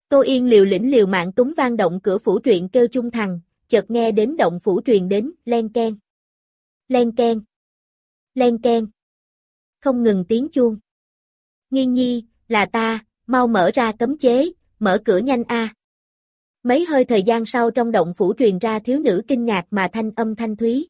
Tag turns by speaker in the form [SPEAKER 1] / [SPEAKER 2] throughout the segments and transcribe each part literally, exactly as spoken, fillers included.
[SPEAKER 1] Tô Yên liều lĩnh liều mạng túng vang động cửa phủ truyện kêu chung thằng, chợt nghe đến động phủ truyền đến, len keng. Len keng. Len keng. Không ngừng tiếng chuông. Nghiên nhi, là ta, mau mở ra cấm chế, mở cửa nhanh a. Mấy hơi thời gian sau trong động phủ truyền ra thiếu nữ kinh ngạc mà thanh âm thanh thúy.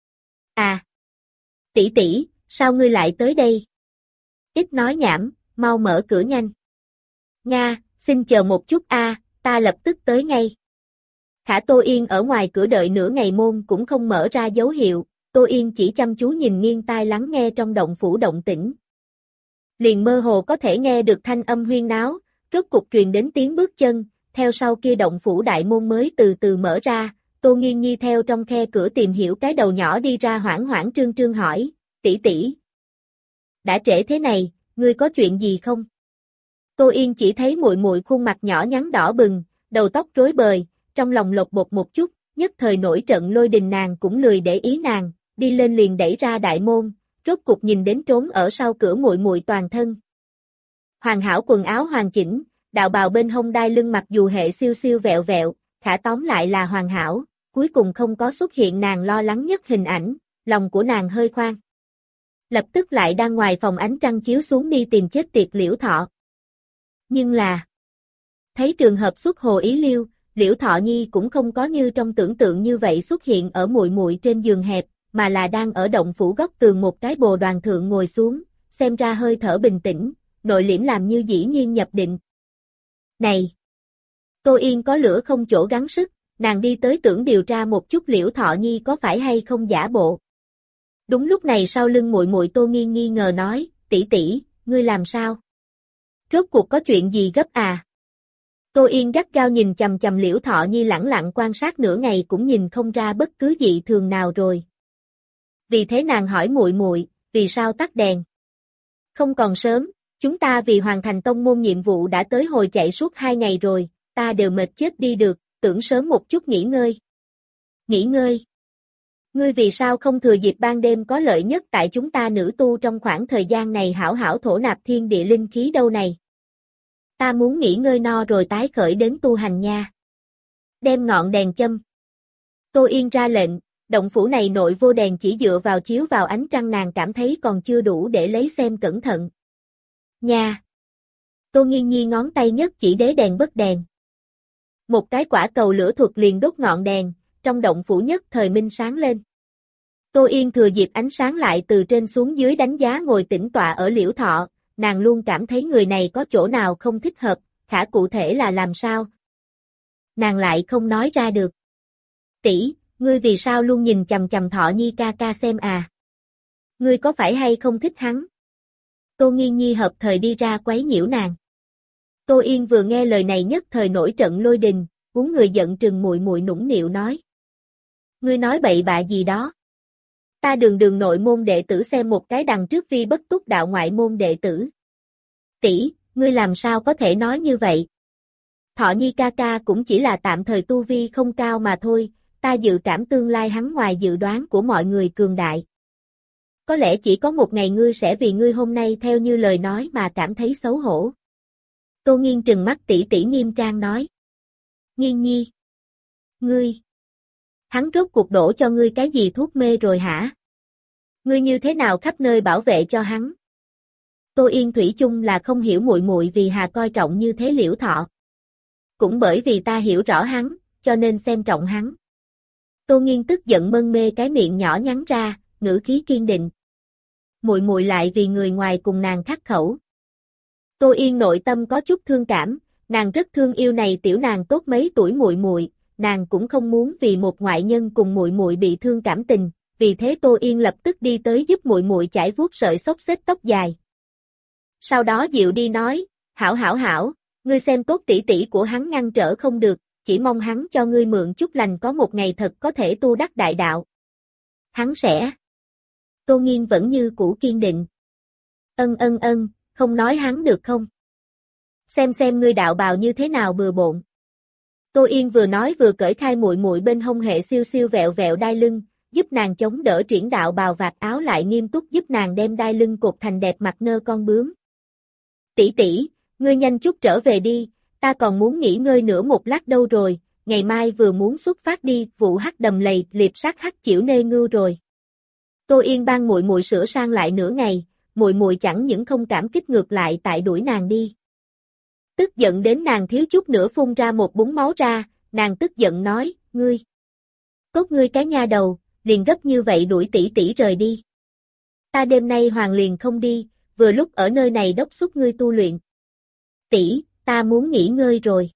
[SPEAKER 1] À. Tỷ tỷ, sao ngươi lại tới đây? Ít nói nhảm, mau mở cửa nhanh. Nga, xin chờ một chút a, ta lập tức tới ngay. Khả Tô Yên ở ngoài cửa đợi nửa ngày môn cũng không mở ra dấu hiệu, Tô Yên chỉ chăm chú nhìn nghiêng tai lắng nghe trong động phủ động tĩnh. Liền mơ hồ có thể nghe được thanh âm huyên náo, rốt cục truyền đến tiếng bước chân, theo sau kia động phủ đại môn mới từ từ mở ra, Tô Nghiên Nhi theo trong khe cửa tìm hiểu cái đầu nhỏ đi ra hoảng hoảng trương trương hỏi, tỷ tỷ. Đã trễ thế này, ngươi có chuyện gì không? Tô Yên chỉ thấy muội muội khuôn mặt nhỏ nhắn đỏ bừng, đầu tóc rối bời, trong lòng lột bột một chút, nhất thời nổi trận lôi đình nàng cũng lười để ý nàng, đi lên liền đẩy ra đại môn, rốt cục nhìn đến trốn ở sau cửa muội muội toàn thân. Hoàn hảo quần áo hoàn chỉnh, đạo bào bên hông đai lưng mặc dù hệ siêu siêu vẹo vẹo, khả tóm lại là hoàn hảo, cuối cùng không có xuất hiện nàng lo lắng nhất hình ảnh, lòng của nàng hơi khoan. Lập tức lại đang ngoài phòng ánh trăng chiếu xuống đi tìm chết tiệt Liễu Thọ. Nhưng là, thấy trường hợp xuất hồ ý liêu, Liễu Thọ Nhi cũng không có như trong tưởng tượng như vậy xuất hiện ở muội muội trên giường hẹp, mà là đang ở động phủ góc tường một cái bồ đoàn thượng ngồi xuống, xem ra hơi thở bình tĩnh, nội liễm làm như dĩ nhiên nhập định. Này! Tô Yên có lửa không chỗ gắng sức, nàng đi tới tưởng điều tra một chút Liễu Thọ Nhi có phải hay không giả bộ. Đúng lúc này sau lưng muội muội Tô Nghiên nghi ngờ nói, tỷ tỷ, ngươi làm sao? Rốt cuộc có chuyện gì gấp à? Tô Yên gắt gao nhìn chằm chằm Liễu Thọ Nhi lẳng lặng quan sát nửa ngày cũng nhìn không ra bất cứ dị thường nào rồi. Vì thế nàng hỏi muội muội, vì sao tắt đèn? Không còn sớm, chúng ta vì hoàn thành tông môn nhiệm vụ đã tới hồi chạy suốt hai ngày rồi, ta đều mệt chết đi được, tưởng sớm một chút nghỉ ngơi. Nghỉ ngơi? Ngươi vì sao không thừa dịp ban đêm có lợi nhất tại chúng ta nữ tu trong khoảng thời gian này hảo hảo thổ nạp thiên địa linh khí đâu này? Ta muốn nghỉ ngơi no rồi tái khởi đến tu hành nha. Đem ngọn đèn châm. Tô Yên ra lệnh, động phủ này nội vô đèn chỉ dựa vào chiếu vào ánh trăng nàng cảm thấy còn chưa đủ để lấy xem cẩn thận. Nha. Tô Nghiên Nhi ngón tay nhất chỉ đế đèn bất đèn. Một cái quả cầu lửa thuật liền đốt ngọn đèn, trong động phủ nhất thời minh sáng lên. Tô Yên thừa dịp ánh sáng lại từ trên xuống dưới đánh giá ngồi tĩnh tọa ở Liễu Thọ, nàng luôn cảm thấy người này có chỗ nào không thích hợp, khả cụ thể là làm sao? Nàng lại không nói ra được. Tỷ, ngươi vì sao luôn nhìn chằm chằm Thọ Nhi ca ca xem à? Ngươi có phải hay không thích hắn? Tô Nghiên Nhi hợp thời đi ra quấy nhiễu nàng. Tô Yên vừa nghe lời này nhất thời nổi trận lôi đình, huống người giận trừng muội muội nũng nịu nói. Ngươi nói bậy bạ gì đó? Ta đường đường nội môn đệ tử xem một cái đằng trước phi bất túc đạo ngoại môn đệ tử. Tỷ, ngươi làm sao có thể nói như vậy? Thọ Nhi ca ca cũng chỉ là tạm thời tu vi không cao mà thôi, ta dự cảm tương lai hắn ngoài dự đoán của mọi người cường đại. Có lẽ chỉ có một ngày ngươi sẽ vì ngươi hôm nay theo như lời nói mà cảm thấy xấu hổ. Tô Nghiên trừng mắt tỷ tỷ nghiêm trang nói. Nghiên Nhi. Ngươi. Hắn rốt cuộc đổ cho ngươi cái gì thuốc mê rồi hả? Ngươi như thế nào khắp nơi bảo vệ cho hắn? Tô Yên thủy chung là không hiểu muội muội vì hà coi trọng như thế Liễu Thọ. Cũng bởi vì ta hiểu rõ hắn, cho nên xem trọng hắn. Tô Nghiên tức giận mân mê cái miệng nhỏ nhắn ra, ngữ khí kiên định. Muội muội lại vì người ngoài cùng nàng khắc khẩu. Tô Yên nội tâm có chút thương cảm, nàng rất thương yêu này tiểu nàng tốt mấy tuổi muội muội, nàng cũng không muốn vì một ngoại nhân cùng muội muội bị thương cảm tình, vì thế Tô Yên lập tức đi tới giúp muội muội chải vuốt sợi xốc xếch tóc dài. Sau đó dịu đi nói, hảo hảo hảo, ngươi xem tốt tỷ tỷ của hắn ngăn trở không được, chỉ mong hắn cho ngươi mượn chút lành có một ngày thật có thể tu đắc đại đạo. Hắn sẽ. Tô Nghiên vẫn như cũ kiên định. Ân ân ân, không nói hắn được không? Xem xem ngươi đạo bào như thế nào bừa bộn. Tô Yên vừa nói vừa cởi khai muội muội bên hông hệ siêu siêu vẹo vẹo đai lưng, giúp nàng chống đỡ triển đạo bào vạt áo lại nghiêm túc giúp nàng đem đai lưng cột thành đẹp mặt nơ con bướm. Tỷ tỷ, ngươi nhanh chút trở về đi, ta còn muốn nghỉ ngơi nữa một lát đâu rồi, ngày mai vừa muốn xuất phát đi, vụ hắc đầm lầy liệp sát hắc chịu nê ngưu rồi. Tô Yên ban muội muội sửa sang lại nửa ngày, muội muội chẳng những không cảm kích ngược lại tại đuổi nàng đi. Tức giận đến nàng thiếu chút nữa phun ra một búng máu ra, nàng tức giận nói, ngươi. Cốt ngươi cái nha đầu, liền gấp như vậy đuổi tỷ tỷ rời đi. Ta đêm nay hoàng liền không đi, vừa lúc ở nơi này đốc thúc ngươi tu luyện. Tỷ, ta muốn nghỉ ngơi rồi.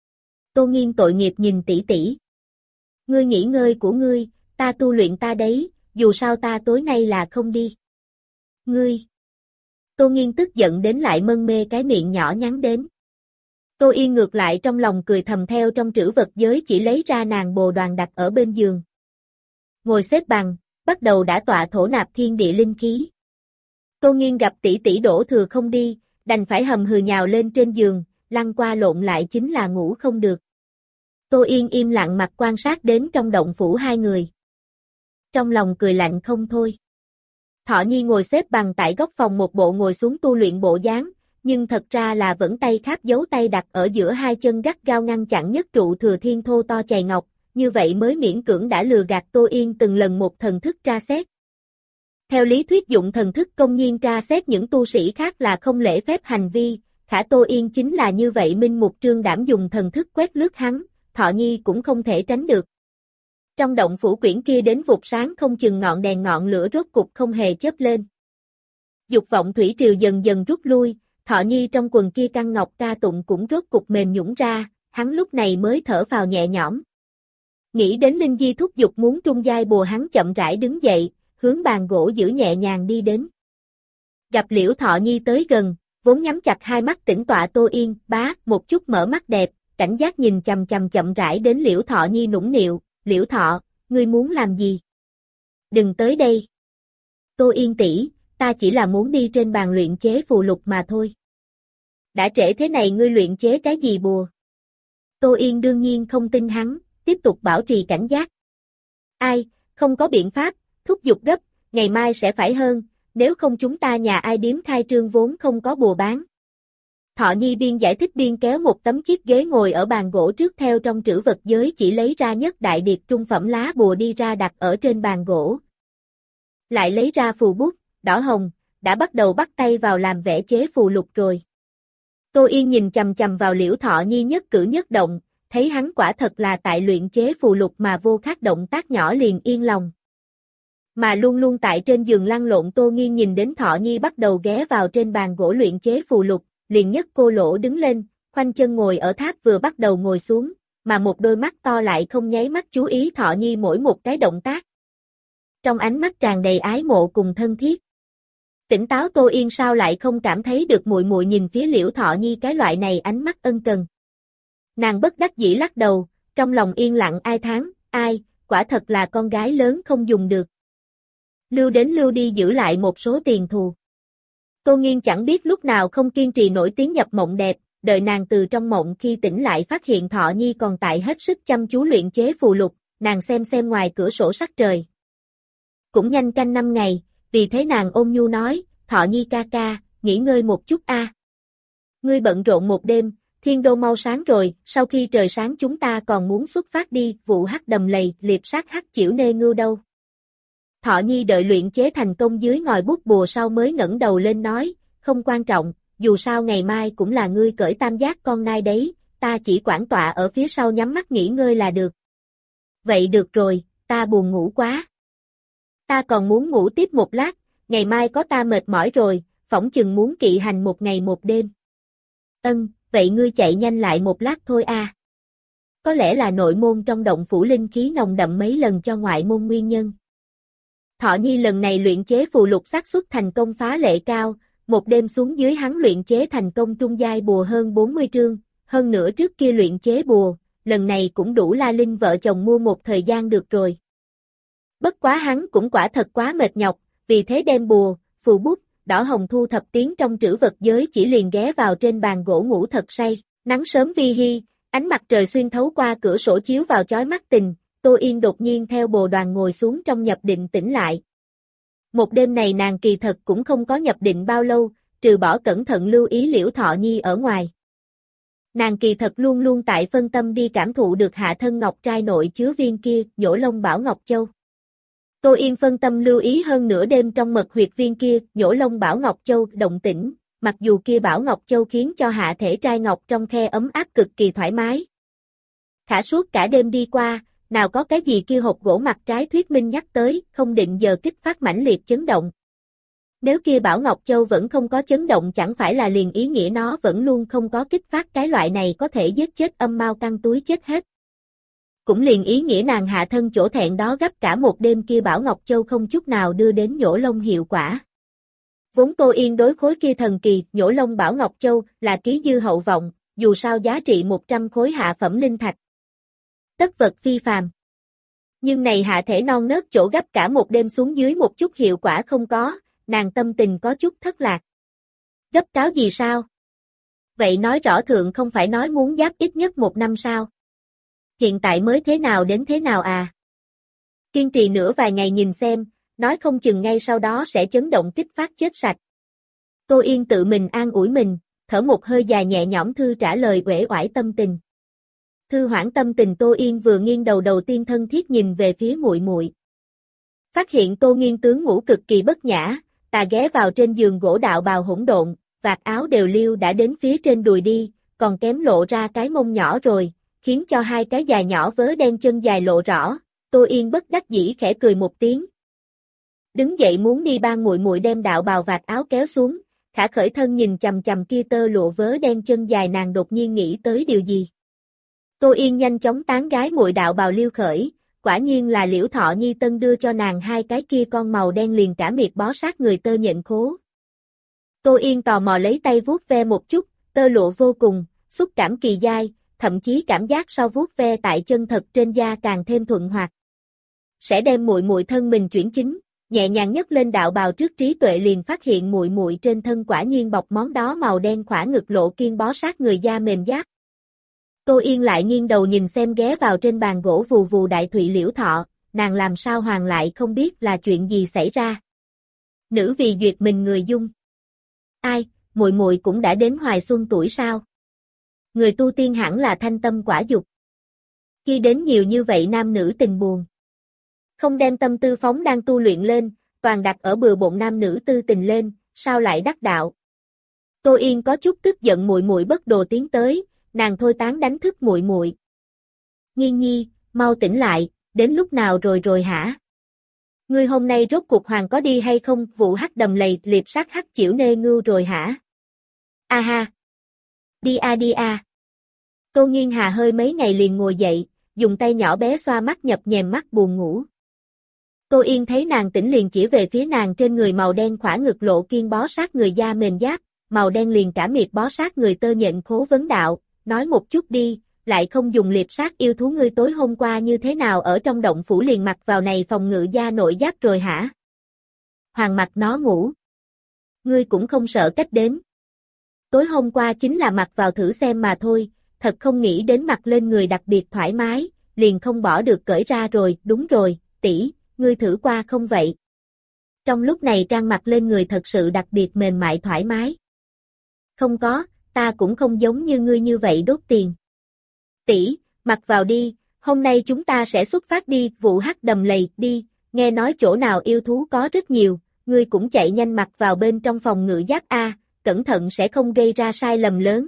[SPEAKER 1] Tô Nghiên tội nghiệp nhìn tỷ tỷ. Ngươi nghỉ ngơi của ngươi, ta tu luyện ta đấy, dù sao ta tối nay là không đi. Ngươi. Tô Nghiên tức giận đến lại mân mê cái miệng nhỏ nhắn đến. Tô Yên ngược lại trong lòng cười thầm theo trong trữ vật giới chỉ lấy ra nàng bồ đoàn đặt ở bên giường. Ngồi xếp bằng, bắt đầu đã tọa thổ nạp thiên địa linh khí. Tô Nghiên gặp tỷ tỷ đổ thừa không đi, đành phải hầm hừ nhào lên trên giường, lăn qua lộn lại chính là ngủ không được. Tô Yên im lặng mặt quan sát đến trong động phủ hai người. Trong lòng cười lạnh không thôi. Thọ Nhi ngồi xếp bằng tại góc phòng một bộ ngồi xuống tu luyện bộ dáng, nhưng thật ra là vẫn tay kháp dấu tay đặt ở giữa hai chân gắt gao ngăn chặn nhất trụ thừa thiên thô to chày ngọc, như vậy mới miễn cưỡng đã lừa gạt Tô Yên từng lần một thần thức tra xét. Theo lý thuyết dụng thần thức công nhiên tra xét những tu sĩ khác là không lễ phép hành vi, khả Tô Yên chính là như vậy minh mục trương đảm dùng thần thức quét lướt hắn, Thọ Nhi cũng không thể tránh được. Trong động phủ quyển kia đến vụt sáng không chừng ngọn đèn ngọn lửa rốt cục không hề chớp lên. Dục vọng thủy triều dần dần rút lui, Thọ Nhi trong quần kia căng ngọc ca tụng cũng rốt cục mềm nhũn ra, hắn lúc này mới thở phào nhẹ nhõm. Nghĩ đến Linh Di thúc giục muốn trung giai bùa hắn chậm rãi đứng dậy, hướng bàn gỗ giữ nhẹ nhàng đi đến. Gặp Liễu Thọ Nhi tới gần, vốn nhắm chặt hai mắt tĩnh tọa Tô Yên, bá, một chút mở mắt đẹp, cảnh giác nhìn chằm chằm chậm rãi đến Liễu Thọ Nhi nũng nịu, Liễu Thọ, ngươi muốn làm gì? Đừng tới đây. Tô Yên tỷ, ta chỉ là muốn đi trên bàn luyện chế phù lục mà thôi. Đã trễ thế này ngươi luyện chế cái gì bùa? Tô Yên đương nhiên không tin hắn, tiếp tục bảo trì cảnh giác. Ai, không có biện pháp, thúc giục gấp, ngày mai sẽ phải hơn, nếu không chúng ta nhà ai điếm khai trương vốn không có bùa bán. Thọ Nhi biên giải thích biên kéo một tấm chiếc ghế ngồi ở bàn gỗ trước theo trong trữ vật giới chỉ lấy ra nhất đại điệp trung phẩm lá bùa đi ra đặt ở trên bàn gỗ. Lại lấy ra phù bút, đỏ hồng, đã bắt đầu bắt tay vào làm vẽ chế phù lục rồi. Tô Yên nhìn chằm chằm vào Liễu Thọ Nhi nhất cử nhất động, thấy hắn quả thật là tại luyện chế phù lục mà vô khắc động tác nhỏ liền yên lòng. Mà luôn luôn tại trên giường lăn lộn Tô Nghiên nhìn đến Thọ Nhi bắt đầu ghé vào trên bàn gỗ luyện chế phù lục, liền nhất cô lỗ đứng lên, khoanh chân ngồi ở tháp vừa bắt đầu ngồi xuống, mà một đôi mắt to lại không nháy mắt chú ý Thọ Nhi mỗi một cái động tác. Trong ánh mắt tràn đầy ái mộ cùng thân thiết. Tỉnh táo Tô Yên sao lại không cảm thấy được muội muội nhìn phía Liễu Thọ Nhi cái loại này ánh mắt ân cần. Nàng bất đắc dĩ lắc đầu, trong lòng yên lặng ai thán, ai, quả thật là con gái lớn không dùng được. Lưu đến lưu đi giữ lại một số tiền thù. Tô Nghiên chẳng biết lúc nào không kiên trì nổi tiếng nhập mộng đẹp, đợi nàng từ trong mộng khi tỉnh lại phát hiện Thọ Nhi còn tại hết sức chăm chú luyện chế phù lục, nàng xem xem ngoài cửa sổ sắc trời. Cũng nhanh canh năm ngày, vì thế nàng ôn nhu nói, Thọ Nhi ca ca, nghỉ ngơi một chút a. Ngươi bận rộn một đêm, thiên đô mau sáng rồi, sau khi trời sáng chúng ta còn muốn xuất phát đi, vụ hắc đầm lầy, liệp sát hắc chịu nê ngưu đâu. Thọ Nhi đợi luyện chế thành công dưới ngòi bút bùa sau mới ngẩng đầu lên nói, không quan trọng, dù sao ngày mai cũng là ngươi cởi tam giác con nai đấy, ta chỉ quản tọa ở phía sau nhắm mắt nghỉ ngơi là được. Vậy được rồi, ta buồn ngủ quá. Ta còn muốn ngủ tiếp một lát, ngày mai có ta mệt mỏi rồi, phỏng chừng muốn kỵ hành một ngày một đêm. Ân, vậy ngươi chạy nhanh lại một lát thôi a. Có lẽ là nội môn trong động phủ linh khí nồng đậm mấy lần cho ngoại môn nguyên nhân. Thọ Nhi lần này luyện chế phù lục xác suất thành công phá lệ cao, một đêm xuống dưới hắn luyện chế thành công trung giai bùa hơn bốn mươi trương, hơn nữa trước kia luyện chế bùa, lần này cũng đủ La Linh vợ chồng mua một thời gian được rồi. Bất quá hắn cũng quả thật quá mệt nhọc, vì thế đem bùa, phù bút, đỏ hồng thu thập tiến trong trữ vật giới chỉ liền ghé vào trên bàn gỗ ngủ thật say, nắng sớm vi hi, ánh mặt trời xuyên thấu qua cửa sổ chiếu vào chói mắt tình. Tô Yên đột nhiên theo bồ đoàn ngồi xuống trong nhập định tỉnh lại. Một đêm này nàng kỳ thật cũng không có nhập định bao lâu, trừ bỏ cẩn thận lưu ý Liễu Thọ Nhi ở ngoài. Nàng kỳ thật luôn luôn tại phân tâm đi cảm thụ được hạ thân ngọc trai nội chứa viên kia, nhổ lông bảo ngọc châu. Tô Yên phân tâm lưu ý hơn nửa đêm trong mật huyệt viên kia, nhổ lông bảo ngọc châu động tĩnh, mặc dù kia bảo ngọc châu khiến cho hạ thể trai ngọc trong khe ấm áp cực kỳ thoải mái. Khả suốt cả đêm đi qua, nào có cái gì kia hộp gỗ mặt trái thuyết minh nhắc tới, không định giờ kích phát mãnh liệt chấn động. Nếu kia bảo ngọc châu vẫn không có chấn động chẳng phải là liền ý nghĩa nó vẫn luôn không có kích phát cái loại này có thể giết chết âm mao căng túi chết hết. Cũng liền ý nghĩa nàng hạ thân chỗ thẹn đó gấp cả một đêm kia bảo ngọc châu không chút nào đưa đến nhổ lông hiệu quả. Vốn Tô Yên đối khối kia thần kỳ, nhổ lông bảo ngọc châu là ký dư hậu vọng, dù sao giá trị một trăm khối hạ phẩm linh thạch. Tất vật phi phàm. Nhưng này hạ thể non nớt chỗ gấp cả một đêm xuống dưới một chút hiệu quả không có, nàng tâm tình có chút thất lạc. Gấp cáo gì sao? Vậy nói rõ thượng không phải nói muốn giáp ít nhất một năm sao? Hiện tại mới thế nào đến thế nào à? Kiên trì nữa vài ngày nhìn xem, nói không chừng ngay sau đó sẽ chấn động kích phát chết sạch. Tô Yên tự mình an ủi mình, thở một hơi dài nhẹ nhõm thư trả lời uể oải tâm tình. Thư hoãn tâm tình Tô Yên vừa nghiêng đầu đầu tiên thân thiết nhìn về phía muội muội. Phát hiện Tô Nghiên tướng ngủ cực kỳ bất nhã, tà ghé vào trên giường gỗ đạo bào hỗn độn, vạt áo đều liêu đã đến phía trên đùi đi, còn kém lộ ra cái mông nhỏ rồi, khiến cho hai cái dài nhỏ vớ đen chân dài lộ rõ. Tô Yên bất đắc dĩ khẽ cười một tiếng. Đứng dậy muốn đi ban muội muội đem đạo bào vạt áo kéo xuống, khả khởi thân nhìn chằm chằm kia tơ lụa vớ đen chân dài nàng đột nhiên nghĩ tới điều gì. Tô Yên nhanh chóng tán gái muội đạo bào liêu khởi, quả nhiên là Liễu Thọ Nhi Tân đưa cho nàng hai cái kia con màu đen liền cả miệt bó sát người tơ nhện khố. Tô Yên tò mò lấy tay vuốt ve một chút, tơ lụa vô cùng, xúc cảm kỳ dai, thậm chí cảm giác sau vuốt ve tại chân thật trên da càng thêm thuận hoạt. Sẽ đem muội muội thân mình chuyển chính, nhẹ nhàng nhấc lên đạo bào trước trí tuệ liền phát hiện muội muội trên thân quả nhiên bọc món đó màu đen khỏa ngực lộ kiên bó sát người da mềm giáp. Tô Yên lại nghiêng đầu nhìn xem ghé vào trên bàn gỗ vù vù đại thụy Liễu Thọ, nàng làm sao hoàng lại không biết là chuyện gì xảy ra. Nữ vì duyệt mình người dung. Ai, muội muội cũng đã đến hoài xuân tuổi sao? Người tu tiên hẳn là thanh tâm quả dục. Khi đến nhiều như vậy nam nữ tình buồn. Không đem tâm tư phóng đang tu luyện lên, toàn đặt ở bừa bộn nam nữ tư tình lên, sao lại đắc đạo? Tô Yên có chút tức giận muội muội bất đồ tiến tới, nàng thôi tán đánh thức muội muội. Nghiên nhi, mau tỉnh lại, đến lúc nào rồi rồi hả? Ngươi hôm nay rốt cuộc hoàng có đi hay không, vụ hắc đầm lầy liệp sát hắc chịu nê ngưu rồi hả? A ha! Đi a đi a! Tô Nghiên Hà hơi mấy ngày liền ngồi dậy, dùng tay nhỏ bé xoa mắt nhập nhèm mắt buồn ngủ. Tô Yên thấy nàng tỉnh liền chỉ về phía nàng trên người màu đen khỏa ngực lộ kiên bó sát người da mềm giáp, màu đen liền cả miệt bó sát người tơ nhện khố vấn đạo, nói một chút đi, lại không dùng liệp sát yêu thú ngươi tối hôm qua như thế nào ở trong động phủ liền mặc vào này phòng ngự da nội giáp rồi hả? Hoàng mặc nó ngủ. Ngươi cũng không sợ cách đến. Tối hôm qua chính là mặc vào thử xem mà thôi, thật không nghĩ đến mặc lên người đặc biệt thoải mái, liền không bỏ được cởi ra rồi, đúng rồi, tỷ, ngươi thử qua không vậy? Trong lúc này trang mặc lên người thật sự đặc biệt mềm mại thoải mái. Không có, ta cũng không giống như ngươi như vậy đốt tiền. Tỷ, mặc vào đi, hôm nay chúng ta sẽ xuất phát đi, vụ hắc đầm lầy, đi, nghe nói chỗ nào yêu thú có rất nhiều, ngươi cũng chạy nhanh mặc vào bên trong phòng ngự giáp A, cẩn thận sẽ không gây ra sai lầm lớn.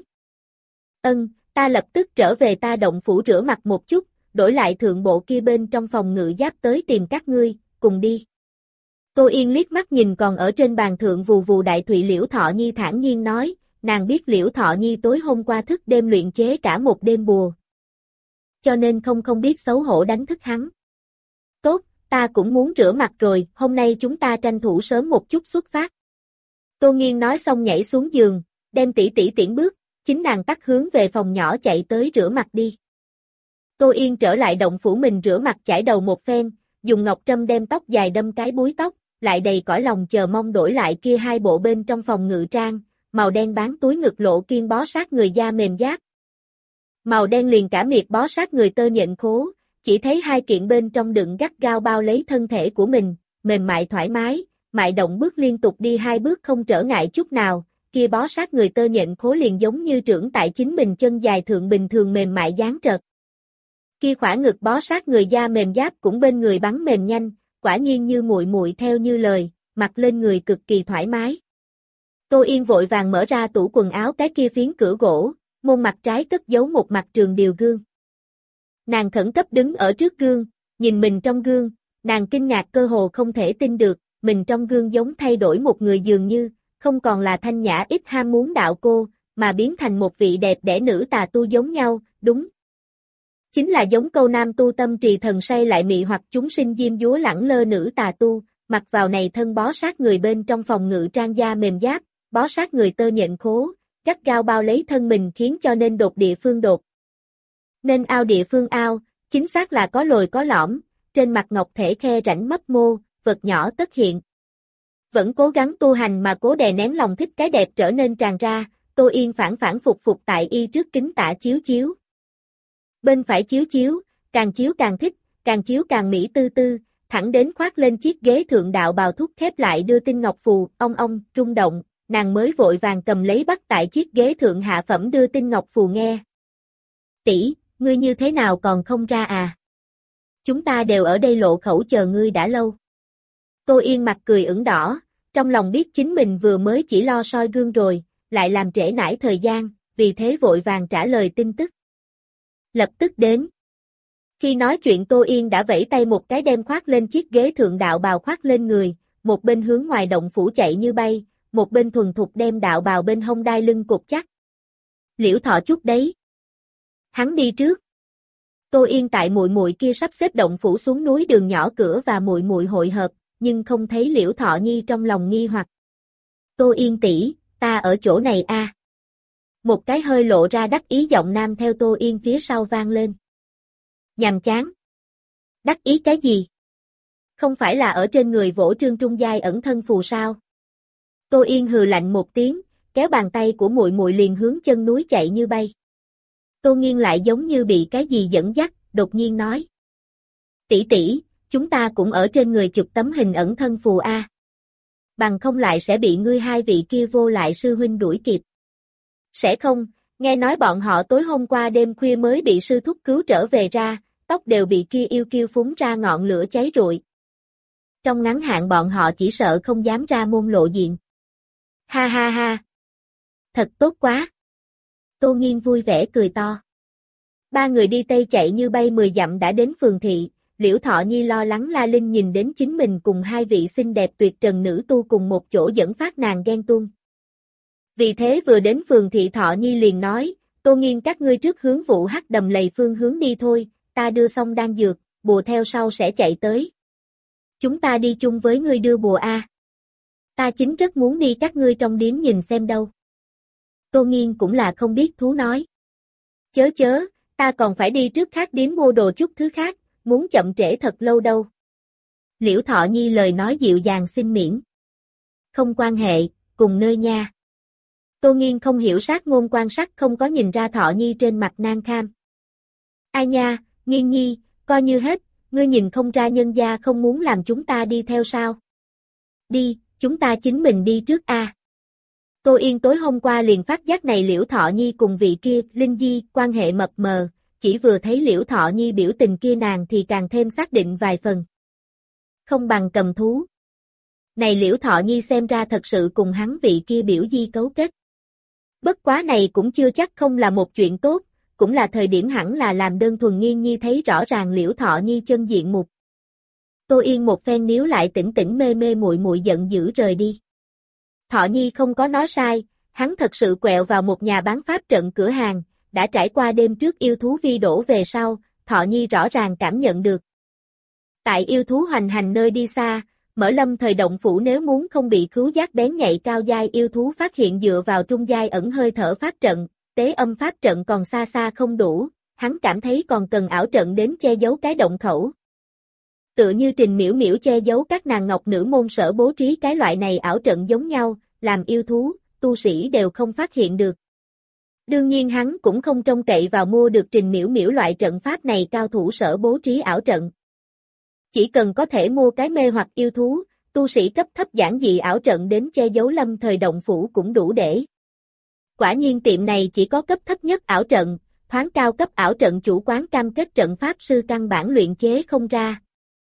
[SPEAKER 1] Ân, ta lập tức trở về ta động phủ rửa mặt một chút, đổi lại thượng bộ kia bên trong phòng ngự giáp tới tìm các ngươi, cùng đi. Tô Yên liếc mắt nhìn còn ở trên bàn thượng vù vù đại thụy Liễu Thọ Nhi thản nhiên nói, nàng biết Liễu Thọ Nhi tối hôm qua thức đêm luyện chế cả một đêm bùa. Cho nên không không biết xấu hổ đánh thức hắn. Tốt, ta cũng muốn rửa mặt rồi, hôm nay chúng ta tranh thủ sớm một chút xuất phát. Tô Nghiên nói xong nhảy xuống giường, đem tỷ tỷ tiễn bước, chính nàng tắt hướng về phòng nhỏ chạy tới rửa mặt đi. Tô Yên trở lại động phủ mình rửa mặt chải đầu một phen, dùng ngọc trâm đem tóc dài đâm cái búi tóc, lại đầy cõi lòng chờ mong đổi lại kia hai bộ bên trong phòng ngự trang, màu đen bán túi ngực lộ kiên bó sát người da mềm giáp. Màu đen liền cả miệt bó sát người tơ nhện khố, chỉ thấy hai kiện bên trong đựng gắt gao bao lấy thân thể của mình, mềm mại thoải mái, mại động bước liên tục đi hai bước không trở ngại chút nào, kia bó sát người tơ nhện khố liền giống như trưởng tại chính mình chân dài thượng bình thường mềm mại dán trợt. Kia khỏa ngực bó sát người da mềm giáp cũng bên người bắn mềm nhanh, quả nhiên như muội muội theo như lời, mặc lên người cực kỳ thoải mái. Tô Yên vội vàng mở ra tủ quần áo cái kia phiến cửa gỗ, môn mặt trái cất giấu một mặt trường điều gương. Nàng khẩn cấp đứng ở trước gương, nhìn mình trong gương, nàng kinh ngạc cơ hồ không thể tin được, mình trong gương giống thay đổi một người dường như, không còn là thanh nhã ít ham muốn đạo cô, mà biến thành một vị đẹp đẽ nữ tà tu giống nhau, đúng. Chính là giống câu nam tu tâm trì thần say lại mị hoặc chúng sinh diêm dúa lẳng lơ nữ tà tu, mặc vào này thân bó sát người bên trong phòng ngự trang da mềm giáp, bó sát người tơ nhện khố, gắt gao bao lấy thân mình khiến cho nên đột địa phương đột. Nên ao địa phương ao, chính xác là có lồi có lõm, trên mặt ngọc thể khe rãnh mấp mô, vật nhỏ tất hiện. Vẫn cố gắng tu hành mà cố đè nén lòng thích cái đẹp trở nên tràn ra, Tô Yên phản phản phục phục tại y trước kính tả chiếu chiếu. Bên phải chiếu chiếu, càng chiếu càng thích, càng chiếu càng mỹ tư tư, thẳng đến khoác lên chiếc ghế thượng đạo bào thúc khép lại đưa tinh ngọc phù, ong ong, rung động, nàng mới vội vàng cầm lấy bắt tại chiếc ghế thượng hạ phẩm đưa tinh ngọc phù nghe. Tỷ, ngươi như thế nào còn không ra à? Chúng ta đều ở đây lộ khẩu chờ ngươi đã lâu. Tô Yên mặt cười ửng đỏ, trong lòng biết chính mình vừa mới chỉ lo soi gương rồi, lại làm trễ nải thời gian, vì thế vội vàng trả lời tin tức. Lập tức đến. Khi nói chuyện Tô Yên đã vẫy tay một cái đem khoác lên chiếc ghế thượng đạo bào khoác lên người, một bên hướng ngoài động phủ chạy như bay, một bên thuần thục đem đạo bào bên hông đai lưng cột chắc. Liễu Thọ chút đấy. Hắn đi trước. Tô Yên tại muội muội kia sắp xếp động phủ xuống núi đường nhỏ cửa và muội muội hội hợp, nhưng không thấy Liễu Thọ Nhi trong lòng nghi hoặc. Tô Yên tỷ, ta ở chỗ này a. À. Một cái hơi lộ ra đắc ý giọng nam theo Tô Yên phía sau vang lên. Nhàm chán. Đắc ý cái gì? Không phải là ở trên người vỗ Trương Trung Giai ẩn thân phù sao? Tô Yên hừ lạnh một tiếng, kéo bàn tay của muội muội liền hướng chân núi chạy như bay. Tô Nghiên lại giống như bị cái gì dẫn dắt, đột nhiên nói. Tỷ tỷ, chúng ta cũng ở trên người chụp tấm hình ẩn thân phù a. Bằng không lại sẽ bị ngươi hai vị kia vô lại sư huynh đuổi kịp. Sẽ không, nghe nói bọn họ tối hôm qua đêm khuya mới bị sư thúc cứu trở về ra, tóc đều bị kia yêu kiêu phúng ra ngọn lửa cháy rụi. Trong ngắn hạn bọn họ chỉ sợ không dám ra môn lộ diện. Ha ha ha. Thật tốt quá. Tô Nghiên vui vẻ cười to. Ba người đi tây chạy như bay mười dặm đã đến phường thị, Liễu Thọ Nhi lo lắng la linh nhìn đến chính mình cùng hai vị xinh đẹp tuyệt trần nữ tu cùng một chỗ dẫn phát nàng ghen tuông. Vì thế vừa đến phường thị Thọ Nhi liền nói, Tô Nghiên các ngươi trước hướng vụ hắc đầm lầy phương hướng đi thôi, ta đưa xong đan dược, bùa theo sau sẽ chạy tới. Chúng ta đi chung với ngươi đưa bùa a. Ta chính rất muốn đi các ngươi trong điếm nhìn xem đâu. Tô Nghiên cũng là không biết thú nói. Chớ chớ, ta còn phải đi trước khác điếm mua đồ chút thứ khác, muốn chậm trễ thật lâu đâu. Liễu Thọ Nhi lời nói dịu dàng xin miễn. Không quan hệ, cùng nơi nha. Tô Nghiên không hiểu sát ngôn quan sát không có nhìn ra Thọ Nhi trên mặt nan kham. Ai nha, Nghiên Nhi, coi như hết, ngươi nhìn không ra nhân gia không muốn làm chúng ta đi theo sao. Đi, chúng ta chính mình đi trước a. À. Tô Yên tối hôm qua liền phát giác này Liễu Thọ Nhi cùng vị kia, Linh Di, quan hệ mập mờ, chỉ vừa thấy Liễu Thọ Nhi biểu tình kia nàng thì càng thêm xác định vài phần. Không bằng cầm thú. Này Liễu Thọ Nhi xem ra thật sự cùng hắn vị kia biểu di cấu kết. Bất quá này cũng chưa chắc không là một chuyện tốt, cũng là thời điểm hẳn là làm đơn thuần Nghiên Nhi thấy rõ ràng Liễu Thọ Nhi chân diện mục. Tô Yên một phen níu lại tỉnh tỉnh mê mê muội muội giận dữ rời đi. Thọ Nhi không có nói sai, hắn thật sự quẹo vào một nhà bán pháp trận cửa hàng, đã trải qua đêm trước yêu thú vi đổ về sau, Thọ Nhi rõ ràng cảm nhận được. Tại yêu thú hoành hành nơi đi xa, mở lâm thời động phủ nếu muốn không bị khứu giác bén nhạy cao giai yêu thú phát hiện dựa vào trung giai ẩn hơi thở pháp trận, tế âm pháp trận còn xa xa không đủ, hắn cảm thấy còn cần ảo trận đến che giấu cái động khẩu. Tựa như Trình Miễu Miễu che giấu các nàng ngọc nữ môn sở bố trí cái loại này ảo trận giống nhau, làm yêu thú, tu sĩ đều không phát hiện được. Đương nhiên hắn cũng không trông cậy vào mua được Trình Miễu Miễu loại trận pháp này cao thủ sở bố trí ảo trận. Chỉ cần có thể mua cái mê hoặc yêu thú, tu sĩ cấp thấp giản dị ảo trận đến che giấu lâm thời động phủ cũng đủ để. Quả nhiên tiệm này chỉ có cấp thấp nhất ảo trận, thoáng cao cấp ảo trận chủ quán cam kết trận pháp sư căn bản luyện chế không ra.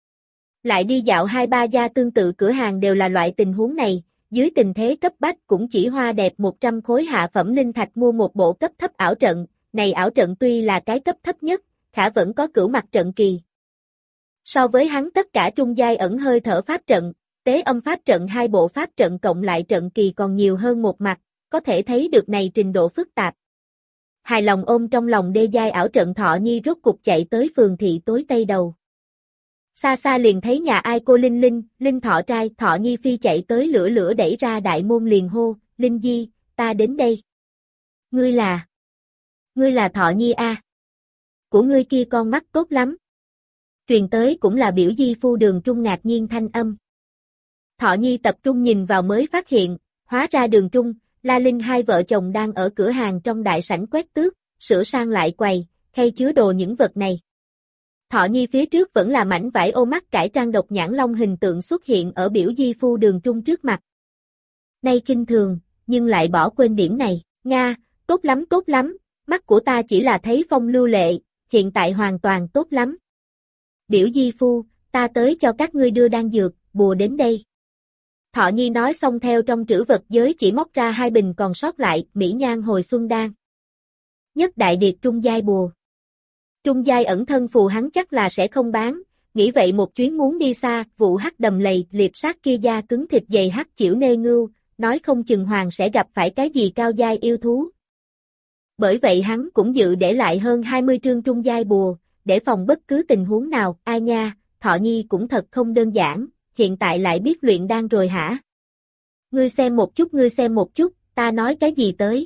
[SPEAKER 1] Lại đi dạo hai ba gia tương tự cửa hàng đều là loại tình huống này, dưới tình thế cấp bách cũng chỉ hoa đẹp một trăm khối hạ phẩm linh thạch mua một bộ cấp thấp ảo trận, này ảo trận tuy là cái cấp thấp nhất, khả vẫn có cửu mặt trận kỳ. So với hắn tất cả trung giai ẩn hơi thở pháp trận, tế âm pháp trận hai bộ pháp trận cộng lại trận kỳ còn nhiều hơn một mặt, có thể thấy được này trình độ phức tạp. Hài lòng ôm trong lòng đê giai ảo trận Thọ Nhi rốt cục chạy tới phường thị tối tây đầu. Xa xa liền thấy nhà ai cô Linh Linh, Linh Thọ trai, Thọ Nhi phi chạy tới lửa lửa đẩy ra đại môn liền hô, Linh Di, ta đến đây. Ngươi là? Ngươi là Thọ Nhi a? À? Của ngươi kia con mắt tốt lắm. Truyền tới cũng là biểu di phu Đường Trung ngạc nhiên thanh âm. Thọ Nhi tập trung nhìn vào mới phát hiện, hóa ra Đường Trung, La Linh hai vợ chồng đang ở cửa hàng trong đại sảnh quét tước, sửa sang lại quầy, khay chứa đồ những vật này. Thọ Nhi phía trước vẫn là mảnh vải ô mắt cải trang độc nhãn long hình tượng xuất hiện ở biểu di phu Đường Trung trước mặt. Nay kinh thường, nhưng lại bỏ quên điểm này, Nga, tốt lắm tốt lắm, mắt của ta chỉ là thấy phong lưu lệ, hiện tại hoàn toàn tốt lắm. Biểu di phu, ta tới cho các ngươi đưa đan dược, bùa đến đây. Thọ Nhi nói xong theo trong trữ vật giới chỉ móc ra hai bình còn sót lại, mỹ nhan hồi xuân đan. Nhất đại điệt trung giai bùa. Trung giai ẩn thân phù hắn chắc là sẽ không bán, nghĩ vậy một chuyến muốn đi xa, vụ hắc đầm lầy, liệp sát kia da cứng thịt dày hắc chịu nê ngưu, nói không chừng hoàng sẽ gặp phải cái gì cao giai yêu thú. Bởi vậy hắn cũng dự để lại hơn hai mươi trương trung giai bùa, để phòng bất cứ tình huống nào, ai nha, Thọ Nhi cũng thật không đơn giản, hiện tại lại biết luyện đan rồi hả? Ngươi xem một chút ngươi xem một chút, ta nói cái gì tới?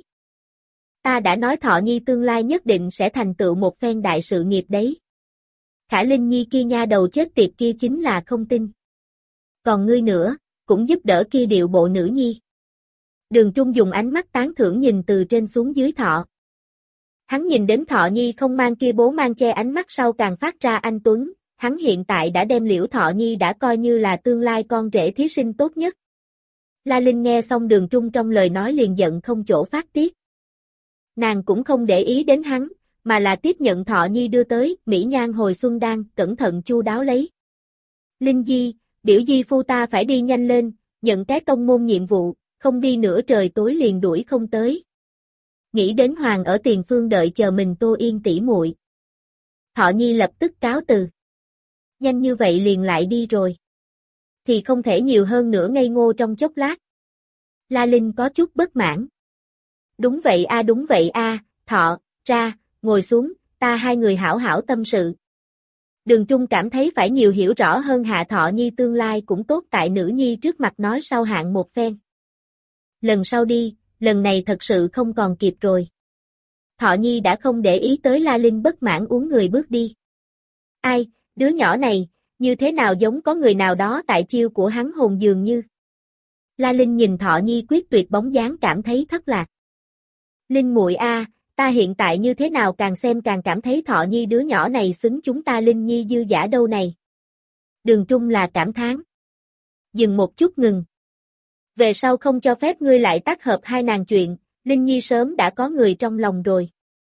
[SPEAKER 1] Ta đã nói Thọ Nhi tương lai nhất định sẽ thành tựu một phen đại sự nghiệp đấy. Khả Linh Nhi kia nha đầu chết tiệt kia chính là không tin. Còn ngươi nữa, cũng giúp đỡ kia điệu bộ nữ nhi. Đường Trung dùng ánh mắt tán thưởng nhìn từ trên xuống dưới Thọ. Hắn nhìn đến Thọ Nhi không mang kia bố mang che ánh mắt sau càng phát ra anh tuấn, hắn hiện tại đã đem Liễu Thọ Nhi đã coi như là tương lai con rể thí sinh tốt nhất. La Linh nghe xong Đường Trung trong lời nói liền giận không chỗ phát tiết. Nàng cũng không để ý đến hắn, mà là tiếp nhận Thọ Nhi đưa tới, mỹ nhan hồi xuân đan, cẩn thận chu đáo lấy. Linh Di, biểu di phu ta phải đi nhanh lên, nhận cái tông môn nhiệm vụ, không đi nửa trời tối liền đuổi không tới. Nghĩ đến hoàng ở tiền phương đợi chờ mình Tô Yên tỉ muội. Thọ Nhi lập tức cáo từ. Nhanh như vậy liền lại đi rồi. Thì không thể nhiều hơn nữa ngây ngô trong chốc lát. La Linh có chút bất mãn. Đúng vậy a đúng vậy a, Thọ, ra, ngồi xuống, ta hai người hảo hảo tâm sự. Đường Trung cảm thấy phải nhiều hiểu rõ hơn Hạ Thọ Nhi tương lai cũng tốt tại nữ nhi trước mặt nói sau hạn một phen. Lần sau đi, lần này thật sự không còn kịp rồi. Thọ Nhi đã không để ý tới La Linh bất mãn uống người bước đi. Ai, đứa nhỏ này, như thế nào giống có người nào đó tại chiêu của hắn hồn dường như. La Linh nhìn Thọ Nhi quyết tuyệt bóng dáng cảm thấy thất lạc. Linh muội a, ta hiện tại như thế nào càng xem càng cảm thấy Thọ Nhi đứa nhỏ này xứng chúng ta Linh Nhi dư giả đâu này. Đường Trung là cảm thán. Dừng một chút ngừng. Về sau không cho phép ngươi lại tác hợp hai nàng chuyện, Linh Nhi sớm đã có người trong lòng rồi.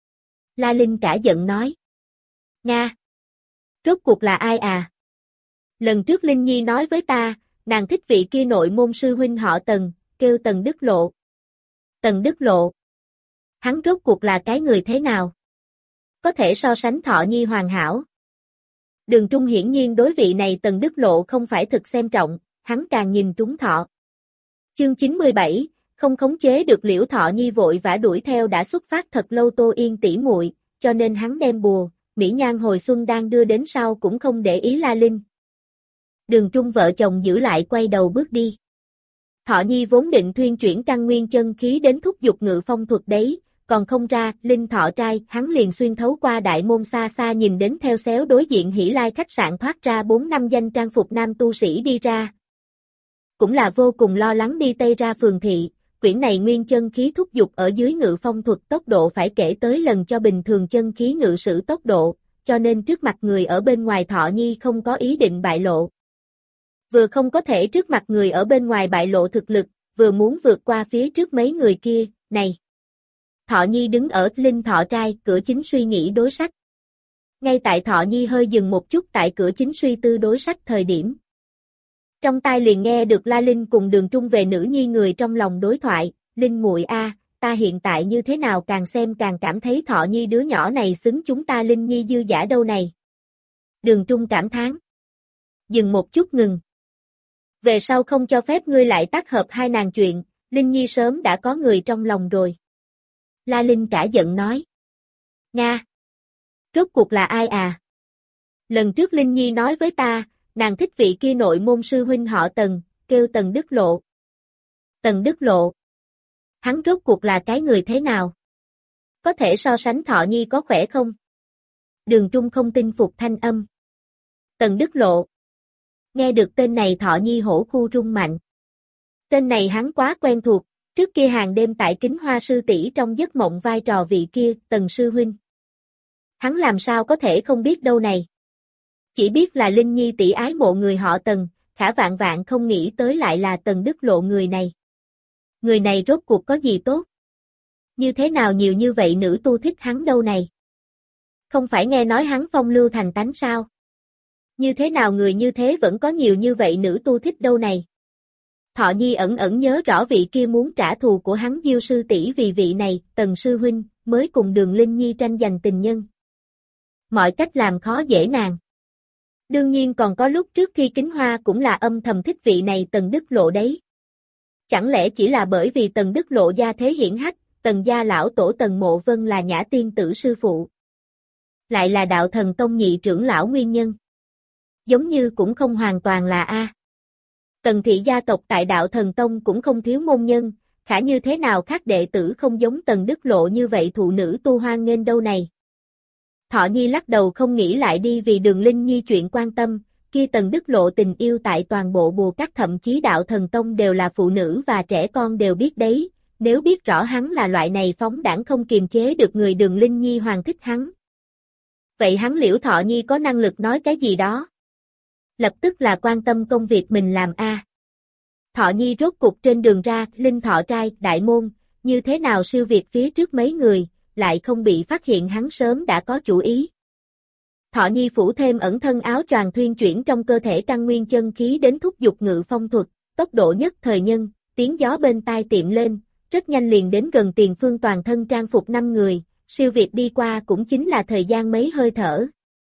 [SPEAKER 1] La Linh cả giận nói. Nga. Rốt cuộc là ai à? Lần trước Linh Nhi nói với ta, nàng thích vị kia nội môn sư huynh họ Tần, kêu Tần Đức Lộ. Tần Đức Lộ. Hắn rốt cuộc là cái người thế nào? Có thể so sánh Thọ Nhi hoàn hảo. Đường Trung hiển nhiên đối vị này Tần Đức Lộ không phải thực xem trọng, hắn càng nhìn trúng Thọ. Chương chín mươi bảy, không khống chế được Liễu Thọ Nhi vội vã đuổi theo đã xuất phát thật lâu Tô Yên tỉ muội, cho nên hắn đem bùa, mỹ nhan hồi xuân đang đưa đến sau cũng không để ý La Linh. Đường Trung vợ chồng giữ lại quay đầu bước đi. Thọ Nhi vốn định thuyên chuyển căn nguyên chân khí đến thúc dục ngự phong thuật đấy, còn không ra, Linh Thọ trai, hắn liền xuyên thấu qua đại môn xa xa nhìn đến theo xéo đối diện Hỷ Lai khách sạn thoát ra bốn năm danh trang phục nam tu sĩ đi ra. Cũng là vô cùng lo lắng đi tây ra phường thị, quyển này nguyên chân khí thúc dục ở dưới ngự phong thuật tốc độ phải kể tới lần cho bình thường chân khí ngự sử tốc độ, cho nên trước mặt người ở bên ngoài Thọ Nhi không có ý định bại lộ. Vừa không có thể trước mặt người ở bên ngoài bại lộ thực lực, vừa muốn vượt qua phía trước mấy người kia, này. Thọ Nhi đứng ở Linh Thọ Trai cửa chính suy nghĩ đối sách. Ngay tại Thọ Nhi hơi dừng một chút tại cửa chính suy tư đối sách thời điểm. Trong tai liền nghe được La Linh cùng Đường Trung về nữ nhi người trong lòng đối thoại, Linh muội a, ta hiện tại như thế nào càng xem càng cảm thấy Thọ Nhi đứa nhỏ này xứng chúng ta Linh Nhi dư giả đâu này. Đường Trung cảm thán. Dừng một chút ngừng. Về sau không cho phép ngươi lại tác hợp hai nàng chuyện, Linh Nhi sớm đã có người trong lòng rồi. La Linh cả giận nói. Nga. Rốt cuộc là ai à? Lần trước Linh Nhi nói với ta, nàng thích vị kia nội môn sư huynh họ Tần, kêu Tần Đức Lộ. Tần Đức Lộ. Hắn rốt cuộc là cái người thế nào? Có thể so sánh Thọ Nhi có khỏe không? Đường Trung không tin phục thanh âm. Tần Đức Lộ. Nghe được tên này Thọ Nhi hổ khu rung mạnh. Tên này hắn quá quen thuộc, trước kia hàng đêm tại Kính Hoa sư tỷ trong giấc mộng vai trò vị kia, Tần sư huynh. Hắn làm sao có thể không biết đâu này. Chỉ biết là Linh Nhi tỷ ái mộ người họ Tần, khả vạn vạn không nghĩ tới lại là Tần Đức Lộ người này. Người này rốt cuộc có gì tốt? Như thế nào nhiều như vậy nữ tu thích hắn đâu này? Không phải nghe nói hắn phong lưu thành tánh sao? Như thế nào người như thế vẫn có nhiều như vậy nữ tu thích đâu này? Thọ Nhi ẩn ẩn nhớ rõ vị kia muốn trả thù của hắn Diêu sư tỷ vì vị này, Tần sư huynh, mới cùng Đường Linh Nhi tranh giành tình nhân. Mọi cách làm khó dễ nàng. Đương nhiên còn có lúc trước khi Kính Hoa cũng là âm thầm thích vị này Tần Đức Lộ đấy. Chẳng lẽ chỉ là bởi vì Tần Đức Lộ gia thế hiển hách, Tần gia lão tổ Tần Mộ Vân là Nhã tiên tử sư phụ. Lại là đạo thần tông nhị trưởng lão nguyên nhân. Giống như cũng không hoàn toàn là A. Tần thị gia tộc tại đạo thần tông cũng không thiếu môn nhân, khả như thế nào khác đệ tử không giống Tần Đức Lộ như vậy thụ nữ tu hoan nghênh đâu này. Thọ Nhi lắc đầu không nghĩ lại đi vì Đường Linh Nhi chuyện quan tâm, kia Tần Đức Lộ tình yêu tại toàn bộ Bùa Cát thậm chí đạo thần tông đều là phụ nữ và trẻ con đều biết đấy, nếu biết rõ hắn là loại này phóng đãng không kiềm chế được người Đường Linh Nhi hoàn thích hắn. Vậy hắn Liễu Thọ Nhi có năng lực nói cái gì đó? Lập tức là quan tâm công việc mình làm a. Thọ Nhi rốt cục trên đường ra, Linh Thọ Trai, đại môn, như thế nào siêu việt phía trước mấy người, lại không bị phát hiện hắn sớm đã có chủ ý. Thọ Nhi phủ thêm ẩn thân áo choàng thuyên chuyển trong cơ thể căn nguyên chân khí đến thúc dục ngự phong thuật, tốc độ nhất thời nhân, tiếng gió bên tai tiệm lên, rất nhanh liền đến gần tiền phương toàn thân trang phục năm người, siêu việt đi qua cũng chính là thời gian mấy hơi thở.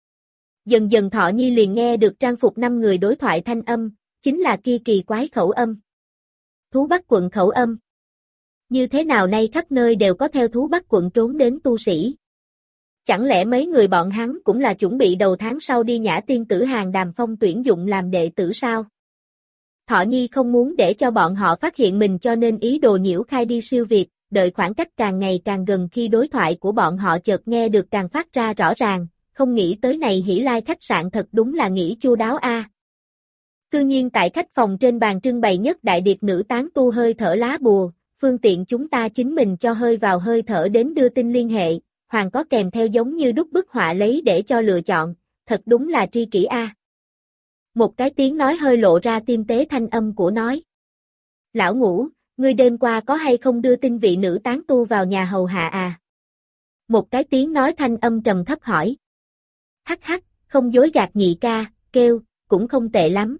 [SPEAKER 1] Dần dần Thọ Nhi liền nghe được trang phục năm người đối thoại thanh âm, chính là kia kỳ quái khẩu âm. Thú Bắc quận khẩu âm. Như thế nào nay khắp nơi đều có theo Thú Bắc quận trốn đến tu sĩ. Chẳng lẽ mấy người bọn hắn cũng là chuẩn bị đầu tháng sau đi Nhã tiên tử hàng đàm phong tuyển dụng làm đệ tử sao? Thọ Nhi không muốn để cho bọn họ phát hiện mình cho nên ý đồ nhiễu khai đi siêu việt, đợi khoảng cách càng ngày càng gần khi đối thoại của bọn họ chợt nghe được càng phát ra rõ ràng, không nghĩ tới này Hỷ Lai khách sạn thật đúng là nghĩ chu đáo a. À. Cư nhiên tại khách phòng trên bàn trưng bày nhất đại điệt nữ tán tu hơi thở lá bùa, phương tiện chúng ta chính mình cho hơi vào hơi thở đến đưa tin liên hệ, hoàng có kèm theo giống như đúc bức họa lấy để cho lựa chọn, thật đúng là tri kỷ a. À. Một cái tiếng nói hơi lộ ra tiêm tế thanh âm của nói. Lão Ngũ, ngươi đêm qua có hay không đưa tin vị nữ tán tu vào nhà hầu hạ à? Một cái tiếng nói thanh âm trầm thấp hỏi. Hắc hắc, không dối gạt nhị ca, kêu, cũng không tệ lắm.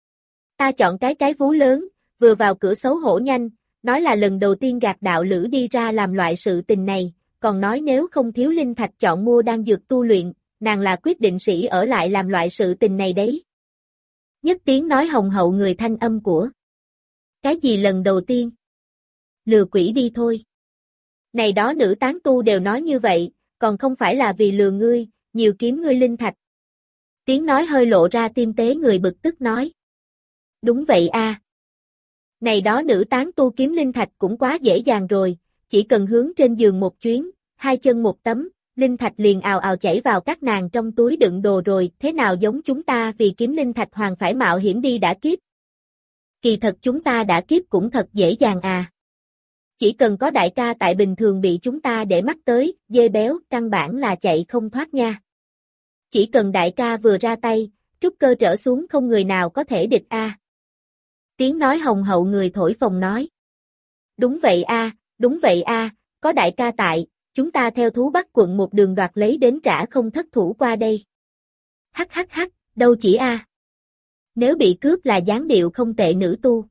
[SPEAKER 1] Ta chọn cái cái vú lớn, vừa vào cửa xấu hổ nhanh, nói là lần đầu tiên gạt đạo lữ đi ra làm loại sự tình này, còn nói nếu không thiếu linh thạch chọn mua đan dược tu luyện, nàng là quyết định sĩ ở lại làm loại sự tình này đấy. Nhất tiếng nói hồng hậu người thanh âm của. Cái gì lần đầu tiên? Lừa quỷ đi thôi. Này đó nữ tán tu đều nói như vậy, còn không phải là vì lừa ngươi, nhiều kiếm ngươi linh thạch. Tiếng nói hơi lộ ra tiêm tế người bực tức nói. Đúng vậy a. À. Này đó nữ tán tu kiếm linh thạch cũng quá dễ dàng rồi, chỉ cần hướng trên giường một chuyến, hai chân một tấm, linh thạch liền ào ào chảy vào các nàng trong túi đựng đồ rồi, thế nào giống chúng ta vì kiếm linh thạch hoàng phải mạo hiểm đi đã kiếp. Kỳ thật chúng ta đã kiếp cũng thật dễ dàng à. Chỉ cần có đại ca tại bình thường bị chúng ta để mắt tới, dê béo, căn bản là chạy không thoát nha. Chỉ cần đại ca vừa ra tay, trúc cơ trở xuống không người nào có thể địch a. Tiếng nói hồng hậu người thổi phồng nói. Đúng vậy a, đúng vậy a, có đại ca tại, chúng ta theo thú Bắc quận một đường đoạt lấy đến trả không thất thủ qua đây. Hắc hắc hắc, đâu chỉ a. Nếu bị cướp là dáng điệu không tệ nữ tu.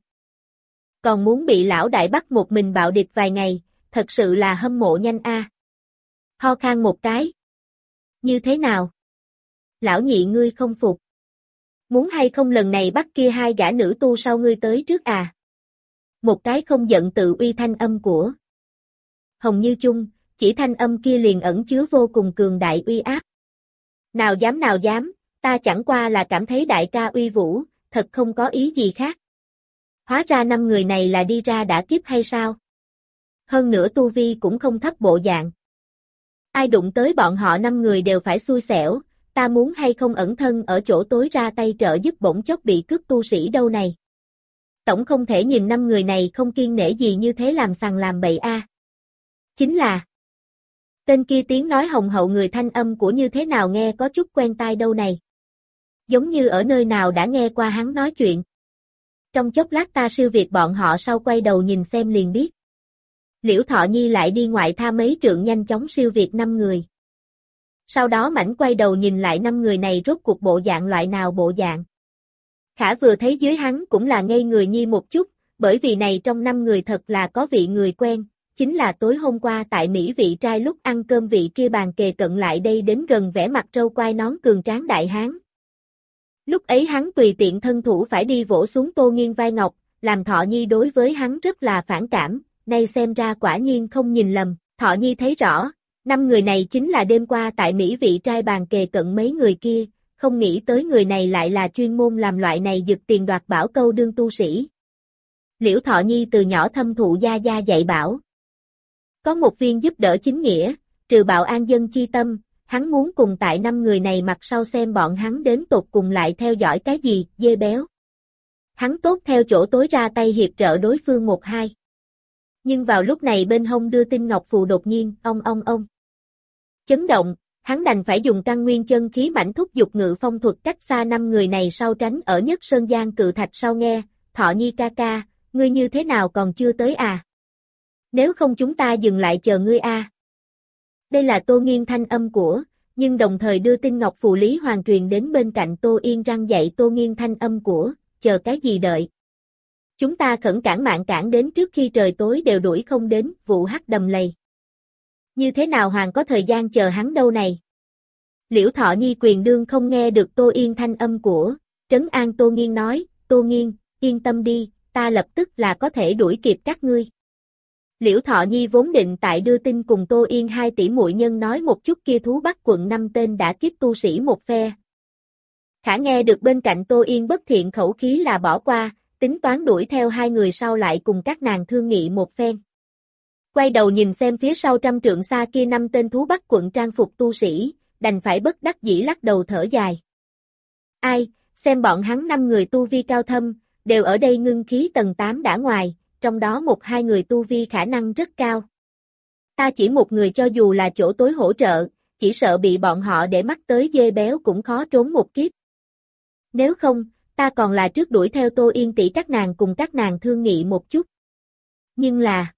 [SPEAKER 1] Còn muốn bị lão đại bắt một mình bạo địch vài ngày, thật sự là hâm mộ nhanh a. Ho khan một cái. Như thế nào? Lão nhị ngươi không phục. Muốn hay không lần này bắt kia hai gã nữ tu sau ngươi tới trước à? Một cái không giận tự uy thanh âm của Hồng Như Chung, chỉ thanh âm kia liền ẩn chứa vô cùng cường đại uy áp. Nào dám nào dám, ta chẳng qua là cảm thấy đại ca uy vũ, thật không có ý gì khác. Hóa ra năm người này là đi ra đã kiếp hay sao? Hơn nữa tu vi cũng không thấp bộ dạng. Ai đụng tới bọn họ năm người đều phải xui xẻo, ta muốn hay không ẩn thân ở chỗ tối ra tay trợ giúp bỗng chốc bị cướp tu sĩ đâu này. Tổng không thể nhìn năm người này không kiêng nể gì như thế làm sằng làm bậy a. Chính là tên kia tiếng nói hồng hậu người thanh âm của như thế nào nghe có chút quen tai đâu này. Giống như ở nơi nào đã nghe qua hắn nói chuyện. Trong chốc lát ta siêu việt bọn họ sau quay đầu nhìn xem liền biết. Liễu Thọ Nhi lại đi ngoại tha mấy trượng nhanh chóng siêu việt năm người. Sau đó mảnh quay đầu nhìn lại năm người này rốt cuộc bộ dạng loại nào bộ dạng. Khả vừa thấy dưới hắn cũng là ngây người nhi một chút, bởi vì này trong năm người thật là có vị người quen, chính là tối hôm qua tại Mỹ vị trai lúc ăn cơm vị kia bàn kề cận lại đây đến gần vẻ mặt râu quai nón cường tráng đại hán. Lúc ấy hắn tùy tiện thân thủ phải đi vỗ xuống Tô Nghiên vai ngọc, làm Thọ Nhi đối với hắn rất là phản cảm, nay xem ra quả nhiên không nhìn lầm, Thọ Nhi thấy rõ, năm người này chính là đêm qua tại Mỹ vị trai bàn kề cận mấy người kia, không nghĩ tới người này lại là chuyên môn làm loại này giật tiền đoạt bảo câu đương tu sĩ. Liễu Thọ Nhi từ nhỏ thâm thụ gia gia dạy bảo. Có một viên giúp đỡ chính nghĩa, trừ bạo an dân chi tâm, hắn muốn cùng tại năm người này mặt sau xem bọn hắn đến tột cùng lại theo dõi cái gì, dê béo. Hắn tốt theo chỗ tối ra tay hiệp trợ đối phương một hai. Nhưng vào lúc này bên hông đưa tin ngọc phù đột nhiên, ong ong ong. Chấn động, hắn đành phải dùng căn nguyên chân khí mãnh thúc dục ngự phong thuật cách xa năm người này sau tránh ở nhất sơn giang cự thạch sau nghe, Thọ Nhi ca ca, ngươi như thế nào còn chưa tới à? Nếu không chúng ta dừng lại chờ ngươi a. À. Đây là Tô Nghiên thanh âm của, nhưng đồng thời đưa tin ngọc phù Lý Hoàng truyền đến bên cạnh Tô Yên răng dạy Tô Nghiên thanh âm của, chờ cái gì đợi. Chúng ta khẩn cản mạng cản đến trước khi trời tối đều đuổi không đến, vụ hắc đầm lầy. Như thế nào Hoàng có thời gian chờ hắn đâu này? Liễu Thọ Nhi quyền đương không nghe được Tô Yên thanh âm của, trấn an Tô Nghiên nói, Tô Nghiên, yên tâm đi, ta lập tức là có thể đuổi kịp các ngươi. Liễu Thọ Nhi vốn định tại đưa tin cùng Tô Yên hai tỷ muội nhân nói một chút kia thú Bắc quận năm tên đã kiếp tu sĩ một phe. Khả nghe được bên cạnh Tô Yên bất thiện khẩu khí là bỏ qua, tính toán đuổi theo hai người sau lại cùng các nàng thương nghị một phen. Quay đầu nhìn xem phía sau trăm trượng xa kia năm tên thú Bắc quận trang phục tu sĩ, đành phải bất đắc dĩ lắc đầu thở dài. Ai, xem bọn hắn năm người tu vi cao thâm, đều ở đây ngưng khí tầng tám đã ngoài, trong đó một hai người tu vi khả năng rất cao. Ta chỉ một người cho dù là chỗ tối hỗ trợ, chỉ sợ bị bọn họ để mắt tới dê béo cũng khó trốn một kiếp. Nếu không, ta còn là trước đuổi theo Tô Yên tỷ các nàng cùng các nàng thương nghị một chút. Nhưng là,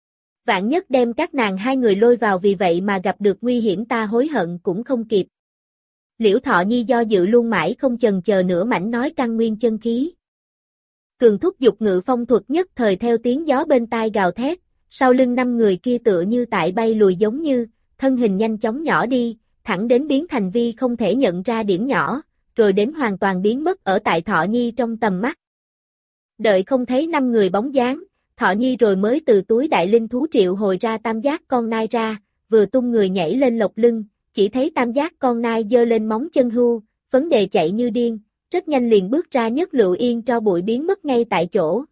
[SPEAKER 1] vạn nhất đem các nàng hai người lôi vào vì vậy mà gặp được nguy hiểm ta hối hận cũng không kịp. Liễu Thọ Nhi do dự luôn mãi không chần chờ nữa mảnh nói căn nguyên chân khí. Cường thúc dục ngự phong thuật nhất thời theo tiếng gió bên tai gào thét, sau lưng năm người kia tựa như tại bay lùi giống như, thân hình nhanh chóng nhỏ đi, thẳng đến biến thành vi không thể nhận ra điểm nhỏ, rồi đến hoàn toàn biến mất ở tại Thọ Nhi trong tầm mắt. Đợi không thấy năm người bóng dáng, Thọ Nhi rồi mới từ túi đại linh thú triệu hồi ra tam giác con nai ra, vừa tung người nhảy lên lộc lưng, chỉ thấy tam giác con nai giơ lên móng chân hưu, vấn đề chạy như điên, rất nhanh liền bước ra nhất lựu yên cho bụi biến mất ngay tại chỗ.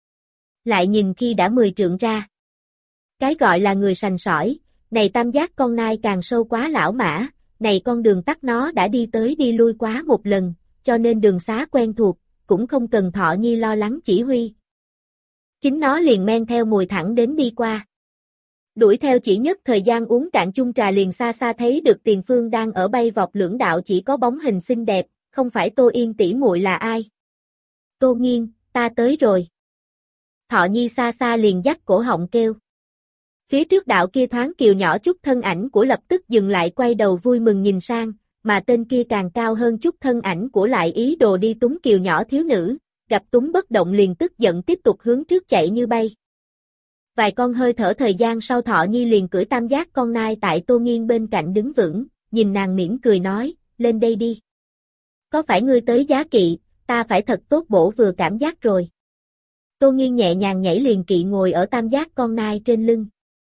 [SPEAKER 1] Lại nhìn khi đã mười trượng ra. Cái gọi là người sành sỏi, này tam giác con nai càng sâu quá lão mã, này con đường tắt nó đã đi tới đi lui quá một lần, cho nên đường xá quen thuộc, cũng không cần Thọ Nhi lo lắng chỉ huy. Chính nó liền men theo mùi thẳng đến đi qua. Đuổi theo chỉ nhất thời gian uống cạn chung trà liền xa xa thấy được tiền phương đang ở bay vọt lưỡng đạo chỉ có bóng hình xinh đẹp, không phải Tô Yên tỷ muội là ai? Tô Nghiên, ta tới rồi. Thọ Nhi xa xa liền dắt cổ họng kêu. Phía trước đạo kia thoáng kiều nhỏ chút thân ảnh của lập tức dừng lại quay đầu vui mừng nhìn sang, mà tên kia càng cao hơn chút thân ảnh của lại ý đồ đi túng kiều nhỏ thiếu nữ, gặp túng bất động liền tức giận tiếp tục hướng trước chạy như bay. Vài con hơi thở thời gian sau Thọ Nhi liền cưỡi tam giác con nai tại Tô Nghiên bên cạnh đứng vững, nhìn nàng mỉm cười nói, lên đây đi. Có phải ngươi tới giá kỵ, ta phải thật tốt bổ vừa cảm giác rồi. Tô Nghiên nhẹ nhàng nhảy liền kỵ ngồi ở tam giác con nai trên lưng.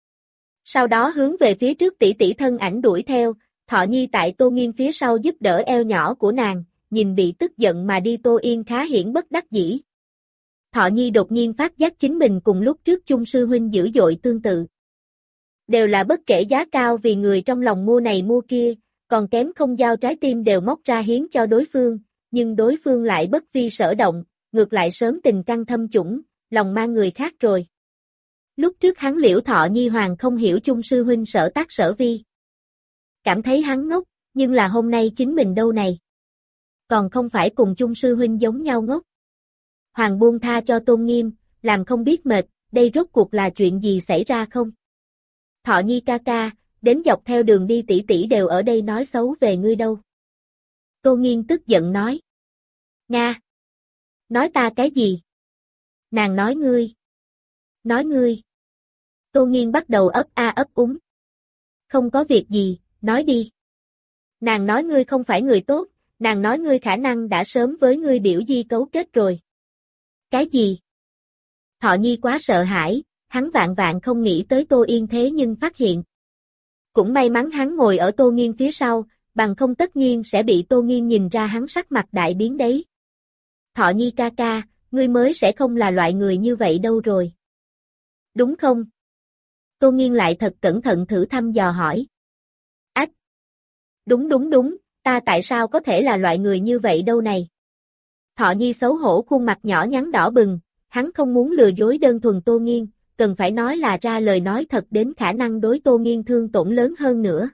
[SPEAKER 1] Sau đó hướng về phía trước tỷ tỷ thân ảnh đuổi theo, Thọ Nhi tại Tô Nghiên phía sau giúp đỡ eo nhỏ của nàng, nhìn bị tức giận mà đi Tô Yên khá hiển bất đắc dĩ. Thọ Nhi đột nhiên phát giác chính mình cùng lúc trước chung sư huynh dữ dội tương tự. Đều là bất kể giá cao vì người trong lòng mua này mua kia, còn kém không giao trái tim đều móc ra hiến cho đối phương, nhưng đối phương lại bất vi sở động, ngược lại sớm tình căng thâm chủng, lòng mang người khác rồi. Lúc trước hắn Liễu Thọ Nhi hoàng không hiểu chung sư huynh sở tác sở vi. Cảm thấy hắn ngốc, nhưng là hôm nay chính mình đâu này. Còn không phải cùng chung sư huynh giống nhau ngốc. Hoàng buông tha cho Tôn Nghiêm, làm không biết mệt, đây rốt cuộc là chuyện gì xảy ra không? Thọ Nhi ca ca, đến dọc theo đường đi tỷ tỷ đều ở đây nói xấu về ngươi đâu. Tô Nghiên tức giận nói. Nga! Nói ta cái gì? Nàng nói ngươi. Nói ngươi. Tô Nghiên bắt đầu ấp a ấp úng. Không có việc gì, nói đi. Nàng nói ngươi không phải người tốt, nàng nói ngươi khả năng đã sớm với ngươi biểu di cấu kết rồi. Cái gì? Thọ Nhi quá sợ hãi, hắn vạn vạn không nghĩ tới Tô Yên thế nhưng phát hiện. Cũng may mắn hắn ngồi ở Tô Nghiên phía sau, bằng không tất nhiên sẽ bị Tô Nghiên nhìn ra hắn sắc mặt đại biến đấy. Thọ Nhi ca ca, ngươi mới sẽ không là loại người như vậy đâu rồi. Đúng không? Tô Nghiên lại thật cẩn thận thử thăm dò hỏi. Ách! Đúng đúng đúng, ta tại sao có thể là loại người như vậy đâu này? Thọ Nhi xấu hổ khuôn mặt nhỏ nhắn đỏ bừng, hắn không muốn lừa dối đơn thuần Tô Nghiên, cần phải nói là ra lời nói thật đến khả năng đối Tô Nghiên thương tổn lớn hơn nữa.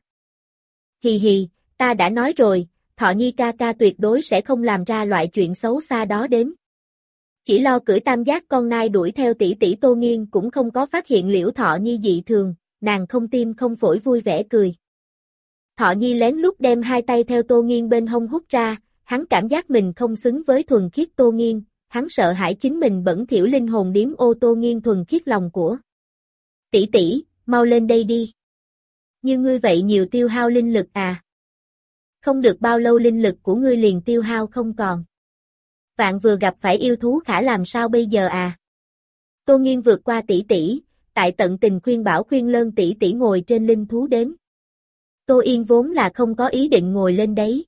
[SPEAKER 1] Hì hì, ta đã nói rồi, Thọ Nhi ca ca tuyệt đối sẽ không làm ra loại chuyện xấu xa đó đến. Chỉ lo cưỡi tam giác con nai đuổi theo tỷ tỷ Tô Nghiên cũng không có phát hiện Liễu Thọ Nhi dị thường, nàng không tim không phổi vui vẻ cười. Thọ Nhi lén lút đem hai tay theo Tô Nghiên bên hông hút ra, hắn cảm giác mình không xứng với thuần khiết Tô Nghiên, hắn sợ hãi chính mình bẩn thỉu linh hồn điếm ô Tô Nghiên thuần khiết lòng của. Tỷ tỷ, mau lên đây đi. Như ngươi vậy nhiều tiêu hao linh lực à? Không được bao lâu linh lực của ngươi liền tiêu hao không còn. Vạn vừa gặp phải yêu thú khả làm sao bây giờ à? Tô Nghiên vượt qua tỷ tỷ, tại tận tình khuyên bảo khuyên lơn tỷ tỷ ngồi trên linh thú đến. Tô Yên vốn là không có ý định ngồi lên đấy.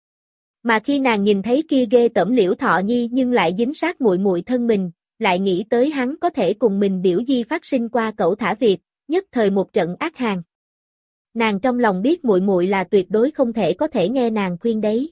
[SPEAKER 1] Mà khi nàng nhìn thấy kia ghê tởm Liễu Thọ Nhi nhưng lại dính sát muội muội thân mình, lại nghĩ tới hắn có thể cùng mình biểu di phát sinh qua cẩu thả việc, nhất thời một trận ác hàn. Nàng trong lòng biết muội muội là tuyệt đối không thể có thể nghe nàng khuyên đấy.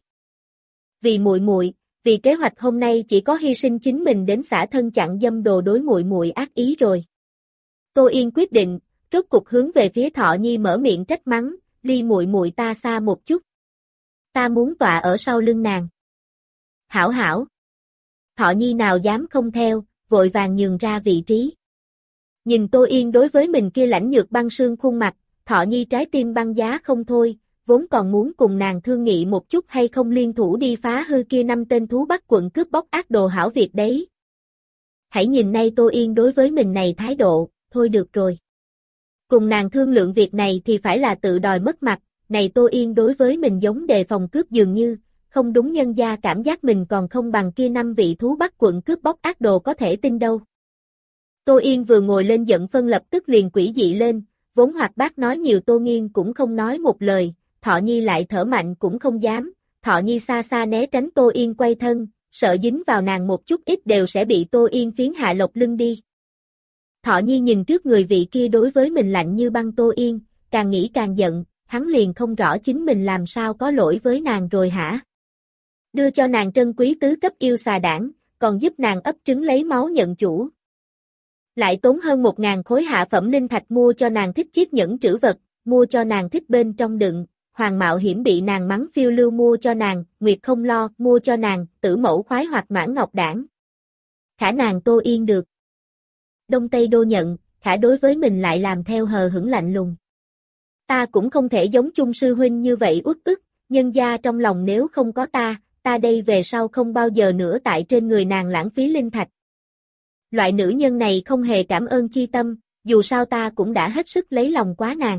[SPEAKER 1] Vì muội muội, vì kế hoạch hôm nay chỉ có hy sinh chính mình đến xả thân chặn dâm đồ đối muội muội ác ý rồi. Tô Yên quyết định, rốt cục hướng về phía Thọ Nhi mở miệng trách mắng, ly muội muội ta xa một chút. Ta muốn tọa ở sau lưng nàng. Hảo hảo. Thọ Nhi nào dám không theo, vội vàng nhường ra vị trí. Nhìn Tô Yên đối với mình kia lãnh nhược băng sương khuôn mặt, Thọ Nhi trái tim băng giá không thôi, vốn còn muốn cùng nàng thương nghị một chút hay không liên thủ đi phá hư kia năm tên thú bắt quận cướp bóc ác đồ hảo việc đấy. Hãy nhìn nay Tô Yên đối với mình này thái độ, thôi được rồi. Cùng nàng thương lượng việc này thì phải là tự đòi mất mặt, này Tô Yên đối với mình giống đề phòng cướp dường như, không đúng nhân gia cảm giác mình còn không bằng kia năm vị thú bắt quận cướp bóc ác đồ có thể tin đâu. Tô Yên vừa ngồi lên giận phân lập tức liền quỷ dị lên, vốn hoạt bát nói nhiều Tô Nghiên cũng không nói một lời, Thọ Nhi lại thở mạnh cũng không dám, Thọ Nhi xa xa né tránh Tô Yên quay thân, sợ dính vào nàng một chút ít đều sẽ bị Tô Yên phiến hạ lộc lưng đi. Thọ Nhi nhìn trước người vị kia đối với mình lạnh như băng Tô Yên, càng nghĩ càng giận, hắn liền không rõ chính mình làm sao có lỗi với nàng rồi hả? Đưa cho nàng trân quý tứ cấp yêu xà đảng, còn giúp nàng ấp trứng lấy máu nhận chủ. Lại tốn hơn một ngàn khối hạ phẩm linh thạch mua cho nàng thích chiếc nhẫn trữ vật, mua cho nàng thích bên trong đựng, Hoàng Mạo Hiểm bị nàng mắng phiêu lưu mua cho nàng, Nguyệt Không Lo mua cho nàng, Tử Mẫu khoái hoặc Mãn Ngọc Đảng. Khả nàng Tô Yên được. Đông Tây Đô nhận, khả đối với mình lại làm theo hờ hững lạnh lùng. Ta cũng không thể giống chung sư huynh như vậy uất ức, nhân gia trong lòng nếu không có ta, ta đây về sau không bao giờ nữa tại trên người nàng lãng phí linh thạch. Loại nữ nhân này không hề cảm ơn chi tâm, dù sao ta cũng đã hết sức lấy lòng quá nàng.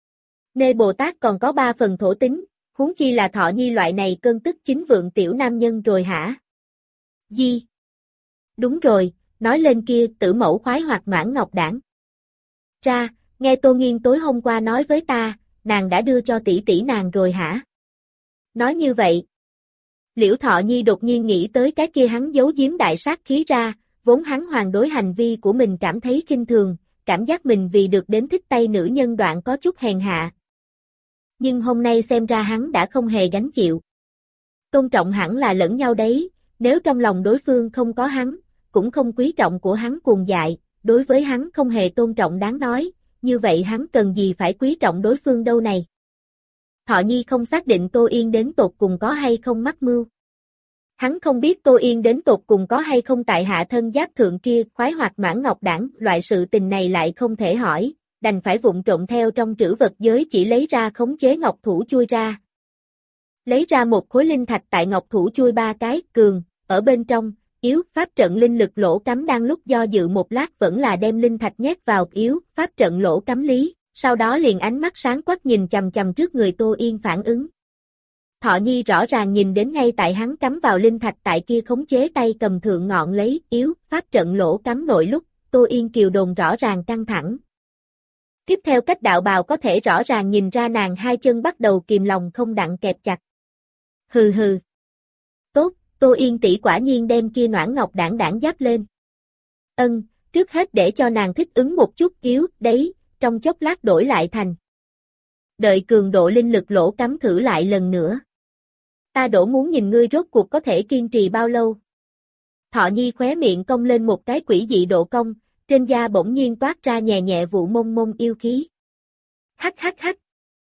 [SPEAKER 1] Nê Bồ Tát còn có ba phần thổ tính, huống chi là Thọ Nhi loại này cơn tức chính vượng tiểu nam nhân rồi hả? Di. Đúng rồi, nói lên kia Tử Mẫu khoái hoặc Mãn Ngọc Đảng. Ra, nghe Tô Nghiên tối hôm qua nói với ta, nàng đã đưa cho tỷ tỷ nàng rồi hả? Nói như vậy. Liễu Thọ Nhi đột nhiên nghĩ tới cái kia hắn giấu giếm đại sát khí ra, vốn hắn hoàng đối hành vi của mình cảm thấy khinh thường, cảm giác mình vì được đến thích tay nữ nhân đoạn có chút hèn hạ. Nhưng hôm nay xem ra hắn đã không hề gánh chịu. Tôn trọng hẳn là lẫn nhau đấy, nếu trong lòng đối phương không có hắn, cũng không quý trọng của hắn cuồng dại, đối với hắn không hề tôn trọng đáng nói, như vậy hắn cần gì phải quý trọng đối phương đâu này. Thọ Nhi không xác định Tô Yên đến tột cùng có hay không mắc mưu. Hắn không biết Tô Yên đến tột cùng có hay không tại hạ thân giáp thượng kia khoái hoặc Mãn Ngọc Đảng, loại sự tình này lại không thể hỏi, đành phải vụng trộm theo trong trữ vật giới chỉ lấy ra khống chế ngọc thủ chui ra. Lấy ra một khối linh thạch tại ngọc thủ chui ba cái, cường, ở bên trong, yếu, pháp trận linh lực lỗ cắm đang lúc do dự một lát vẫn là đem linh thạch nhét vào yếu, pháp trận lỗ cắm lý, sau đó liền ánh mắt sáng quắc nhìn chằm chằm trước người Tô Yên phản ứng. Thọ Nhi rõ ràng nhìn đến ngay tại hắn cắm vào linh thạch tại kia khống chế tay cầm thượng ngọn lấy, yếu, pháp trận lỗ cắm nội lúc, Tô Yên kiều đồn rõ ràng căng thẳng. Tiếp theo cách đạo bào có thể rõ ràng nhìn ra nàng hai chân bắt đầu kìm lòng không đặng kẹp chặt. Hừ hừ. Tốt, Tô Yên tỷ quả nhiên đem kia noãn ngọc đảng đảng giáp lên. Ân, trước hết để cho nàng thích ứng một chút yếu, đấy, trong chốc lát đổi lại thành. Đợi cường độ linh lực lỗ cắm thử lại lần nữa. Ta đổ muốn nhìn ngươi rốt cuộc có thể kiên trì bao lâu. Thọ Nhi khóe miệng cong lên một cái quỷ dị độ cong, trên da bỗng nhiên toát ra nhẹ nhẹ vụ mông mông yêu khí. Hắc hắc hắc.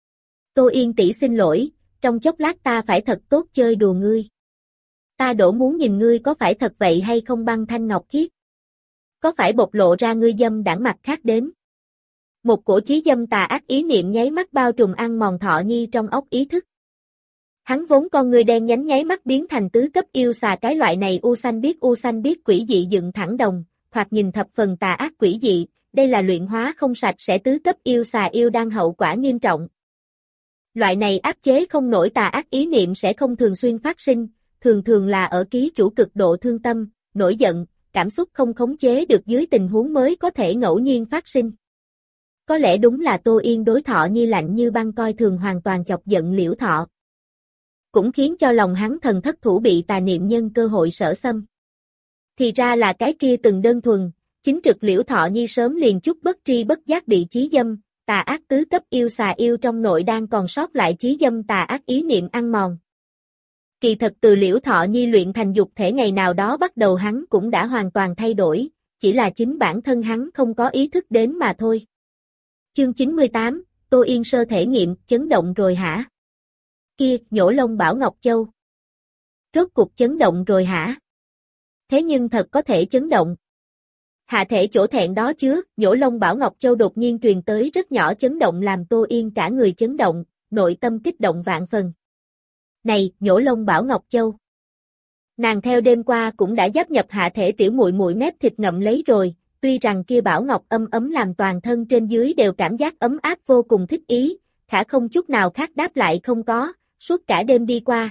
[SPEAKER 1] Tô Yên tỷ xin lỗi, trong chốc lát ta phải thật tốt chơi đùa ngươi. Ta đổ muốn nhìn ngươi có phải thật vậy hay không băng thanh ngọc khiết. Có phải bộc lộ ra ngươi dâm đảng mặt khác đến. Một cổ chí dâm tà ác ý niệm nháy mắt bao trùm ăn mòn Thọ Nhi trong óc ý thức. Hắn vốn con người đen nhánh nháy mắt biến thành tứ cấp yêu xà cái loại này u xanh biết u xanh biết quỷ dị dựng thẳng đồng, thoạt nhìn thập phần tà ác quỷ dị, đây là luyện hóa không sạch sẽ tứ cấp yêu xà yêu đang hậu quả nghiêm trọng. Loại này áp chế không nổi tà ác ý niệm sẽ không thường xuyên phát sinh, thường thường là ở ký chủ cực độ thương tâm, nổi giận, cảm xúc không khống chế được dưới tình huống mới có thể ngẫu nhiên phát sinh. Có lẽ đúng là Tô Yên đối Thọ Nhi lạnh như băng coi thường hoàn toàn chọc giận Liễu Thọ. Cũng khiến cho lòng hắn thần thất thủ bị tà niệm nhân cơ hội sở xâm. Thì ra là cái kia từng đơn thuần, chính trực Liễu Thọ Nhi sớm liền chút bất tri bất giác bị chí dâm, tà ác tứ cấp yêu xà yêu trong nội đang còn sót lại chí dâm tà ác ý niệm ăn mòn. Kỳ thật từ Liễu Thọ Nhi luyện thành dục thể ngày nào đó bắt đầu hắn cũng đã hoàn toàn thay đổi, chỉ là chính bản thân hắn không có ý thức đến mà thôi. Chương chín mươi tám, Tô Yên sơ thể nghiệm, chấn động rồi hả? Kia, nhổ lông Bảo Ngọc Châu. Rốt cục chấn động rồi hả? Thế nhưng thật có thể chấn động. Hạ thể chỗ thẹn đó chứa, nhổ lông Bảo Ngọc Châu đột nhiên truyền tới rất nhỏ chấn động làm Tô Yên cả người chấn động, nội tâm kích động vạn phần. Này, nhổ lông Bảo Ngọc Châu. Nàng theo đêm qua cũng đã giáp nhập hạ thể tiểu muội muội mép thịt ngậm lấy rồi, tuy rằng kia Bảo Ngọc âm ấm làm toàn thân trên dưới đều cảm giác ấm áp vô cùng thích ý, khả không chút nào khác đáp lại không có, suốt cả đêm đi qua.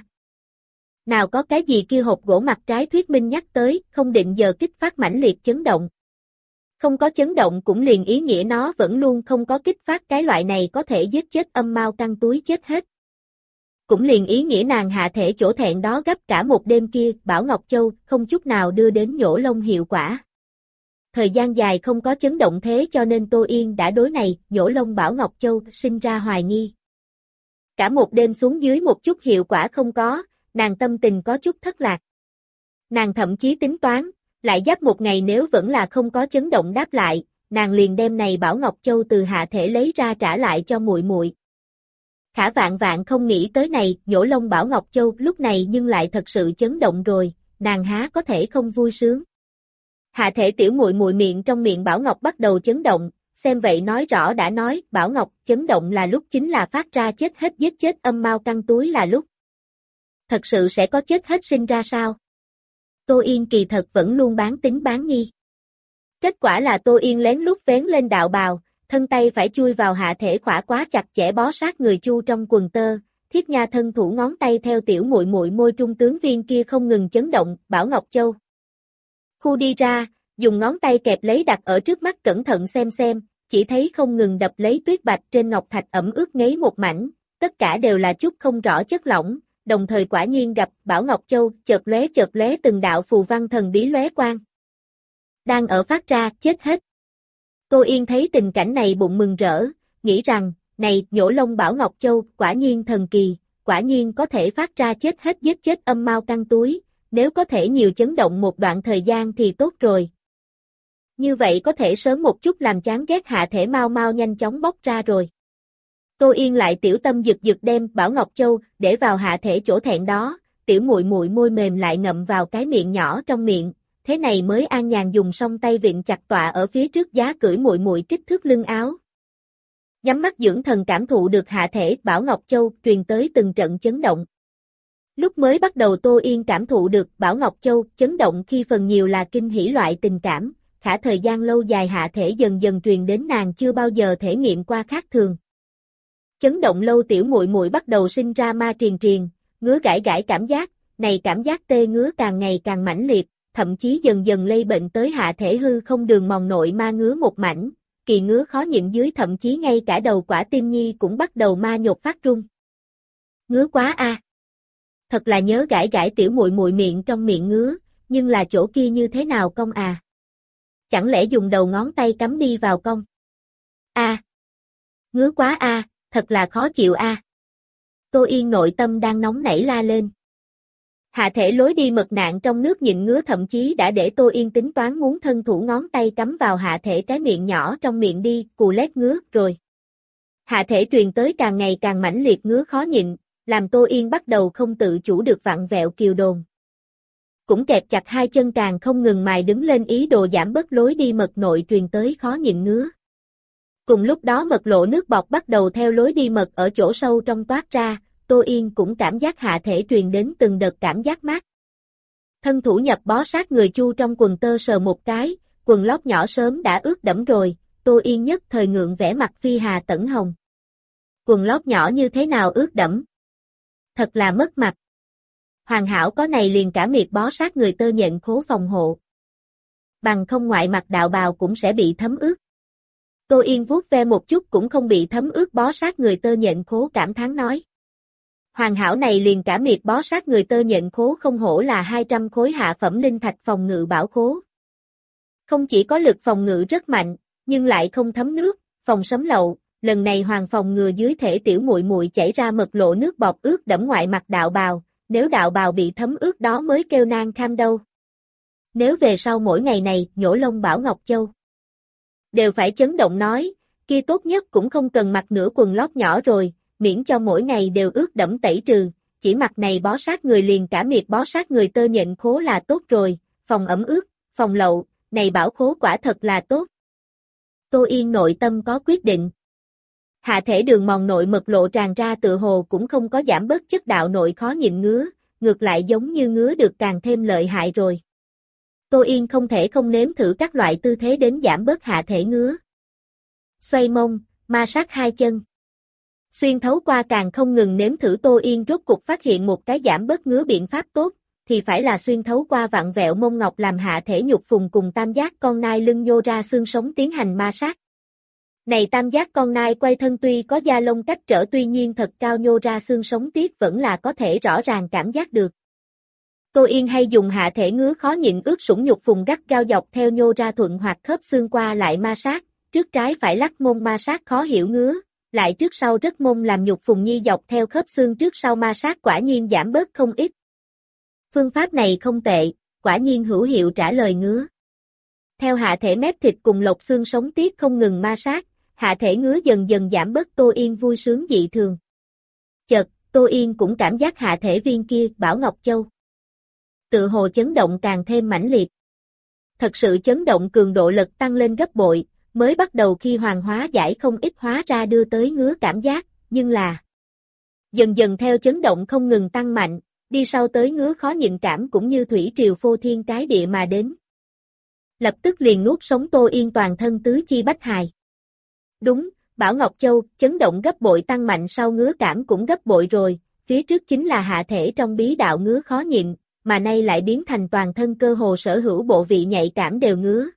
[SPEAKER 1] Nào có cái gì kia hộp gỗ mặt trái thuyết minh nhắc tới, không định giờ kích phát mãnh liệt chấn động. Không có chấn động cũng liền ý nghĩa nó vẫn luôn không có kích phát cái loại này có thể giết chết âm mau căng túi chết hết. Cũng liền ý nghĩa nàng hạ thể chỗ thẹn đó gấp cả một đêm kia, Bảo Ngọc Châu không chút nào đưa đến nhổ lông hiệu quả. Thời gian dài không có chấn động thế cho nên Tô Yên đã đối này, nhổ lông Bảo Ngọc Châu, sinh ra hoài nghi. Cả một đêm xuống dưới một chút hiệu quả không có, nàng tâm tình có chút thất lạc. Nàng thậm chí tính toán, lại giáp một ngày nếu vẫn là không có chấn động đáp lại, nàng liền đem này Bảo Ngọc Châu từ hạ thể lấy ra trả lại cho muội muội. Khả vạn vạn không nghĩ tới này, nhổ lông Bảo Ngọc Châu lúc này nhưng lại thật sự chấn động rồi, nàng há có thể không vui sướng. Hạ thể tiểu muội muội miệng trong miệng Bảo Ngọc bắt đầu chấn động, xem vậy nói rõ đã nói, Bảo Ngọc chấn động là lúc chính là phát ra chết hết giết chết âm mao căng túi là lúc. Thật sự sẽ có chết hết sinh ra sao? Tô Yên kỳ thật vẫn luôn bán tính bán nghi. Kết quả là Tô Yên lén lút vén lên đạo bào, thân tay phải chui vào hạ thể khỏa quá chặt chẽ bó sát người Chu trong quần tơ, Thiết Nha thân thủ ngón tay theo tiểu muội muội môi trung tướng viên kia không ngừng chấn động, Bảo Ngọc Châu. Khu đi ra, dùng ngón tay kẹp lấy đặt ở trước mắt cẩn thận xem xem, chỉ thấy không ngừng đập lấy tuyết bạch trên ngọc thạch ẩm ướt ngấy một mảnh, tất cả đều là chút không rõ chất lỏng, đồng thời quả nhiên gặp Bảo Ngọc Châu chợt lóe chợt lóe từng đạo phù văn thần bí lóe quang. Đang ở phát ra, chết hết. Tô Yên thấy tình cảnh này bụng mừng rỡ, nghĩ rằng, này, nhổ lông Bảo Ngọc Châu, quả nhiên thần kỳ, quả nhiên có thể phát ra chết hết giết chết âm mao căng túi, nếu có thể nhiều chấn động một đoạn thời gian thì tốt rồi. Như vậy có thể sớm một chút làm chán ghét hạ thể mau mau nhanh chóng bóc ra rồi. Tô Yên lại tiểu tâm giật giật đem Bảo Ngọc Châu để vào hạ thể chỗ thẹn đó, tiểu muội muội môi mềm lại ngậm vào cái miệng nhỏ trong miệng, thế này mới an nhàn dùng song tay vịn chặt tọa ở phía trước giá cưỡi muội muội kích thước lưng áo. Nhắm mắt dưỡng thần cảm thụ được hạ thể Bảo Ngọc Châu truyền tới từng trận chấn động. Lúc mới bắt đầu Tô Yên cảm thụ được Bảo Ngọc Châu chấn động khi phần nhiều là kinh hỉ loại tình cảm, khả thời gian lâu dài hạ thể dần dần truyền đến nàng chưa bao giờ thể nghiệm qua khác thường. Chấn động lâu tiểu muội muội bắt đầu sinh ra ma triền triền, ngứa gãi gãi cảm giác, này cảm giác tê ngứa càng ngày càng mãnh liệt, thậm chí dần dần lây bệnh tới hạ thể hư không đường mòn nội ma ngứa một mảnh, kỳ ngứa khó nhịn dưới thậm chí ngay cả đầu quả tim nhi cũng bắt đầu ma nhột phát run. Ngứa quá a. À. Thật là nhớ gãi gãi tiểu muội muội miệng trong miệng ngứa, nhưng là chỗ kia như thế nào cong à? Chẳng lẽ dùng đầu ngón tay cắm đi vào cong? A. À. Ngứa quá a, à, thật là khó chịu a. À. Tô Yên nội tâm đang nóng nảy la lên. Hạ thể lối đi mật nạn trong nước nhịn ngứa thậm chí đã để Tô Yên tính toán muốn thân thủ ngón tay cắm vào hạ thể cái miệng nhỏ trong miệng đi, cù lét ngứa, rồi. Hạ thể truyền tới càng ngày càng mãnh liệt ngứa khó nhịn, làm Tô Yên bắt đầu không tự chủ được vặn vẹo kiều đồn. Cũng kẹp chặt hai chân càng không ngừng mài đứng lên ý đồ giảm bớt lối đi mật nội truyền tới khó nhịn ngứa. Cùng lúc đó mật lộ nước bọt bắt đầu theo lối đi mật ở chỗ sâu trong toát ra, Tô Yên cũng cảm giác hạ thể truyền đến từng đợt cảm giác mát. Thân thủ nhập bó sát người Chu trong quần tơ sờ một cái, quần lót nhỏ sớm đã ướt đẫm rồi, Tô Yên nhất thời ngượng vẻ mặt phi hà tẩn hồng. Quần lót nhỏ như thế nào ướt đẫm? Thật là mất mặt. Hoàn hảo có này liền cả miệt bó sát người tơ nhện khố phòng hộ. Bằng không ngoại mặt đạo bào cũng sẽ bị thấm ướt. Tô Yên vuốt ve một chút cũng không bị thấm ướt bó sát người tơ nhện khố cảm thán nói. Hoàn hảo này liền cả miệt bó sát người tơ nhện khố không hổ là hai trăm khối hạ phẩm linh thạch phòng ngự bảo khố. Không chỉ có lực phòng ngự rất mạnh, nhưng lại không thấm nước, phòng sấm lậu, lần này hoàng phòng ngừa dưới thể tiểu muội muội chảy ra mật lộ nước bọt ướt đẫm ngoại mặt đạo bào, nếu đạo bào bị thấm ướt đó mới kêu nan kham đâu. Nếu về sau mỗi ngày này nhổ lông Bảo Ngọc Châu đều phải chấn động nói, kia tốt nhất cũng không cần mặc nửa quần lót nhỏ rồi, miễn cho mỗi ngày đều ướt đẫm tẩy trừ, chỉ mặc này bó sát người liền cả miệt bó sát người tơ nhện khố là tốt rồi, phòng ẩm ướt, phòng lậu, này bảo khố quả thật là tốt. Tô Yên nội tâm có quyết định. Hạ thể đường mòn nội mật lộ tràn ra tự hồ cũng không có giảm bớt chất đạo nội khó nhịn ngứa, ngược lại giống như ngứa được càng thêm lợi hại rồi. Tô Yên không thể không nếm thử các loại tư thế đến giảm bớt hạ thể ngứa. Xoay mông, ma sát hai chân. Xuyên thấu qua càng không ngừng nếm thử Tô Yên rốt cục phát hiện một cái giảm bớt ngứa biện pháp tốt, thì phải là xuyên thấu qua vặn vẹo mông ngọc làm hạ thể nhục phùng cùng tam giác con nai lưng nhô ra xương sống tiến hành ma sát. Này tam giác con nai quay thân tuy có da lông cách trở tuy nhiên thật cao nhô ra xương sống tiết vẫn là có thể rõ ràng cảm giác được. Tô Yên hay dùng hạ thể ngứa khó nhịn ướt sũng nhục phùng gắt gao dọc theo nhô ra thuận hoặc khớp xương qua lại ma sát, trước trái phải lắc mông ma sát khó hiểu ngứa, lại trước sau rất mông làm nhục phùng nhi dọc theo khớp xương trước sau ma sát quả nhiên giảm bớt không ít. Phương pháp này không tệ, quả nhiên hữu hiệu trả lời ngứa. Theo hạ thể mép thịt cùng lộc xương sống tiết không ngừng ma sát, hạ thể ngứa dần dần giảm bớt Tô Yên vui sướng dị thường. Chợt, Tô Yên cũng cảm giác hạ thể viên kia, Bảo Ngọc Châu. Tự hồ chấn động càng thêm mãnh liệt. Thật sự chấn động cường độ lực tăng lên gấp bội, mới bắt đầu khi hoàng hóa giải không ít hóa ra đưa tới ngứa cảm giác, nhưng là dần dần theo chấn động không ngừng tăng mạnh, đi sau tới ngứa khó nhịn cảm cũng như thủy triều phô thiên cái địa mà đến. Lập tức liền nuốt sống Tô Yên toàn thân tứ chi bách hài. Đúng, Bảo Ngọc Châu, chấn động gấp bội tăng mạnh sau ngứa cảm cũng gấp bội rồi, phía trước chính là hạ thể trong bí đạo ngứa khó nhịn, mà nay lại biến thành toàn thân cơ hồ sở hữu bộ vị nhạy cảm đều ngứa.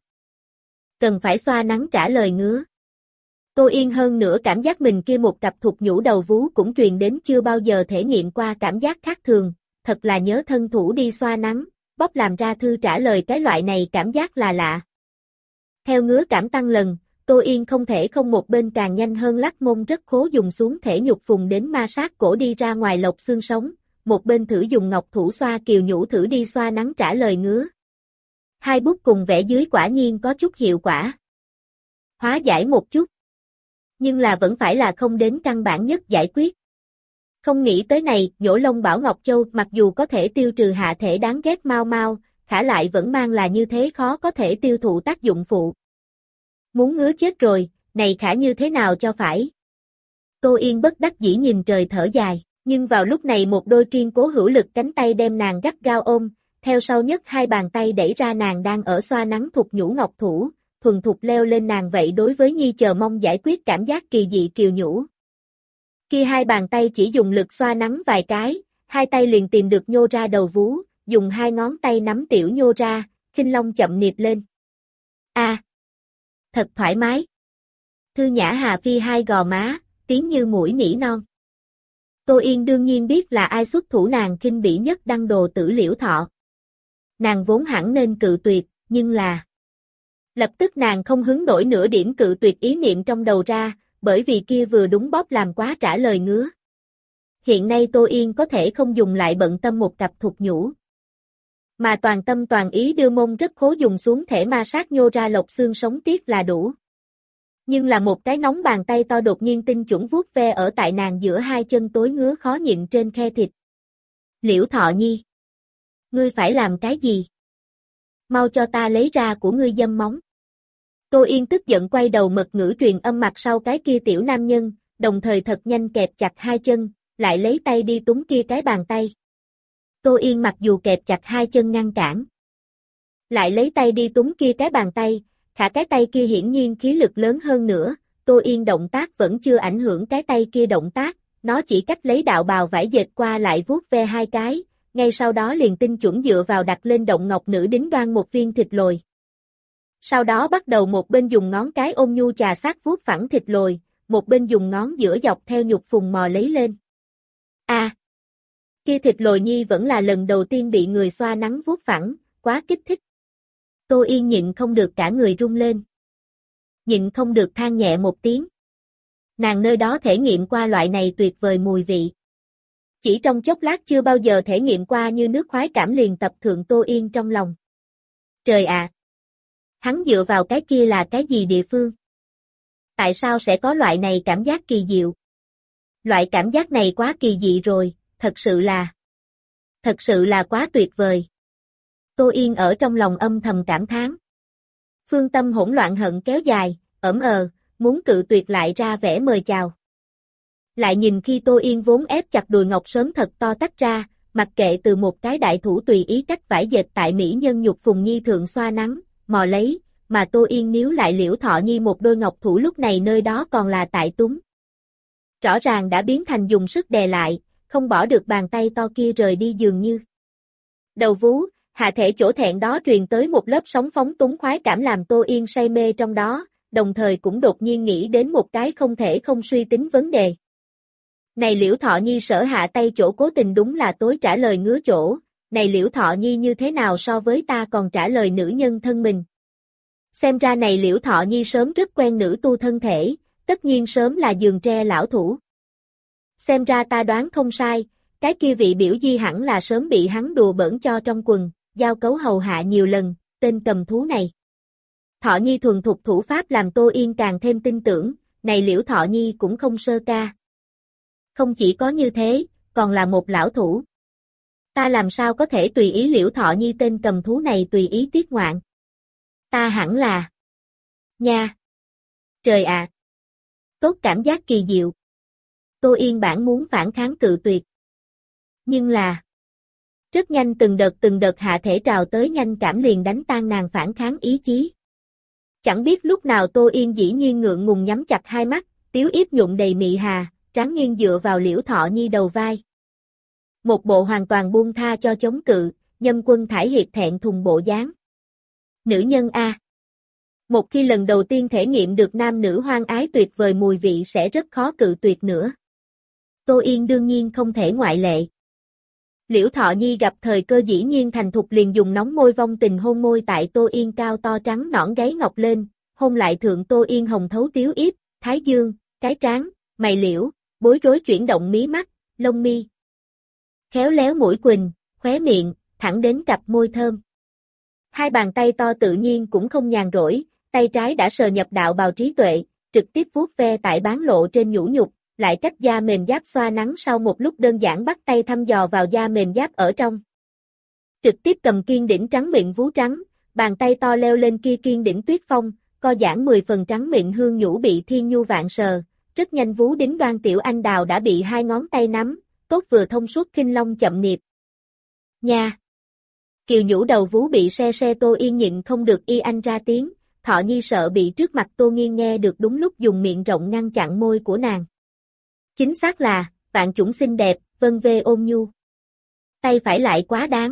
[SPEAKER 1] Cần phải xoa nắng trả lời ngứa. Tô Yên hơn nữa cảm giác mình kia một cặp thục nhũ đầu vú cũng truyền đến chưa bao giờ thể nghiệm qua cảm giác khác thường, thật là nhớ thân thủ đi xoa nắng, bóp làm ra thư trả lời cái loại này cảm giác là lạ. Theo ngứa cảm tăng lần, Tô Yên không thể không một bên càng nhanh hơn lắc mông rất khố dùng xuống thể nhục phùng đến ma sát cổ đi ra ngoài lộc xương sống, một bên thử dùng ngọc thủ xoa kiều nhũ thử đi xoa nắng trả lời ngứa. Hai bút cùng vẽ dưới quả nhiên có chút hiệu quả. Hóa giải một chút. Nhưng là vẫn phải là không đến căn bản nhất giải quyết. Không nghĩ tới này, nhổ lông Bảo Ngọc Châu mặc dù có thể tiêu trừ hạ thể đáng ghét mau mau, khả lại vẫn mang là như thế khó có thể tiêu thụ tác dụng phụ. Muốn ngứa chết rồi, này khả như thế nào cho phải. Tô Yên bất đắc dĩ nhìn trời thở dài, nhưng vào lúc này một đôi kiên cố hữu lực cánh tay đem nàng gắt gao ôm, theo sau nhất hai bàn tay đẩy ra nàng đang ở xoa nắng thục nhũ ngọc thủ, thuần thục leo lên nàng vậy đối với Nhi chờ mong giải quyết cảm giác kỳ dị kiều nhũ. Kia hai bàn tay chỉ dùng lực xoa nắng vài cái, hai tay liền tìm được nhô ra đầu vú, dùng hai ngón tay nắm tiểu nhô ra, khinh long chậm niệp lên. A, à, thật thoải mái. Thư Nhã Hà Phi hai gò má, tiếng như mũi nỉ non. Tô Yên đương nhiên biết là ai xuất thủ nàng khinh bỉ nhất đăng đồ tử Liễu Thọ. Nàng vốn hẳn nên cự tuyệt, nhưng là lập tức nàng không hứng nổi nửa điểm cự tuyệt ý niệm trong đầu ra, bởi vì kia vừa đúng bóp làm quá trả lời ngứa. Hiện nay Tô Yên có thể không dùng lại bận tâm một cặp thục nhũ, mà toàn tâm toàn ý đưa mông rất khố dùng xuống thể ma sát nhô ra lộc xương sống tiếc là đủ. Nhưng là một cái nóng bàn tay to đột nhiên tinh chuẩn vuốt ve ở tại nàng giữa hai chân tối ngứa khó nhịn trên khe thịt. Liễu Thọ Nhi, ngươi phải làm cái gì? Mau cho ta lấy ra của ngươi dâm móng. Tô Yên tức giận quay đầu mật ngữ truyền âm mặt sau cái kia tiểu nam nhân, đồng thời thật nhanh kẹp chặt hai chân, lại lấy tay đi túm kia cái bàn tay. Tô Yên mặc dù kẹp chặt hai chân ngăn cản, lại lấy tay đi túm kia cái bàn tay, khả cái tay kia hiển nhiên khí lực lớn hơn nữa, Tô Yên động tác vẫn chưa ảnh hưởng cái tay kia động tác, nó chỉ cách lấy đạo bào vải dệt qua lại vuốt ve hai cái, ngay sau đó liền tinh chuẩn dựa vào đặt lên động ngọc nữ đính đoan một viên thịt lồi. Sau đó bắt đầu một bên dùng ngón cái ôn nhu chà sát vuốt phẳng thịt lồi, một bên dùng ngón giữa dọc theo nhục phùng mò lấy lên. A, à, kia thịt lồi Nhi vẫn là lần đầu tiên bị người xoa nắng vuốt phẳng, quá kích thích. Tô Yên nhịn không được cả người rung lên. Nhịn không được than nhẹ một tiếng. Nàng nơi đó thể nghiệm qua loại này tuyệt vời mùi vị. Chỉ trong chốc lát chưa bao giờ thể nghiệm qua như nước khoái cảm liền tập thượng Tô Yên trong lòng. Trời ạ! À, hắn dựa vào cái kia là cái gì địa phương? Tại sao sẽ có loại này cảm giác kỳ diệu? Loại cảm giác này quá kỳ dị rồi, thật sự là... Thật sự là quá tuyệt vời. Tô Yên ở trong lòng âm thầm cảm thán. Phương tâm hỗn loạn hận kéo dài, ẩm ờ, muốn cự tuyệt lại ra vẻ mời chào. Lại nhìn khi Tô Yên vốn ép chặt đùi ngọc sớm thật to tách ra, mặc kệ từ một cái đại thủ tùy ý cách vải dệt tại Mỹ nhân nhục phùng Nhi thượng xoa nắng, mò lấy, mà Tô Yên níu lại Liễu Thọ Nhi một đôi ngọc thủ lúc này nơi đó còn là tại túng. Rõ ràng đã biến thành dùng sức đè lại, không bỏ được bàn tay to kia rời đi dường như. Đầu vú, hạ thể chỗ thẹn đó truyền tới một lớp sóng phóng túng khoái cảm làm Tô Yên say mê trong đó, đồng thời cũng đột nhiên nghĩ đến một cái không thể không suy tính vấn đề. Này Liễu Thọ Nhi sở hạ tay chỗ cố tình đúng là tối trả lời ngứa chỗ, này Liễu Thọ Nhi như thế nào so với ta còn trả lời nữ nhân thân mình. Xem ra này Liễu Thọ Nhi sớm rất quen nữ tu thân thể, tất nhiên sớm là giường tre lão thủ. Xem ra ta đoán không sai, cái kia vị biểu di hẳn là sớm bị hắn đùa bỡn cho trong quần, giao cấu hầu hạ nhiều lần, tên cầm thú này. Thọ Nhi thuần thục thủ pháp làm Tô Yên càng thêm tin tưởng, này Liễu Thọ Nhi cũng không sơ ca. Không chỉ có như thế, còn là một lão thủ. Ta làm sao có thể tùy ý Liễu Thọ Nhi tên cầm thú này tùy ý tiết ngoạn. Ta hẳn là... Nha! Trời ạ! Tốt cảm giác kỳ diệu. Tô Yên bản muốn phản kháng cự tuyệt. Nhưng là... Rất nhanh từng đợt từng đợt hạ thể trào tới nhanh cảm liền đánh tan nàng phản kháng ý chí. Chẳng biết lúc nào Tô Yên dĩ nhiên ngượng ngùng nhắm chặt hai mắt, tiếu yếp nhuộm đầy mị hà, tráng nghiêng dựa vào Liễu Thọ Nhi đầu vai. Một bộ hoàn toàn buông tha cho chống cự, Nhâm Quân thải hiệt thẹn thùng bộ dáng. Nữ nhân A. Một khi lần đầu tiên thể nghiệm được nam nữ hoang ái tuyệt vời mùi vị sẽ rất khó cự tuyệt nữa. Tô Yên đương nhiên không thể ngoại lệ. Liễu Thọ Nhi gặp thời cơ dĩ nhiên thành thục liền dùng nóng môi vong tình hôn môi tại Tô Yên cao to trắng nõn gáy ngọc lên, hôn lại thượng Tô Yên hồng thấu tiếu yếp, thái dương, cái trán, mày liễu, bối rối chuyển động mí mắt, lông mi. Khéo léo mũi quỳnh, khóe miệng, thẳng đến cặp môi thơm. Hai bàn tay to tự nhiên cũng không nhàn rỗi, tay trái đã sờ nhập đạo bào trí tuệ, trực tiếp vuốt ve tại bán lộ trên nhũ nhục, lại cách da mềm giáp xoa nắng sau một lúc đơn giản bắt tay thăm dò vào da mềm giáp ở trong. Trực tiếp cầm kiên đỉnh trắng mịn vú trắng, bàn tay to leo lên kia kiên đỉnh tuyết phong, co giãn mười phần trắng mịn hương nhũ bị thiên nhu vạn sờ, rất nhanh vú đính đoan tiểu anh đào đã bị hai ngón tay nắm, tốt vừa thông suốt khinh long chậm niệm. Nha! Kiều nhũ đầu vú bị se se Tô Yên nhịn không được y anh ra tiếng, Thọ Nhi sợ bị trước mặt Tô Nghiên nghe được đúng lúc dùng miệng rộng ngăn chặn môi của nàng. Chính xác là, vạn chủng xinh đẹp, vân vê ôn nhu. Tay phải lại quá đáng.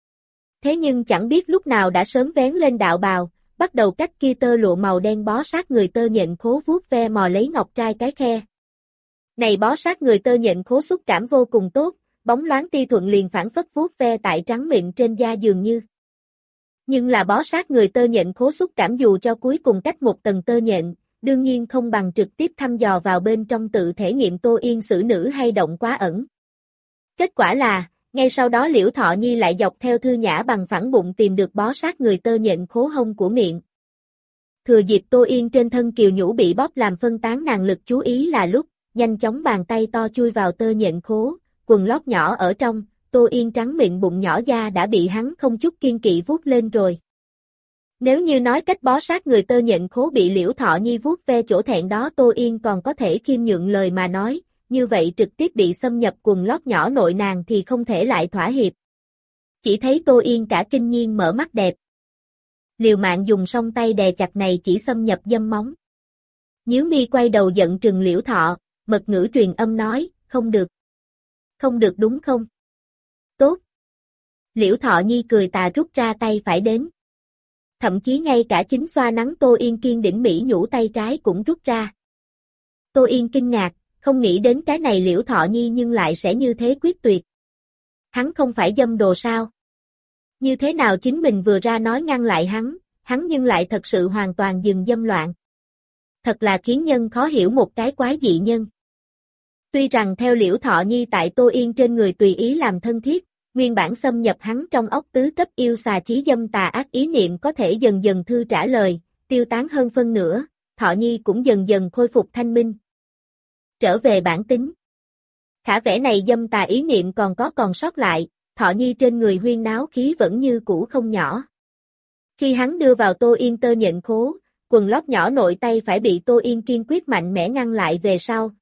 [SPEAKER 1] Thế nhưng chẳng biết lúc nào đã sớm vén lên đạo bào, bắt đầu cách kia tơ lụa màu đen bó sát người tơ nhện khố vuốt ve mò lấy ngọc trai cái khe. Này bó sát người tơ nhện khố xúc cảm vô cùng tốt, bóng loáng ti thuận liền phản phất vuốt ve tại trắng mịn trên da dường như. Nhưng là bó sát người tơ nhện khố xúc cảm dù cho cuối cùng cách một tầng tơ nhện, đương nhiên không bằng trực tiếp thăm dò vào bên trong tự thể nghiệm Tô Yên xử nữ hay động quá ẩn. Kết quả là, ngay sau đó Liễu Thọ Nhi lại dọc theo Thư Nhã bằng phẳng bụng tìm được bó sát người tơ nhện khố hông của miệng. Thừa dịp Tô Yên trên thân kiều nhũ bị bóp làm phân tán nàng lực chú ý là lúc, nhanh chóng bàn tay to chui vào tơ nhện khố, quần lót nhỏ ở trong, Tô Yên trắng mịn bụng nhỏ da đã bị hắn không chút kiên kỵ vuốt lên rồi. Nếu như nói cách bó sát người tơ nhện khố bị Liễu Thọ Nhi vuốt ve chỗ thẹn đó Tô Yên còn có thể khiêm nhượng lời mà nói, như vậy trực tiếp bị xâm nhập quần lót nhỏ nội nàng thì không thể lại thỏa hiệp. Chỉ thấy Tô Yên cả kinh nhiên mở mắt đẹp. Liều mạng dùng song tay đè chặt này chỉ xâm nhập dâm móng. Nhíu mi quay đầu giận trừng Liễu Thọ, mật ngữ truyền âm nói, không được. Không được đúng không? Tốt. Liễu Thọ Nhi cười tà rút ra tay phải đến. Thậm chí ngay cả chính xoa nắng Tô Yên kiên đỉnh mỹ nhũ tay trái cũng rút ra. Tô Yên kinh ngạc, không nghĩ đến cái này Liễu Thọ Nhi nhưng lại sẽ như thế quyết tuyệt. Hắn không phải dâm đồ sao? Như thế nào chính mình vừa ra nói ngăn lại hắn, hắn nhưng lại thật sự hoàn toàn dừng dâm loạn. Thật là khiến nhân khó hiểu một cái quái dị nhân. Tuy rằng theo Liễu Thọ Nhi tại Tô Yên trên người tùy ý làm thân thiết, nguyên bản xâm nhập hắn trong óc tứ cấp yêu xà chí dâm tà ác ý niệm có thể dần dần thư trả lời, tiêu tán hơn phân nửa, Thọ Nhi cũng dần dần khôi phục thanh minh. Trở về bản tính. Khả vẻ này dâm tà ý niệm còn có còn sót lại, Thọ Nhi trên người huyên náo khí vẫn như cũ không nhỏ. Khi hắn đưa vào Tô Yên tơ nhện khố, quần lót nhỏ nội tay phải bị Tô Yên kiên quyết mạnh mẽ ngăn lại về sau.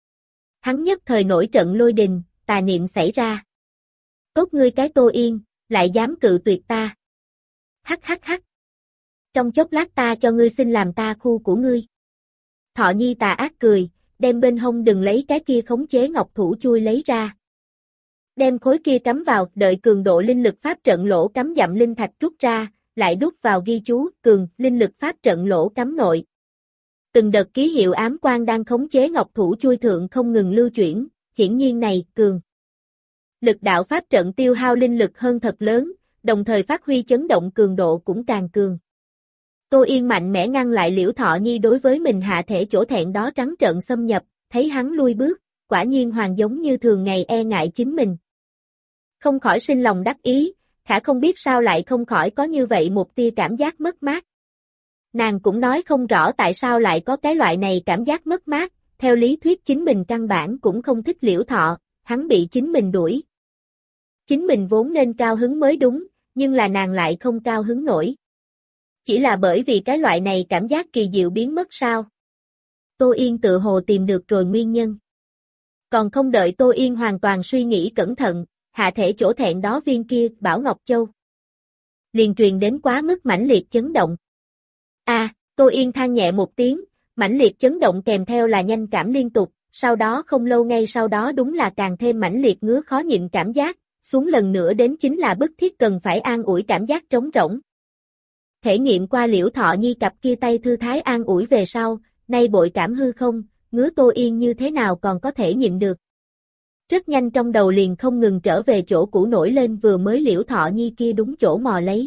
[SPEAKER 1] Hắn nhất thời nổi trận lôi đình, tà niệm xảy ra. Tốt ngươi cái Tô Yên, lại dám cự tuyệt ta. Hắc hắc hắc. Trong chốc lát ta cho ngươi xin làm ta khu của ngươi. Thọ Nhi tà ác cười, đem bên hông đừng lấy cái kia khống chế ngọc thủ chui lấy ra. Đem khối kia cắm vào, đợi cường độ linh lực pháp trận lỗ cắm dặm linh thạch rút ra, lại đút vào ghi chú, cường, linh lực pháp trận lỗ cắm nội. Từng đợt ký hiệu ám quang đang khống chế ngọc thủ chui thượng không ngừng lưu chuyển, hiển nhiên này, cường. Lực đạo pháp trận tiêu hao linh lực hơn thật lớn, đồng thời phát huy chấn động cường độ cũng càng cường. Tô Yên mạnh mẽ ngăn lại Liễu Thọ Nhi đối với mình hạ thể chỗ thẹn đó trắng trợn xâm nhập, thấy hắn lui bước, quả nhiên hoàn giống như thường ngày e ngại chính mình. Không khỏi sinh lòng đắc ý, khả không biết sao lại không khỏi có như vậy một tia cảm giác mất mát. Nàng cũng nói không rõ tại sao lại có cái loại này cảm giác mất mát, Theo lý thuyết chính mình căn bản cũng không thích Liễu Thọ, hắn bị chính mình đuổi. Chính mình vốn nên cao hứng mới đúng, nhưng là nàng lại không cao hứng nổi. Chỉ là bởi vì cái loại này cảm giác kỳ diệu biến mất sao? Tô Yên tự hồ tìm được rồi nguyên nhân. Còn không đợi Tô Yên hoàn toàn suy nghĩ cẩn thận, hạ thể chỗ thẹn đó viên kia, Bảo Ngọc Châu. Liền truyền đến quá mức mãnh liệt chấn động. A, à, Tô Yên than nhẹ một tiếng, mãnh liệt chấn động kèm theo là nhanh cảm liên tục, sau đó không lâu ngay sau đó đúng là càng thêm mãnh liệt ngứa khó nhịn cảm giác, xuống lần nữa đến chính là bức thiết cần phải an ủi cảm giác trống rỗng. Thể nghiệm qua Liễu Thọ Nhi cặp kia tay thư thái an ủi về sau, nay bội cảm hư không, ngứa Tô Yên như thế nào còn có thể nhịn được. Rất nhanh trong đầu liền không ngừng trở về chỗ cũ nổi lên vừa mới Liễu Thọ Nhi kia đúng chỗ mò lấy.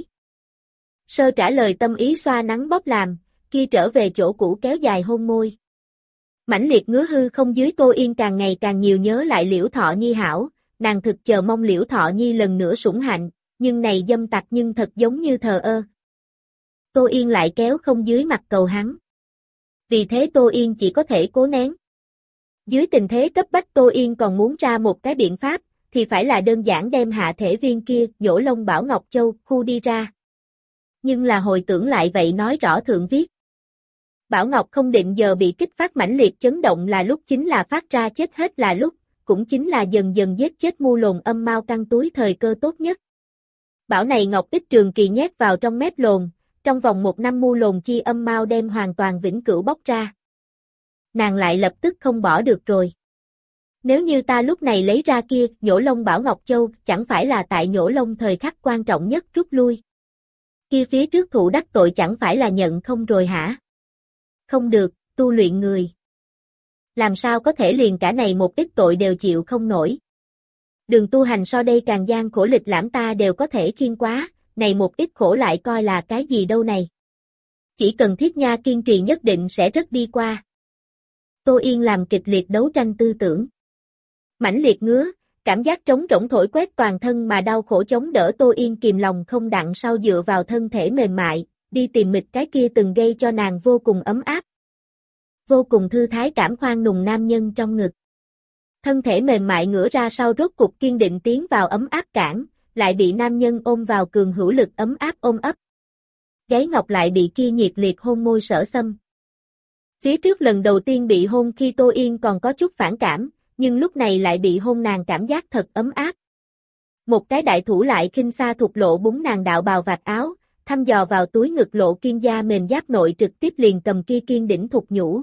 [SPEAKER 1] Sơ trả lời tâm ý xoa nắng bóp làm, kia trở về chỗ cũ kéo dài hôn môi. Mãnh liệt ngứa hư không dưới Tô Yên càng ngày càng nhiều nhớ lại Liễu Thọ Nhi hảo, nàng thực chờ mong Liễu Thọ Nhi lần nữa sủng hạnh, nhưng này dâm tặc nhưng thật giống như thờ ơ. Tô Yên lại kéo không dưới mặt cầu hắn. Vì thế Tô Yên chỉ có thể cố nén. Dưới tình thế cấp bách Tô Yên còn muốn ra một cái biện pháp, thì phải là đơn giản đem hạ thể viên kia, nhổ lông Bảo Ngọc Châu, khu đi ra. Nhưng là hồi tưởng lại vậy nói rõ thượng viết. Bảo Ngọc không định giờ bị kích phát mãnh liệt chấn động là lúc chính là phát ra chết hết là lúc, cũng chính là dần dần giết chết mu lồn âm mau căng túi thời cơ tốt nhất. Bảo này Ngọc ít trường kỳ nhét vào trong mép lồn, trong vòng một năm mu lồn chi âm mau đem hoàn toàn vĩnh cửu bóc ra. Nàng lại lập tức không bỏ được rồi. Nếu như ta lúc này lấy ra kia, nhổ lông Bảo Ngọc Châu, chẳng phải là tại nhổ lông thời khắc quan trọng nhất rút lui. Kia phía trước thụ đắc tội chẳng phải là nhận không rồi hả? Không được, tu luyện người. Làm sao có thể liền cả này một ít tội đều chịu không nổi. Đường tu hành so đây càng gian khổ lịch lãm ta đều có thể khiên quá, này một ít khổ lại coi là cái gì đâu này. Chỉ cần thiết nha kiên trì nhất định sẽ rất đi qua. Tô Yên làm kịch liệt đấu tranh tư tưởng. Mãnh liệt ngứa, cảm giác trống rỗng thổi quét toàn thân mà đau khổ chống đỡ Tô Yên kìm lòng không đặng sau dựa vào thân thể mềm mại, đi tìm mịch cái kia từng gây cho nàng vô cùng ấm áp. Vô cùng thư thái cảm khoan nùng nam nhân trong ngực. Thân thể mềm mại ngửa ra sau rốt cục kiên định tiến vào ấm áp cản, lại bị nam nhân ôm vào cường hữu lực ấm áp ôm ấp. Gáy ngọc lại bị kia nhiệt liệt hôn môi sở xâm. Phía trước lần đầu tiên bị hôn khi Tô Yên còn có chút phản cảm, nhưng lúc này lại bị hôn nàng cảm giác thật ấm áp. Một cái đại thủ lại khinh xa thục lộ búng nàng đạo bào vạt áo, thăm dò vào túi ngực lộ kiên da mềm giáp nội trực tiếp liền cầm kia kiên đỉnh thục nhũ.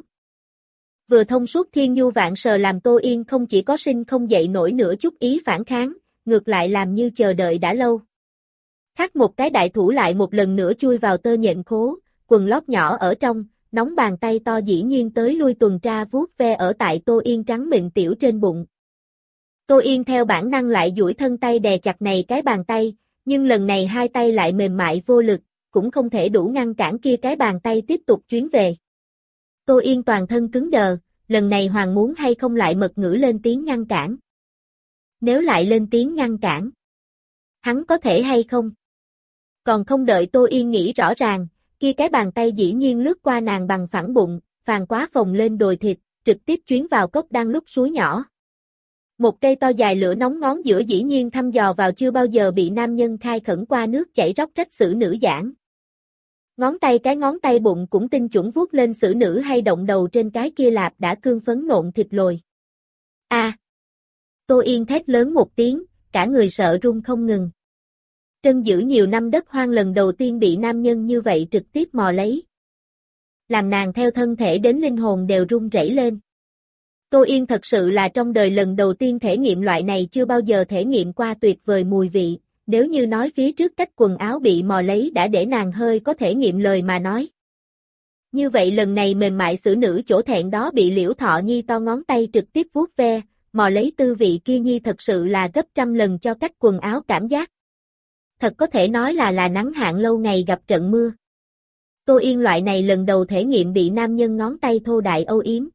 [SPEAKER 1] Vừa thông suốt thiên nhu vạn sờ làm Tô Yên không chỉ có sinh không dậy nổi nửa chút ý phản kháng, ngược lại làm như chờ đợi đã lâu. Khác một cái đại thủ lại một lần nữa chui vào tơ nhện khố, quần lót nhỏ ở trong, nóng bàn tay to dĩ nhiên tới lui tuần tra vuốt ve ở tại Tô Yên trắng mịn tiểu trên bụng. Tô Yên theo bản năng lại duỗi thân tay đè chặt này cái bàn tay, nhưng lần này hai tay lại mềm mại vô lực, cũng không thể đủ ngăn cản kia cái bàn tay tiếp tục chuyến về. Tô Yên toàn thân cứng đờ, lần này Hoàng muốn hay không lại mật ngữ lên tiếng ngăn cản. Nếu lại lên tiếng ngăn cản, hắn có thể hay không? Còn không đợi Tô Yên nghĩ rõ ràng, kia cái bàn tay dĩ nhiên lướt qua nàng bằng phẳng bụng, phàn quá phồng lên đồi thịt, trực tiếp chuyến vào cốc đang lúc suối nhỏ. Một cây to dài lửa nóng ngón giữa dĩ nhiên thăm dò vào chưa bao giờ bị nam nhân khai khẩn qua nước chảy róc rách xử nữ giảng. Ngón tay cái ngón tay bụng cũng tinh chuẩn vuốt lên xử nữ hay động đầu trên cái kia lạp đã cương phấn nộn thịt lồi. A! À, Tô Yên thét lớn một tiếng, cả người sợ run không ngừng. Trân giữ nhiều năm đất hoang lần đầu tiên bị nam nhân như vậy trực tiếp mò lấy. Làm nàng theo thân thể đến linh hồn đều run rẩy lên. Tô Yên thật sự là trong đời lần đầu tiên thể nghiệm loại này chưa bao giờ thể nghiệm qua tuyệt vời mùi vị, nếu như nói phía trước cách quần áo bị mò lấy đã để nàng hơi có thể nghiệm lời mà nói. Như vậy lần này mềm mại xử nữ chỗ thẹn đó bị Liễu Thọ Nhi to ngón tay trực tiếp vuốt ve, mò lấy tư vị kia nhi thật sự là gấp trăm lần cho cách quần áo cảm giác. Thật có thể nói là là nắng hạn lâu ngày gặp trận mưa. Tô Yên loại này lần đầu thể nghiệm bị nam nhân ngón tay thô đại âu yếm.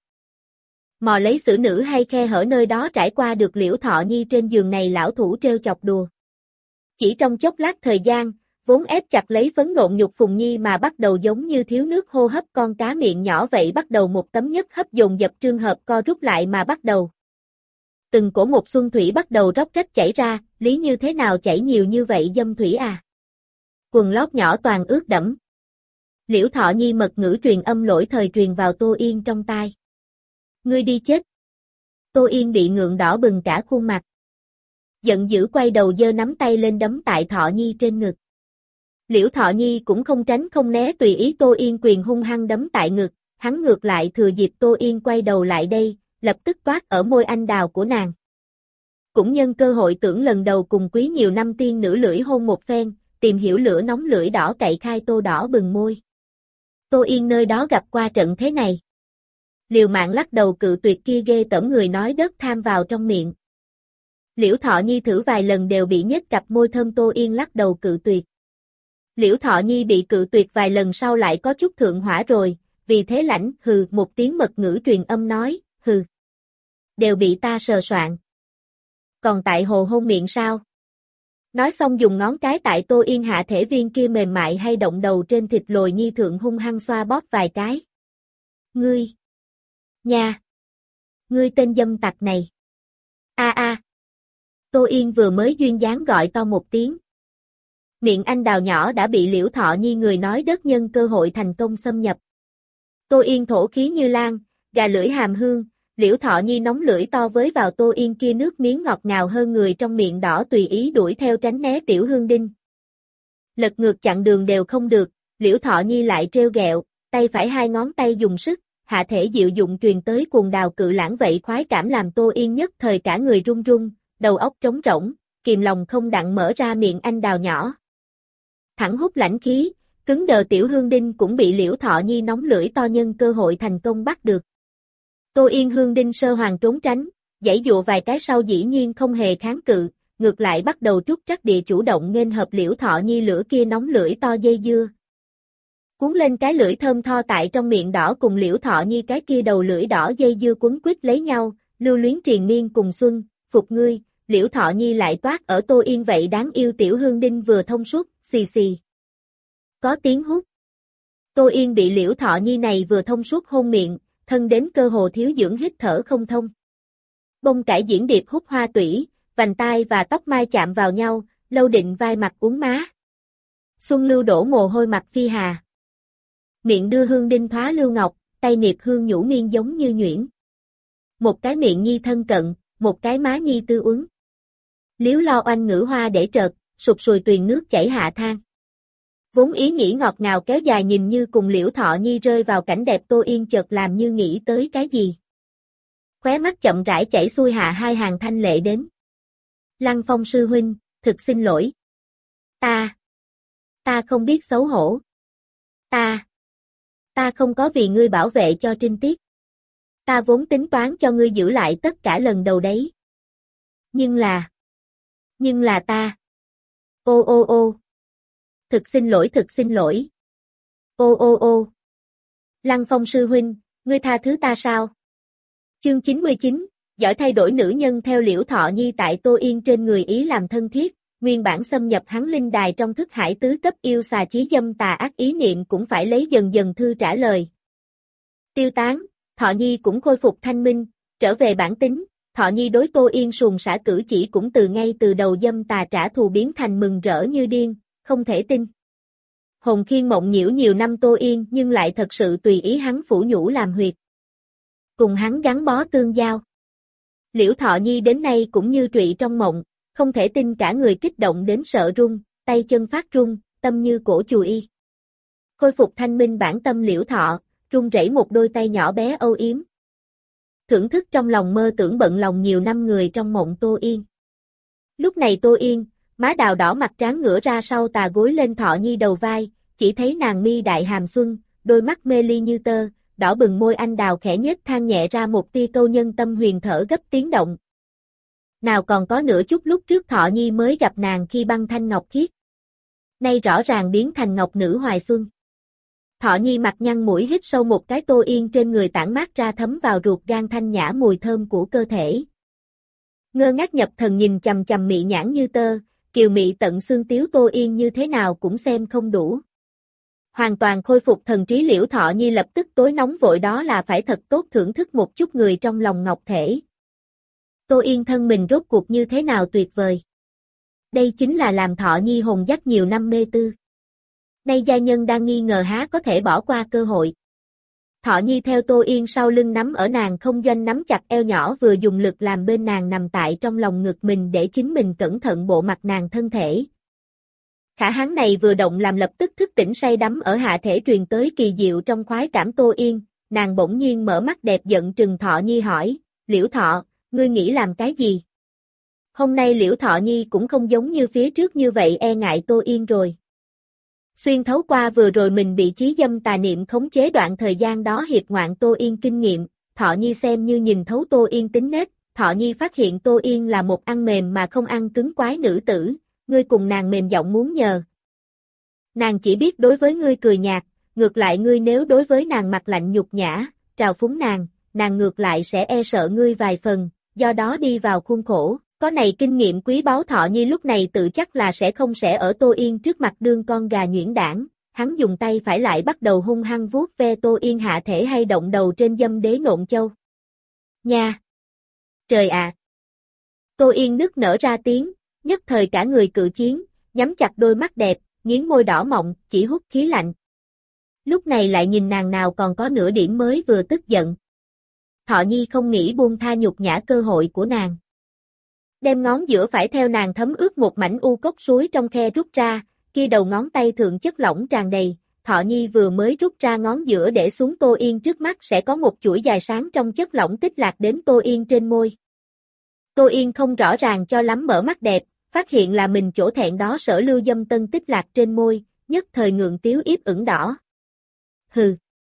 [SPEAKER 1] Mò lấy xử nữ hay khe hở nơi đó trải qua được Liễu Thọ Nhi trên giường này lão thủ treo chọc đùa. Chỉ trong chốc lát thời gian, Vốn ép chặt lấy phấn nộn nhục Phùng Nhi mà bắt đầu giống như thiếu nước hô hấp con cá miệng nhỏ vậy, bắt đầu một tấm nhất hấp dồn dập trường hợp co rút lại mà bắt đầu. Từng cổ một xuân thủy bắt đầu róc rách chảy ra, lý như thế nào chảy nhiều như vậy dâm thủy à? Quần lót nhỏ toàn ướt đẫm. Liễu Thọ Nhi mật ngữ truyền âm lỗi thời truyền vào Tô Yên trong tai. Ngươi đi chết. Tô Yên bị ngượng đỏ bừng cả khuôn mặt. Giận dữ quay đầu giơ nắm tay lên đấm tại Thọ Nhi trên ngực. Liễu Thọ Nhi cũng không tránh không né, tùy ý Tô Yên quyền hung hăng đấm tại ngực, hắn ngược lại thừa dịp Tô Yên quay đầu lại đây, lập tức toát ở môi anh đào của nàng. Cũng nhân cơ hội tưởng lần đầu cùng quý nhiều năm tiên nữ lưỡi hôn một phen, tìm hiểu lửa nóng lưỡi đỏ cậy khai tô đỏ bừng môi. Tô Yên nơi đó gặp qua trận thế này. Liều mạng lắc đầu cự tuyệt kia ghê tởm người nói đất tham vào trong miệng. Liễu Thọ Nhi thử vài lần đều bị nhếch cặp môi thơm, Tô Yên lắc đầu cự tuyệt. Liễu Thọ Nhi bị cự tuyệt vài lần sau lại có chút thượng hỏa rồi, vì thế lãnh hừ một tiếng mật ngữ truyền âm nói, hừ. Đều bị ta sờ soạn. Còn tại hồ hôn miệng sao? Nói xong dùng ngón cái tại Tô Yên hạ thể viên kia mềm mại hay động đầu trên thịt lồi nhi thượng hung hăng xoa bóp vài cái. Ngươi! Nha! Ngươi tên dâm tặc này! A a! Tô Yên vừa mới duyên dáng gọi to một tiếng. Miệng anh đào nhỏ đã bị Liễu Thọ Nhi người nói đất nhân cơ hội thành công xâm nhập. Tô Yên thổ khí như lan, gà lưỡi hàm hương, Liễu Thọ Nhi nóng lưỡi to với vào Tô Yên kia nước miếng ngọt ngào hơn người trong miệng đỏ tùy ý đuổi theo tránh né tiểu hương đinh. Lật ngược chặn đường đều không được, Liễu Thọ Nhi lại trêu ghẹo, tay phải hai ngón tay dùng sức, hạ thể dịu dụng truyền tới cuồng đào cự lãng vậy khoái cảm làm Tô Yên nhất thời cả người run run, đầu óc trống rỗng, kìm lòng không đặng mở ra miệng anh đào nhỏ. Thẳng hút lãnh khí, cứng đờ tiểu hương đinh cũng bị Liễu Thọ Nhi nóng lưỡi to nhân cơ hội thành công bắt được. Tô Yên hương đinh sơ hoàng trốn tránh, giãy dụa vài cái sau dĩ nhiên không hề kháng cự, ngược lại bắt đầu trút trắc địa chủ động nghênh hợp Liễu Thọ Nhi lửa kia nóng lưỡi to dây dưa. Cuốn lên cái lưỡi thơm tho tại trong miệng đỏ cùng Liễu Thọ Nhi cái kia đầu lưỡi đỏ dây dưa quấn quýt lấy nhau, lưu luyến triền miên cùng xuân, phục ngươi, Liễu Thọ Nhi lại toát ở Tô Yên vậy đáng yêu tiểu hương đinh vừa thông suốt, xì xì. Có tiếng hút. Tô Yên bị Liễu Thọ Nhi này vừa thông suốt hôn miệng, thân đến cơ hồ thiếu dưỡng hít thở không thông. Bông cải diễn điệp hút hoa tủy, vành tai và tóc mai chạm vào nhau, lâu định vai mặt uốn má. Xuân lưu đổ mồ hôi mặt phi hà. Miệng đưa hương đinh thoá lưu ngọc, tay niệp hương nhũ miên giống như nhuyễn. Một cái miệng nhi thân cận, một cái má nhi tư uốn. Liếu lo oanh ngữ hoa để trợt, sụt sùi tuyền nước chảy hạ thang. Vốn ý nghĩ ngọt ngào kéo dài nhìn như cùng Liễu Thọ Nhi rơi vào cảnh đẹp, Tô Yên chợt làm như nghĩ tới cái gì. Khóe mắt chậm rãi chảy xuôi hạ hai hàng thanh lệ đến. Lăng Phong sư huynh, thực xin lỗi. Ta, ta không biết xấu hổ. Ta, ta không có vì ngươi bảo vệ cho trinh tiết. Ta vốn tính toán cho ngươi giữ lại tất cả lần đầu đấy. Nhưng là, nhưng là ta. Ô ô ô. Thực xin lỗi, thực xin lỗi. Ô ô ô. Lăng Phong sư huynh, ngươi tha thứ ta sao? Chương chín mươi chín, giỏi thay đổi nữ nhân theo Liễu Thọ Nhi tại Tô Yên trên người ý làm thân thiết, nguyên bản xâm nhập hắn linh đài trong thức hải tứ cấp yêu xà chí dâm tà ác ý niệm cũng phải lấy dần dần thư trả lời. Tiêu tán, Thọ Nhi cũng khôi phục thanh minh, trở về bản tính, Thọ Nhi đối Tô Yên sùng sả cử chỉ cũng từ ngay từ đầu dâm tà trả thù biến thành mừng rỡ như điên, không thể tin. Hồn khiên mộng nhiễu nhiều năm Tô Yên nhưng lại thật sự tùy ý hắn phủ nhũ làm huyệt. Cùng hắn gắn bó tương giao. Liễu Thọ Nhi đến nay cũng như trụy trong mộng, không thể tin cả người kích động đến sợ run, tay chân phát run, tâm như cổ chùy. Khôi phục thanh minh bản tâm Liễu Thọ, run rẩy một đôi tay nhỏ bé âu yếm. Thưởng thức trong lòng mơ tưởng bận lòng nhiều năm người trong mộng Tô Yên. Lúc này Tô Yên, má đào đỏ mặt trán ngửa ra sau tà gối lên Thọ Nhi đầu vai, chỉ thấy nàng mi đại hàm xuân, đôi mắt mê ly như tơ, đỏ bừng môi anh đào khẽ nhếch than nhẹ ra một tia câu nhân tâm huyền thở gấp tiếng động. Nào còn có nửa chút lúc trước Thọ Nhi mới gặp nàng khi băng thanh ngọc khiết. Nay rõ ràng biến thành ngọc nữ hoài xuân. Thọ Nhi mặt nhăn mũi hít sâu một cái Tô Yên trên người tản mát ra thấm vào ruột gan thanh nhã mùi thơm của cơ thể. Ngơ ngác nhập thần nhìn chằm chằm mị nhãn như tơ, kiều mị tận xương tiếu Tô Yên như thế nào cũng xem không đủ. Hoàn toàn khôi phục thần trí Liễu Thọ Nhi lập tức tối nóng vội đó là phải thật tốt thưởng thức một chút người trong lòng ngọc thể. Tô Yên thân mình rốt cuộc như thế nào tuyệt vời. Đây chính là làm Thọ Nhi hồn dắt nhiều năm mê tư. Nay gia nhân đang nghi ngờ há có thể bỏ qua cơ hội. Thọ Nhi theo Tô Yên sau lưng nắm ở nàng không doanh nắm chặt eo nhỏ vừa dùng lực làm bên nàng nằm tại trong lòng ngực mình để chính mình cẩn thận bộ mặt nàng thân thể. Khả hán này vừa động làm lập tức thức tỉnh say đắm ở hạ thể truyền tới kỳ diệu trong khoái cảm Tô Yên, nàng bỗng nhiên mở mắt đẹp giận trừng Thọ Nhi hỏi, Liễu Thọ, ngươi nghĩ làm cái gì? Hôm nay Liễu Thọ Nhi cũng không giống như phía trước như vậy e ngại Tô Yên rồi. Xuyên thấu qua vừa rồi mình bị chí dâm tà niệm khống chế đoạn thời gian đó hiệp ngoạn Tô Yên kinh nghiệm, Thọ Nhi xem như nhìn thấu Tô Yên tính nết, Thọ Nhi phát hiện Tô Yên là một ăn mềm mà không ăn cứng quái nữ tử, ngươi cùng nàng mềm giọng muốn nhờ. Nàng chỉ biết đối với ngươi cười nhạt, ngược lại ngươi nếu đối với nàng mặt lạnh nhục nhã, trào phúng nàng, nàng ngược lại sẽ e sợ ngươi vài phần, do đó đi vào khuôn khổ. Có này kinh nghiệm quý báu Thọ Nhi lúc này tự chắc là sẽ không sẽ ở Tô Yên trước mặt đương con gà nhuyễn đảng, hắn dùng tay phải lại bắt đầu hung hăng vuốt ve Tô Yên hạ thể hay động đầu trên dâm đế nộn châu. Nha! Trời ạ! À. Tô Yên nức nở ra tiếng, nhất thời cả người cự chiến, nhắm chặt đôi mắt đẹp, nghiến môi đỏ mọng, chỉ hút khí lạnh. Lúc này lại nhìn nàng nào còn có nửa điểm mới vừa tức giận. Thọ Nhi không nghĩ buông tha nhục nhã cơ hội của nàng. Đem ngón giữa phải theo nàng thấm ướt một mảnh u cốc suối trong khe rút ra, kia đầu ngón tay thượng chất lỏng tràn đầy, Thọ Nhi vừa mới rút ra ngón giữa để xuống Tô Yên trước mắt sẽ có một chuỗi dài sáng trong chất lỏng tích lạc đến Tô Yên trên môi. Tô Yên không rõ ràng cho lắm mở mắt đẹp, phát hiện là mình chỗ thẹn đó sở lưu dâm tân tích lạc trên môi, nhất thời ngượng tiếu yếp ửng đỏ. Hừ.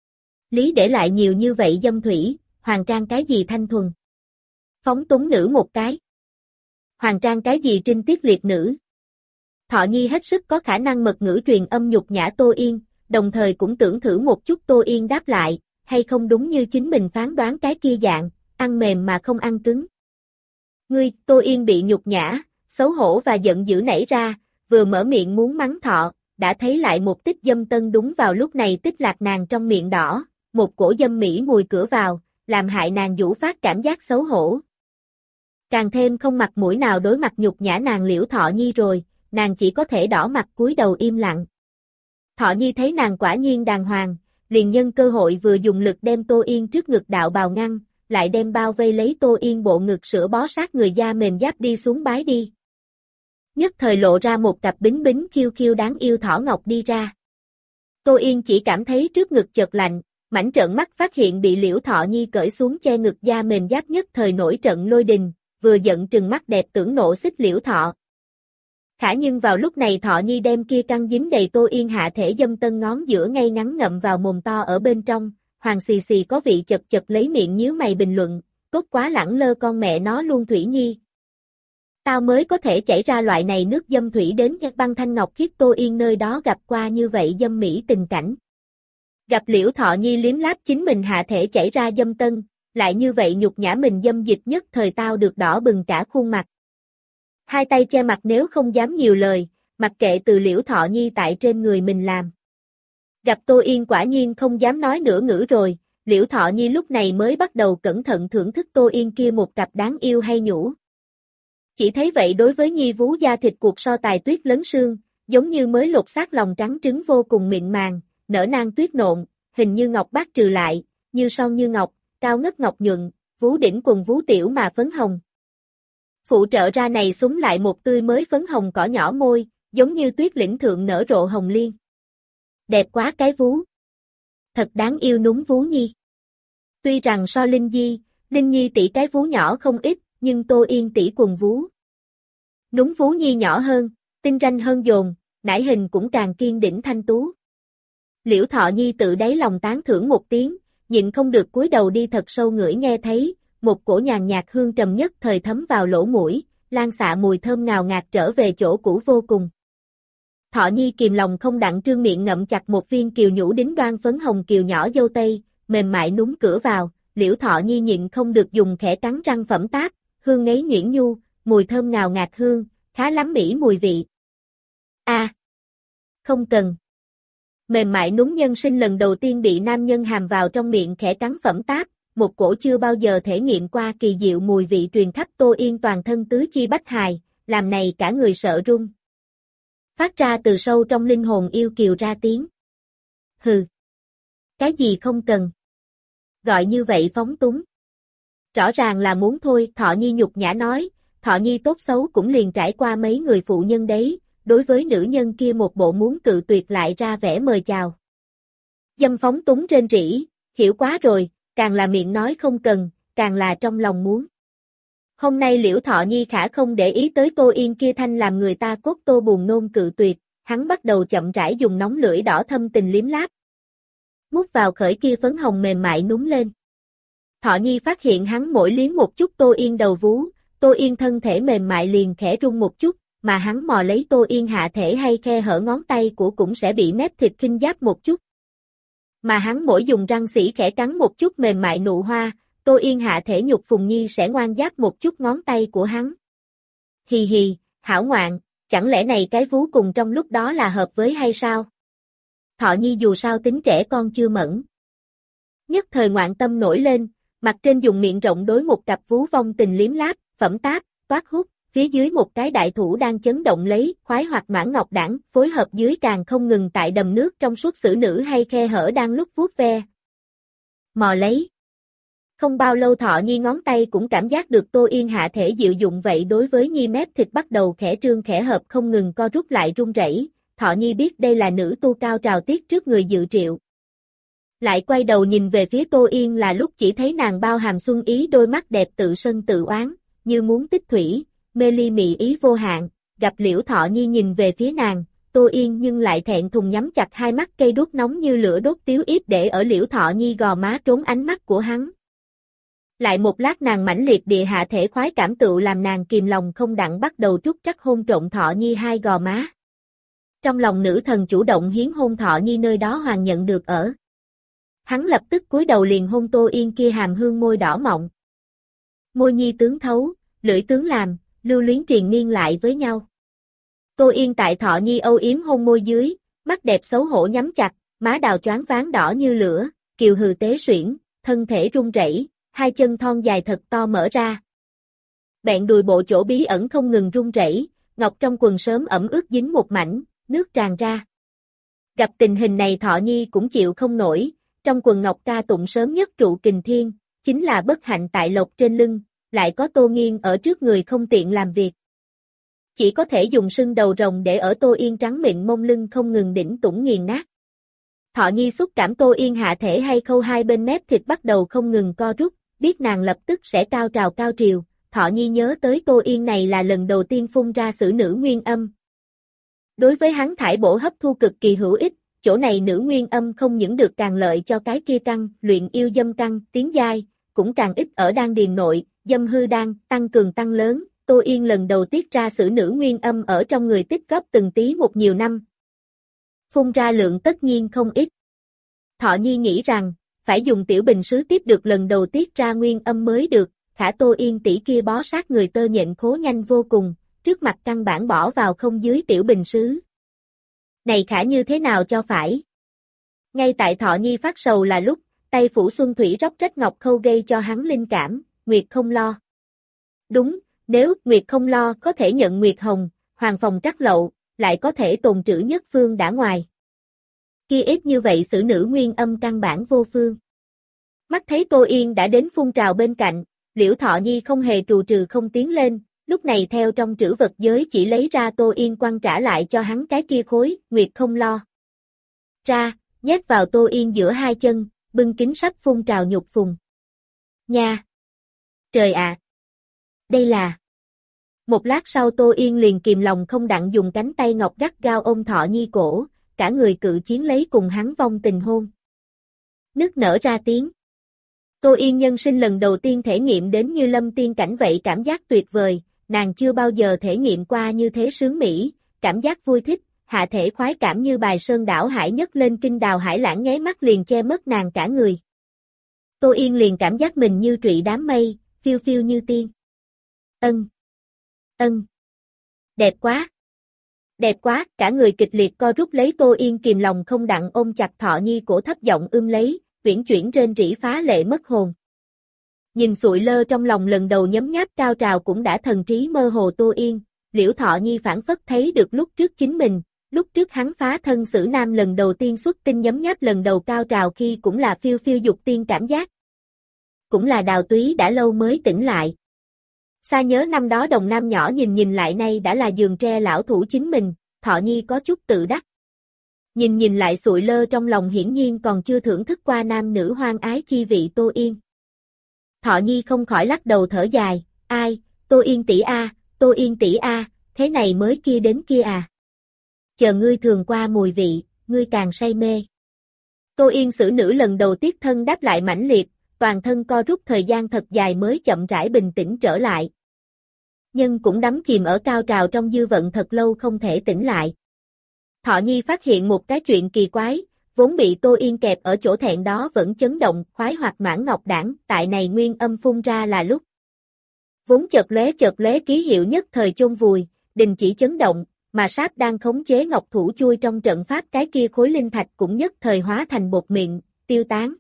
[SPEAKER 1] Lý để lại nhiều như vậy dâm thủy, hoàng trang cái gì thanh thuần. Phóng túng nữ một cái. Hoàng trang cái gì trinh tiết liệt nữ. Thọ Nhi hết sức có khả năng mật ngữ truyền âm nhục nhã Tô Yên, đồng thời cũng tưởng thử một chút Tô Yên đáp lại, hay không đúng như chính mình phán đoán cái kia dạng, ăn mềm mà không ăn cứng. Ngươi, Tô Yên bị nhục nhã, xấu hổ và giận dữ nảy ra, vừa mở miệng muốn mắng Thọ, đã thấy lại một tích dâm tân đúng vào lúc này tích lạc nàng trong miệng đỏ, một cổ dâm mỹ mùi cửa vào, làm hại nàng vũ phát cảm giác xấu hổ. Càng thêm không mặt mũi nào đối mặt nhục nhã nàng Liễu Thọ Nhi rồi, nàng chỉ có thể đỏ mặt cúi đầu im lặng. Thọ Nhi thấy nàng quả nhiên đàng hoàng, liền nhân cơ hội vừa dùng lực đem Tô Yên trước ngực đạo bào ngăn, lại đem bao vây lấy Tô Yên bộ ngực sữa bó sát người da mềm giáp đi xuống bái đi. Nhất thời lộ ra một cặp bính bính khiêu khiêu đáng yêu thỏ ngọc đi ra. Tô Yên chỉ cảm thấy trước ngực chợt lạnh, mảnh trợn mắt phát hiện bị Liễu Thọ Nhi cởi xuống che ngực da mềm giáp nhất thời nổi trận lôi đình, vừa giận trừng mắt đẹp tưởng nộ xích Liễu Thọ. Khả nhưng vào lúc này Thọ Nhi đem kia căng dính đầy Tô Yên hạ thể dâm tân ngón giữa ngay ngắn ngậm vào mồm to ở bên trong, hoàng xì xì có vị chật chật lấy miệng nhíu mày bình luận, cốt quá lẳng lơ con mẹ nó luôn Thủy Nhi. Tao mới có thể chảy ra loại này nước dâm thủy đến băng thanh ngọc khiết Tô Yên nơi đó gặp qua như vậy dâm mỹ tình cảnh. Gặp Liễu Thọ Nhi liếm láp chính mình hạ thể chảy ra dâm tân, lại như vậy nhục nhã mình dâm dịch nhất thời tao được đỏ bừng cả khuôn mặt. Hai tay che mặt nếu không dám nhiều lời, mặc kệ từ Liễu Thọ Nhi tại trên người mình làm. Gặp Tô Yên quả nhiên không dám nói nửa ngữ rồi, Liễu Thọ Nhi lúc này mới bắt đầu cẩn thận thưởng thức Tô Yên kia một cặp đáng yêu hay nhũ. Chỉ thấy vậy đối với Nhi vú da thịt cuộc so tài tuyết lấn sương, giống như mới lột xác lòng trắng trứng vô cùng mịn màng, nở nang tuyết nộn, hình như ngọc bát trừ lại, như son như ngọc, cao ngất ngọc nhuận, vú đỉnh quần vú tiểu mà phấn hồng. Phụ trợ ra này súng lại một tươi mới phấn hồng cỏ nhỏ môi, giống như tuyết lĩnh thượng nở rộ hồng liên. Đẹp quá cái vú. Thật đáng yêu núng vú Nhi. Tuy rằng so Linh Di, Linh Nhi tỷ cái vú nhỏ không ít, nhưng Tô Yên tỷ quần vú. Núng vú Nhi nhỏ hơn, tinh ranh hơn dồn, nải hình cũng càng kiên đỉnh thanh tú. Liễu Thọ Nhi tự đáy lòng tán thưởng một tiếng, nhịn không được cúi đầu đi thật sâu ngửi nghe thấy, một cổ nhàn nhạt hương trầm nhất thời thấm vào lỗ mũi, lan xạ mùi thơm ngào ngạt trở về chỗ cũ vô cùng. Thọ Nhi kìm lòng không đặng trương miệng ngậm chặt một viên kiều nhũ đính đoan phấn hồng kiều nhỏ dâu tây, mềm mại núm cửa vào, Liễu Thọ Nhi nhịn không được dùng khẽ cắn răng phẩm tác, hương ngấy nhuyễn nhu, mùi thơm ngào ngạt hương, khá lắm mỹ mùi vị. A, à, không cần. Mềm mại núng nhân sinh lần đầu tiên bị nam nhân hàm vào trong miệng khẽ cắn phẫm táp, một cổ chưa bao giờ thể nghiệm qua kỳ diệu mùi vị truyền khắp Tô Yên toàn thân tứ chi bách hài, làm này cả người sợ run. Phát ra từ sâu trong linh hồn yêu kiều ra tiếng. Hừ. Cái gì không cần. Gọi như vậy phóng túng. Rõ ràng là muốn thôi, Thọ Nhi nhục nhã nói, Thọ Nhi tốt xấu cũng liền trải qua mấy người phụ nhân đấy, đối với nữ nhân kia một bộ muốn cự tuyệt lại ra vẻ mời chào. Dâm phóng túng rên rỉ, hiểu quá rồi, càng là miệng nói không cần, càng là trong lòng muốn. Hôm nay Liễu Thọ Nhi khả không để ý tới Tô Yên kia thanh làm người ta cốt tô buồn nôn cự tuyệt, hắn bắt đầu chậm rãi dùng nóng lưỡi đỏ thâm tình liếm láp. Mút vào khởi kia phấn hồng mềm mại núng lên. Thọ Nhi phát hiện hắn mỗi liếm một chút Tô Yên đầu vú, Tô Yên thân thể mềm mại liền khẽ rung một chút, mà hắn mò lấy Tô Yên hạ thể hay khe hở ngón tay của cũng sẽ bị mép thịt khinh giáp một chút. Mà hắn mỗi dùng răng sỉ khẽ cắn một chút mềm mại nụ hoa, Tô Yên hạ thể nhục Phùng Nhi sẽ ngoan giáp một chút ngón tay của hắn. Hì hì, hảo ngoạn, chẳng lẽ này cái vú cùng trong lúc đó là hợp với hay sao? Thọ Nhi dù sao tính trẻ con chưa mẫn. Nhất thời ngoạn tâm nổi lên, mặt trên dùng miệng rộng đối một cặp vú vong tình liếm láp, phẫm táp, toát hút, phía dưới một cái đại thủ đang chấn động lấy, khoái hoặc noãn ngọc đảng, phối hợp dưới càng không ngừng tại đầm nước trong suốt xử nữ hay khe hở đang lúc vuốt ve. Mò lấy. Không bao lâu Thọ Nhi ngón tay cũng cảm giác được Tô Yên hạ thể dịu dụng vậy đối với Nhi mép thịt bắt đầu khẽ trương khẽ hợp không ngừng co rút lại run rẩy. Thọ Nhi biết đây là nữ tu cao trào tiết trước người dự triệu. Lại quay đầu nhìn về phía Tô Yên là lúc chỉ thấy nàng bao hàm xuân ý đôi mắt đẹp tự sân tự oán, như muốn tích thủy, mê ly mị ý vô hạn, gặp Liễu Thọ Nhi nhìn về phía nàng, Tô Yên nhưng lại thẹn thùng nhắm chặt hai mắt cây đuốc nóng như lửa đốt tiếu íp để ở Liễu Thọ Nhi gò má trốn ánh mắt của hắn. Lại một lát nàng mãnh liệt địa hạ thể khoái cảm tựu làm nàng kìm lòng không đặng bắt đầu trút trắc hôn trộn Thọ Nhi hai gò má. Trong lòng nữ thần chủ động hiến hôn Thọ Nhi nơi đó hoàn nhận được ở. Hắn lập tức cúi đầu liền hôn Tô Yên kia hàm hương môi đỏ mọng. Môi nhi tướng thấu, lưỡi tướng làm, lưu luyến triền miên lại với nhau. Tô Yên tại Thọ Nhi âu yếm hôn môi dưới, mắt đẹp xấu hổ nhắm chặt, má đào choáng váng đỏ như lửa, kiều hừ tế suyễn, thân thể run rẩy, hai chân thon dài thật to mở ra. Bẹn đùi bộ chỗ bí ẩn không ngừng run rẩy, ngọc trong quần sớm ẩm ướt dính một mảnh, nước tràn ra. Gặp tình hình này Thọ Nhi cũng chịu không nổi, trong quần ngọc ca tụng sớm nhất trụ kình thiên, chính là bất hạnh tại lộc trên lưng, lại có Tô Nghiên ở trước người không tiện làm việc. Chỉ có thể dùng sưng đầu rồng để ở Tô Yên trắng mịn mông lưng không ngừng đỉnh tủng nghiền nát. Thọ Nhi xúc cảm Tô Yên hạ thể hay khâu hai bên mép thịt bắt đầu không ngừng co rút, biết nàng lập tức sẽ cao trào cao triều, Thọ Nhi nhớ tới Tô Yên này là lần đầu tiên phun ra xử nữ nguyên âm. Đối với hắn thải bổ hấp thu cực kỳ hữu ích, chỗ này nữ nguyên âm không những được càng lợi cho cái kia căn, luyện yêu dâm căn, tiến giai, cũng càng ít ở đan điền nội, dâm hư đan, tăng cường tăng lớn, Tô Yên lần đầu tiết ra xử nữ nguyên âm ở trong người tích góp từng tí một nhiều năm. Phun ra lượng tất nhiên không ít. Thọ Nhi nghĩ rằng, phải dùng tiểu bình sứ tiếp được lần đầu tiết ra nguyên âm mới được, khả Tô Yên tỷ kia bó sát người tơ nhện khố nhanh vô cùng, trước mặt căn bản bỏ vào không dưới tiểu bình sứ. Này khả như thế nào cho phải? Ngay tại Thọ Nhi phát sầu là lúc, tay phủ xuân thủy róc rách ngọc khâu gây cho hắn linh cảm, Nguyệt không lo. Đúng, nếu Nguyệt không lo có thể nhận Nguyệt hồng, hoàng phòng trắc lậu, lại có thể tồn trữ nhất phương đã ngoài. Kia ít như vậy xử nữ nguyên âm căn bản vô phương. Mắt thấy Tô Yên đã đến phun trào bên cạnh, Liễu Thọ Nhi không hề trù trừ không tiến lên, lúc này theo trong trữ vật giới chỉ lấy ra Tô Yên quăng trả lại cho hắn cái kia khối, Nguyệt không lo. Ra, nhét vào Tô Yên giữa hai chân, bưng kính sắp phun trào nhục phùng. Nha! Trời ạ! Đây là... Một lát sau Tô Yên liền kìm lòng không đặng dùng cánh tay ngọc gắt gao ôm Thọ Nhi cổ, cả người cự chiến lấy cùng hắn vong tình hôn. Nức nở ra tiếng. Tô Yên nhân sinh lần đầu tiên thể nghiệm đến như lâm tiên cảnh vậy cảm giác tuyệt vời, nàng chưa bao giờ thể nghiệm qua như thế sướng mỹ, cảm giác vui thích, hạ thể khoái cảm như bài sơn đảo hải nhất lên kinh đào hải lãng nháy mắt liền che mất nàng cả người. Tô Yên liền cảm giác mình như trụy đám mây, phiêu phiêu như tiên. Ân. Ân. Đẹp quá! Đẹp quá! Cả người kịch liệt co rút lấy Tô Yên kìm lòng không đặng ôm chặt Thọ Nhi cổ thấp giọng ưm lấy, uyển chuyển rên rỉ phá lệ mất hồn. Nhìn sụi lơ trong lòng lần đầu nhấm nháp cao trào cũng đã thần trí mơ hồ Tô Yên, Liễu Thọ Nhi phản phất thấy được lúc trước chính mình, lúc trước hắn phá thân xử nam lần đầu tiên xuất tinh nhấm nháp lần đầu cao trào khi cũng là phiêu phiêu dục tiên cảm giác. Cũng là Đào Túy đã lâu mới tỉnh lại. Xa nhớ năm đó đồng nam nhỏ nhìn nhìn lại nay đã là giường tre lão thủ chính mình, Thọ Nhi có chút tự đắc. Nhìn nhìn lại sụi lơ trong lòng hiển nhiên còn chưa thưởng thức qua nam nữ hoang ái chi vị Tô Yên. Thọ Nhi không khỏi lắc đầu thở dài, ai, Tô Yên tỷ a, Tô Yên tỷ a, thế này mới kia đến kia à. Chờ ngươi thường qua mùi vị, ngươi càng say mê. Tô Yên xử nữ lần đầu tiết thân đáp lại mãnh liệt, toàn thân co rút thời gian thật dài mới chậm rãi bình tĩnh trở lại. Nhưng cũng đắm chìm ở cao trào trong dư vận thật lâu không thể tỉnh lại. Thọ Nhi phát hiện một cái chuyện kỳ quái, vốn bị Tô Yên kẹp ở chỗ thẹn đó vẫn chấn động, khoái hoạt mãn ngọc đảng, tại này nguyên âm phun ra là lúc. Vốn chợt lóe chợt lóe ký hiệu nhất thời chôn vùi, đình chỉ chấn động, mà Sáp đang khống chế ngọc thủ chui trong trận pháp cái kia khối linh thạch cũng nhất thời hóa thành bột mịn, tiêu tán.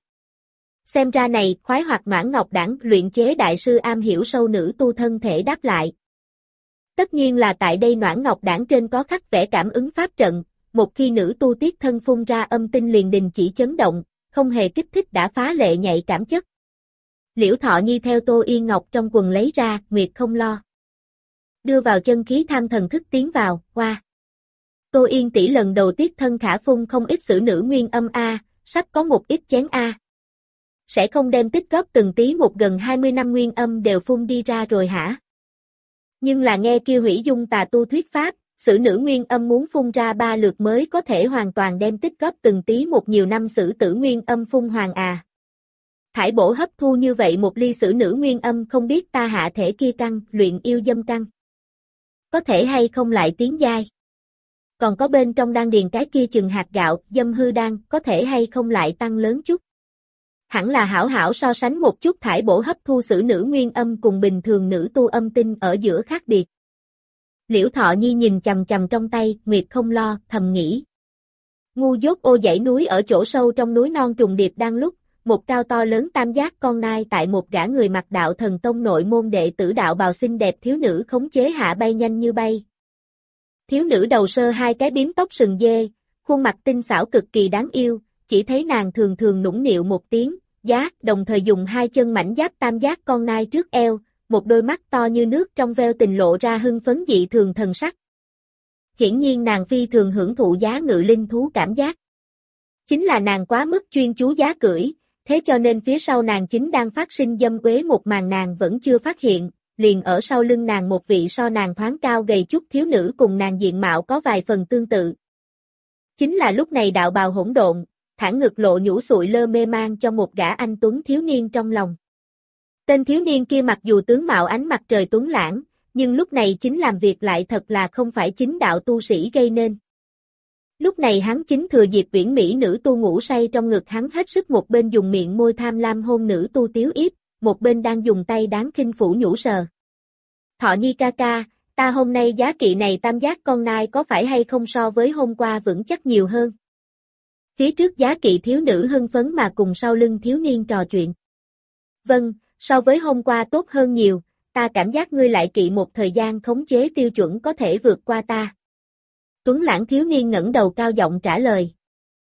[SPEAKER 1] Xem ra này, khoái hoạt mãn ngọc đảng luyện chế đại sư am hiểu sâu nữ tu thân thể đáp lại. Tất nhiên là tại đây noãn ngọc đảng trên có khắc vẽ cảm ứng pháp trận, một khi nữ tu tiết thân phun ra âm tinh liền đình chỉ chấn động, không hề kích thích đã phá lệ nhạy cảm chất. Liễu Thọ Nhi theo Tô Yên Ngọc trong quần lấy ra, Nguyệt không lo. Đưa vào chân khí tham thần thức tiến vào, qua. Tô Yên tỷ lần đầu tiết thân khả phun không ít xử nữ nguyên âm A, sắp có một ít chén A. Sẽ không đem tích góp từng tí một gần hai mươi năm nguyên âm đều phun đi ra rồi hả? Nhưng là nghe kia hủy dung tà tu thuyết pháp, xử nữ nguyên âm muốn phun ra ba lượt mới có thể hoàn toàn đem tích góp từng tí một nhiều năm xử tử nguyên âm phun hoàng à. Thải bổ hấp thu như vậy một ly xử nữ nguyên âm không biết ta hạ thể kia căn, luyện yêu dâm căn. Có thể hay không lại tiến giai. Còn có bên trong đan điền cái kia chừng hạt gạo, dâm hư đan, có thể hay không lại tăng lớn chút. Hẳn là hảo hảo so sánh một chút thải bổ hấp thu xử nữ nguyên âm cùng bình thường nữ tu âm tinh ở giữa khác biệt. Liễu Thọ Nhi nhìn chằm chằm trong tay, Nguyệt không lo, thầm nghĩ. Ngu dốt ô dãy núi ở chỗ sâu trong núi non trùng điệp đang lúc, một cao to lớn tam giác con nai tại một gã người mặc đạo thần tông nội môn đệ tử đạo bào xinh đẹp thiếu nữ khống chế hạ bay nhanh như bay. Thiếu nữ đầu sơ hai cái bím tóc sừng dê, khuôn mặt tinh xảo cực kỳ đáng yêu, chỉ thấy nàng thường thường nũng nịu một tiếng, giá, đồng thời dùng hai chân mảnh giáp tam giác con nai trước eo, một đôi mắt to như nước trong veo tình lộ ra hưng phấn dị thường thần sắc. Hiển nhiên nàng phi thường hưởng thụ giá ngự linh thú cảm giác. Chính là nàng quá mức chuyên chú giá cưỡi, thế cho nên phía sau nàng chính đang phát sinh dâm uế một màn nàng vẫn chưa phát hiện, liền ở sau lưng nàng một vị so nàng thoáng cao gầy chút thiếu nữ cùng nàng diện mạo có vài phần tương tự. Chính là lúc này đạo bào hỗn độn, thẳng ngực lộ nhũ sụi lơ mê mang cho một gã anh tuấn thiếu niên trong lòng. Tên thiếu niên kia mặc dù tướng mạo ánh mặt trời tuấn lãng, nhưng lúc này chính làm việc lại thật là không phải chính đạo tu sĩ gây nên. Lúc này hắn chính thừa dịp uyển mỹ nữ tu ngủ say trong ngực hắn hết sức một bên dùng miệng môi tham lam hôn nữ tu tiếu yếp, một bên đang dùng tay đáng khinh phủ nhũ sờ. Thọ Nhi ca ca, ta hôm nay giá kỵ này tam giác con nai có phải hay không so với hôm qua vững chắc nhiều hơn? Phía trước giá kỵ thiếu nữ hưng phấn mà cùng sau lưng thiếu niên trò chuyện. Vâng, so với hôm qua tốt hơn nhiều, ta cảm giác ngươi lại kỵ một thời gian khống chế tiêu chuẩn có thể vượt qua ta. Tuấn lãng thiếu niên ngẩng đầu cao giọng trả lời.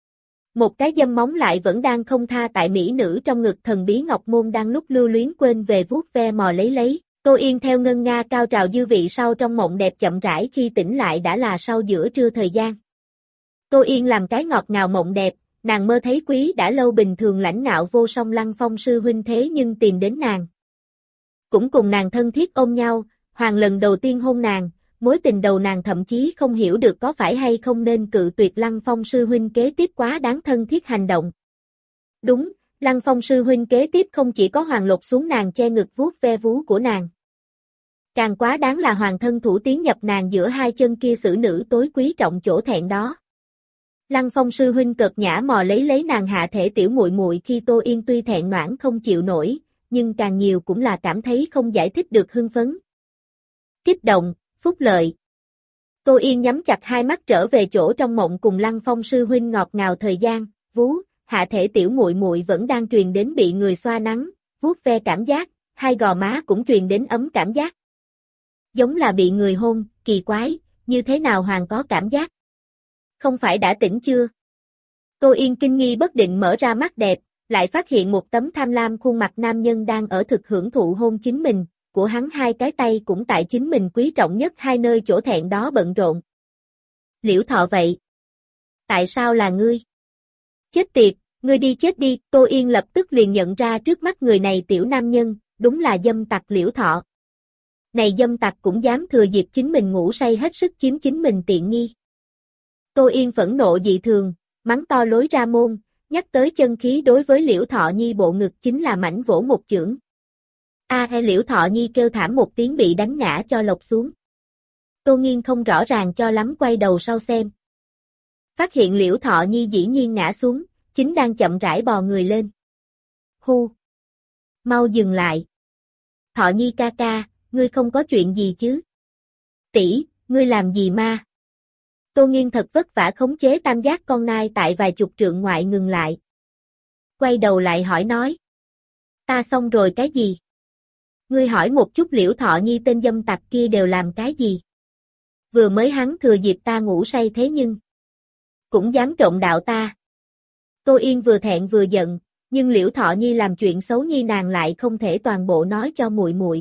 [SPEAKER 1] Một cái dâm móng lại vẫn đang không tha tại mỹ nữ trong ngực thần bí ngọc môn đang lúc lưu luyến quên về vuốt ve mò lấy lấy. Tô Yên theo ngân nga cao trào dư vị sau trong mộng đẹp chậm rãi khi tỉnh lại đã là sau giữa trưa thời gian. Tô Yên làm cái ngọt ngào mộng đẹp, nàng mơ thấy quý đã lâu bình thường lãnh ngạo vô song Lăng Phong sư huynh thế nhưng tìm đến nàng. Cũng cùng nàng thân thiết ôm nhau, hoàng lần đầu tiên hôn nàng, mối tình đầu nàng thậm chí không hiểu được có phải hay không nên cự tuyệt Lăng Phong sư huynh kế tiếp quá đáng thân thiết hành động. Đúng, Lăng Phong sư huynh kế tiếp không chỉ có hoàng lột xuống nàng che ngực vuốt ve vú của nàng. Càng quá đáng là hoàng thân thủ tiến nhập nàng giữa hai chân kia xử nữ tối quý trọng chỗ thẹn đó. Lăng Phong sư huynh cợt nhã mò lấy lấy nàng hạ thể tiểu muội muội khi Tô Yên tuy thẹn noãn không chịu nổi, nhưng càng nhiều cũng là cảm thấy không giải thích được hưng phấn. Kích động, phúc lợi. Tô Yên nhắm chặt hai mắt trở về chỗ trong mộng cùng Lăng Phong sư huynh ngọt ngào thời gian, vú, hạ thể tiểu muội muội vẫn đang truyền đến bị người xoa nắng, vuốt ve cảm giác, hai gò má cũng truyền đến ấm cảm giác. Giống là bị người hôn, kỳ quái, như thế nào Hoàng có cảm giác? Không phải đã tỉnh chưa? Tô Yên kinh nghi bất định mở ra mắt đẹp, lại phát hiện một tấm tham lam khuôn mặt nam nhân đang ở thực hưởng thụ hôn chính mình, của hắn hai cái tay cũng tại chính mình quý trọng nhất hai nơi chỗ thẹn đó bận rộn. Liễu Thọ vậy? Tại sao là ngươi? Chết tiệt, ngươi đi chết đi, Tô Yên lập tức liền nhận ra trước mắt người này tiểu nam nhân, đúng là dâm tặc Liễu Thọ. Này dâm tặc cũng dám thừa dịp chính mình ngủ say hết sức chiếm chính mình tiện nghi. Tô Yên phẫn nộ dị thường, mắng to lối ra môn, nhắc tới chân khí đối với Liễu Thọ Nhi bộ ngực chính là mảnh vỗ một chưởng. A à, Liễu Thọ Nhi kêu thảm một tiếng bị đánh ngã cho lộc xuống. Tô Nghiên không rõ ràng cho lắm quay đầu sau xem. Phát hiện Liễu Thọ Nhi dĩ nhiên ngã xuống, chính đang chậm rãi bò người lên. Hu! Mau dừng lại! Thọ Nhi ca ca, ngươi không có chuyện gì chứ? Tỷ, ngươi làm gì ma? Tô Nghiên thật vất vả khống chế tam giác con nai tại vài chục trượng ngoại ngừng lại. Quay đầu lại hỏi nói. Ta xong rồi cái gì? Ngươi hỏi một chút Liễu Thọ Nhi tên dâm tặc kia đều làm cái gì? Vừa mới hắn thừa dịp ta ngủ say thế nhưng cũng dám trộn đạo ta. Tô Yên vừa thẹn vừa giận, nhưng Liễu Thọ Nhi làm chuyện xấu nhi nàng lại không thể toàn bộ nói cho muội muội.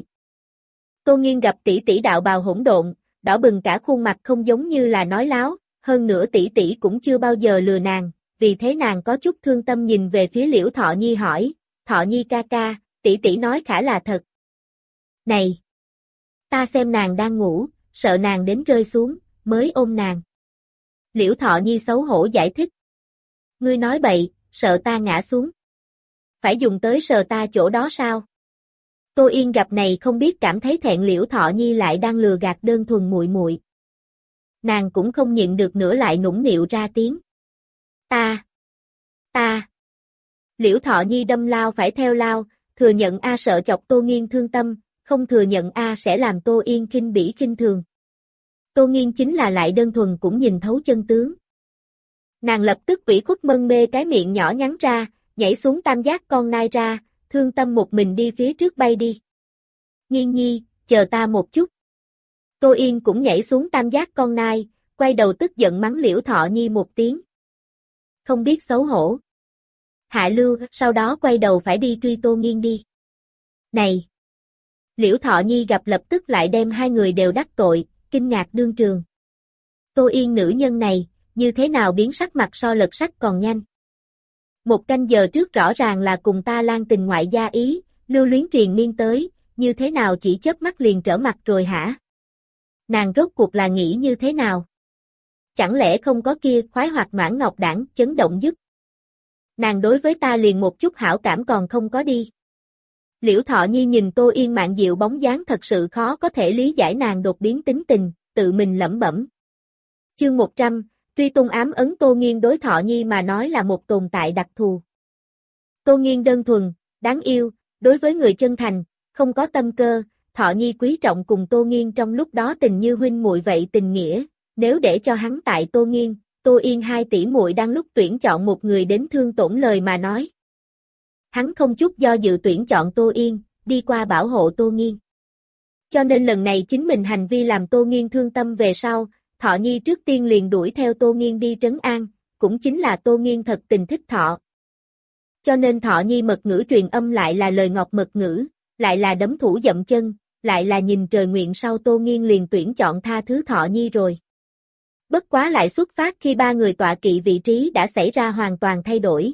[SPEAKER 1] Tô Nghiên gặp tỷ tỷ đạo bào hỗn độn, đỏ bừng cả khuôn mặt không giống như là nói láo, hơn nữa tỷ tỷ cũng chưa bao giờ lừa nàng, vì thế nàng có chút thương tâm nhìn về phía Liễu Thọ Nhi hỏi, Thọ Nhi ca ca, tỷ tỷ nói khả là thật. Này! Ta xem nàng đang ngủ, sợ nàng đến rơi xuống, mới ôm nàng. Liễu Thọ Nhi xấu hổ giải thích. Ngươi nói bậy, sợ ta ngã xuống. Phải dùng tới sờ ta chỗ đó sao? Tô Yên gặp này không biết cảm thấy thẹn Liễu Thọ Nhi lại đang lừa gạt đơn thuần muội muội. Nàng cũng không nhịn được nữa lại nũng nịu ra tiếng. Ta! Ta! Liễu Thọ Nhi đâm lao phải theo lao, thừa nhận A sợ chọc Tô Nghiên thương tâm, không thừa nhận A sẽ làm Tô Yên khinh bỉ khinh thường. Tô Nghiên chính là lại đơn thuần cũng nhìn thấu chân tướng. Nàng lập tức ủy khuất mân mê cái miệng nhỏ nhắn ra, nhảy xuống tam giác con nai ra, thương tâm một mình đi phía trước bay đi. Nghiên nhi, chờ ta một chút. Tô Yên cũng nhảy xuống tam giác con nai, quay đầu tức giận mắng Liễu Thọ Nhi một tiếng. Không biết xấu hổ. Hạ lưu, sau đó quay đầu phải đi truy Tô Nghiên đi. Này! Liễu Thọ Nhi gặp lập tức lại đem hai người đều đắc tội, kinh ngạc đương trường. Tô Yên nữ nhân này, như thế nào biến sắc mặt so lật sách còn nhanh. Một canh giờ trước rõ ràng là cùng ta lan tình ngoại gia ý, lưu luyến triền miên tới, như thế nào chỉ chớp mắt liền trở mặt rồi hả? Nàng rốt cuộc là nghĩ như thế nào? Chẳng lẽ không có kia khoái hoạt noãn ngọc đảng chấn động giúp? Nàng đối với ta liền một chút hảo cảm còn không có đi. Liễu Thọ Nhi nhìn Tô Yên mạn diệu bóng dáng thật sự khó có thể lý giải nàng đột biến tính tình, tự mình lẩm bẩm. Chương một trăm, truy tung ám ấn Tô Nghiên đối Thọ Nhi mà nói là một tồn tại đặc thù. Tô Nghiên đơn thuần, đáng yêu, đối với người chân thành, không có tâm cơ, Thọ Nhi quý trọng cùng Tô Nghiên trong lúc đó tình như huynh muội vậy tình nghĩa, nếu để cho hắn tại Tô Nghiên, Tô Yên hai tỷ muội đang lúc tuyển chọn một người đến thương tổn lời mà nói. Hắn không chút do dự tuyển chọn Tô Yên, đi qua bảo hộ Tô Nghiên. Cho nên lần này chính mình hành vi làm Tô Nghiên thương tâm về sau, Thọ Nhi trước tiên liền đuổi theo Tô Nghiên đi trấn an, cũng chính là Tô Nghiên thật tình thích Thọ. Cho nên Thọ Nhi mật ngữ truyền âm lại là lời ngọt mật ngữ, lại là đấm thủ dậm chân, lại là nhìn trời nguyện sau Tô Nghiên liền tuyển chọn tha thứ Thọ Nhi rồi. Bất quá lại xuất phát khi ba người tọa kỵ vị trí đã xảy ra hoàn toàn thay đổi.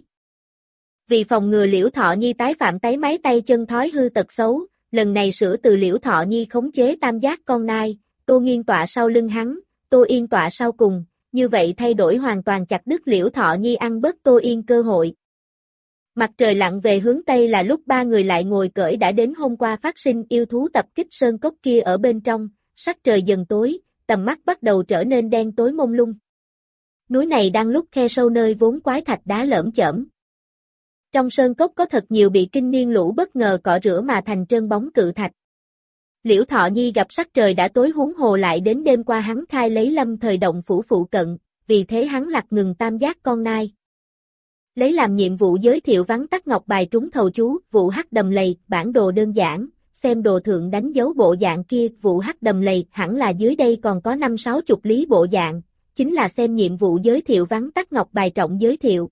[SPEAKER 1] Vì phòng ngừa Liễu Thọ Nhi tái phạm tái máy tay chân thói hư tật xấu, lần này sửa từ Liễu Thọ Nhi khống chế tam giác con nai, Tô Nghiên tọa sau lưng hắn, Tô Yên tọa sau cùng, như vậy thay đổi hoàn toàn chặt đứt Liễu Thọ Nhi ăn bớt Tô Yên cơ hội. Mặt trời lặn về hướng Tây là lúc ba người lại ngồi cởi đã đến hôm qua phát sinh yêu thú tập kích sơn cốc kia ở bên trong, sắc trời dần tối, tầm mắt bắt đầu trở nên đen tối mông lung. Núi này đang lúc khe sâu nơi vốn quái thạch đá lởm chởm. Trong sơn cốc có thật nhiều bị kinh niên lũ bất ngờ cọ rửa mà thành trơn bóng cự thạch. Liễu Thọ Nhi gặp sắc trời đã tối huống hồ lại đến đêm qua hắn khai lấy Lâm Thời động phủ phụ cận, vì thế hắn lặt ngừng tam giác con nai. Lấy làm nhiệm vụ giới thiệu vắn tắt ngọc bài trúng thầu chú, vụ hắc đầm lầy, bản đồ đơn giản, xem đồ thượng đánh dấu bộ dạng kia, vụ hắc đầm lầy, hẳn là dưới đây còn có năm sáu chục lý bộ dạng, chính là xem nhiệm vụ giới thiệu vắn tắt ngọc bài trọng giới thiệu.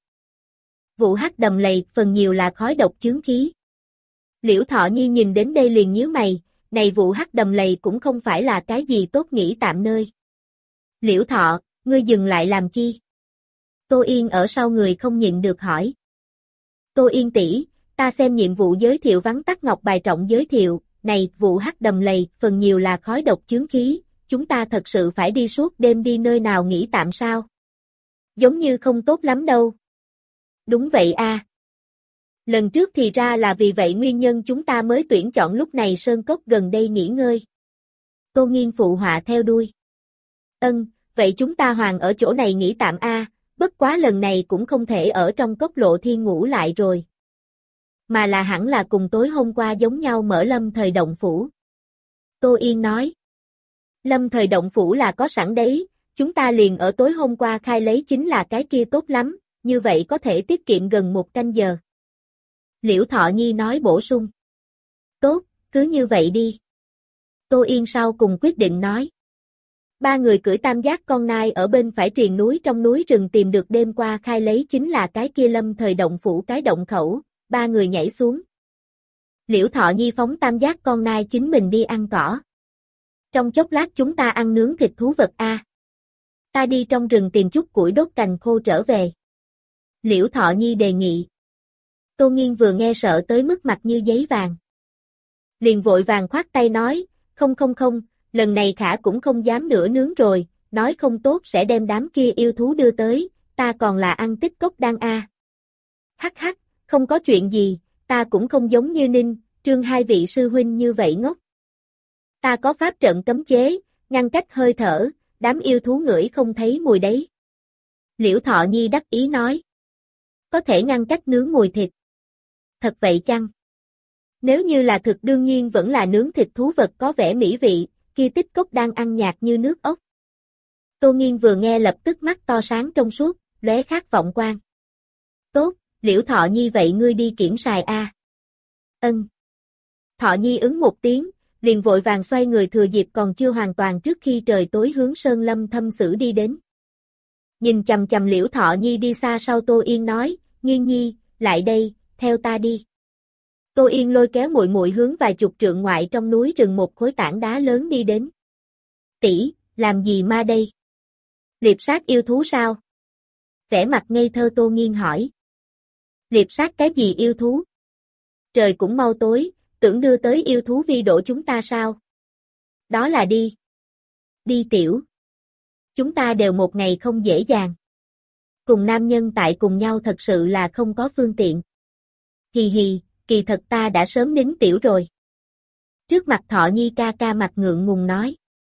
[SPEAKER 1] Vụ hắc đầm lầy, phần nhiều là khói độc chướng khí. Liễu Thọ Nhi nhìn đến đây liền nhíu mày, này vụ hắc đầm lầy cũng không phải là cái gì tốt nghỉ tạm nơi. Liễu Thọ, ngươi dừng lại làm chi? Tô Yên ở sau người không nhịn được hỏi. Tô Yên tỷ, ta xem nhiệm vụ giới thiệu vắn tắt ngọc bài trọng giới thiệu, này, vụ hắc đầm lầy, phần nhiều là khói độc chướng khí, chúng ta thật sự phải đi suốt đêm đi nơi nào nghỉ tạm sao? Giống như không tốt lắm đâu. Đúng vậy a. À. Lần trước thì ra là vì vậy nguyên nhân chúng ta mới tuyển chọn lúc này sơn cốc gần đây nghỉ ngơi. Tô Nghiên phụ họa theo đuôi. Ân, vậy chúng ta hoàng ở chỗ này nghỉ tạm a, à, bất quá lần này cũng không thể ở trong cốc lộ thiên ngủ lại rồi. Mà là hẳn là cùng tối hôm qua giống nhau mở Lâm Thời động phủ. Tô Yên nói. Lâm Thời động phủ là có sẵn đấy, chúng ta liền ở tối hôm qua khai lấy chính là cái kia tốt lắm, như vậy có thể tiết kiệm gần một canh giờ. Liễu Thọ Nhi nói bổ sung. Tốt, cứ như vậy đi. Tô Yên sau cùng quyết định nói. Ba người cưỡi tam giác con nai ở bên phải triền núi trong núi rừng tìm được đêm qua khai lấy chính là cái kia Lâm Thời động phủ cái động khẩu, ba người nhảy xuống. Liễu Thọ Nhi phóng tam giác con nai chính mình đi ăn cỏ. Trong chốc lát chúng ta ăn nướng thịt thú vật a. À. Ta đi trong rừng tìm chút củi đốt cành khô trở về. Liễu Thọ Nhi đề nghị. Tô Nghiên vừa nghe sợ tới mức mặt như giấy vàng. Liền vội vàng khoát tay nói, không không không, lần này khả cũng không dám nữa nướng rồi, nói không tốt sẽ đem đám kia yêu thú đưa tới, ta còn là ăn tích cốc đan a. À. Hắc hắc, không có chuyện gì, ta cũng không giống như Ninh, Trương hai vị sư huynh như vậy ngốc. Ta có pháp trận cấm chế, ngăn cách hơi thở, đám yêu thú ngửi không thấy mùi đấy. Liễu Thọ Nhi đắc ý nói. Có thể ngăn cách nướng mùi thịt. Thật vậy chăng? Nếu như là thực đương nhiên vẫn là nướng thịt thú vật có vẻ mỹ vị, kia tích cốc đang ăn nhạt như nước ốc. Tô Nghiên vừa nghe lập tức mắt to sáng trong suốt, lóe khát vọng quang. Tốt, Liễu Thọ Nhi vậy ngươi đi kiểm xài a. À. Ân. Thọ Nhi ứng một tiếng, liền vội vàng xoay người thừa dịp còn chưa hoàn toàn trước khi trời tối hướng Sơn Lâm Thâm Sử đi đến. Nhìn chằm chằm Liễu Thọ Nhi đi xa sau Tô Yên nói, Nghiên Nhi, lại đây, theo ta đi. Tô Yên lôi kéo muội muội hướng vài chục trượng ngoại trong núi rừng một khối tảng đá lớn đi đến. Tỷ, làm gì ma đây? Liệp sát yêu thú sao? Vẻ mặt ngây thơ Tô Nghiên hỏi. Liệp sát cái gì yêu thú? Trời cũng mau tối, tưởng đưa tới yêu thú vi đổ chúng ta sao? Đó là đi. Đi tiểu. Chúng ta đều một ngày không dễ dàng. Cùng nam nhân tại cùng nhau thật sự là không có phương tiện. Hì hì, kỳ thật ta đã sớm nín tiểu rồi. Trước mặt Thọ Nhi ca ca mặt ngượng ngùng nói.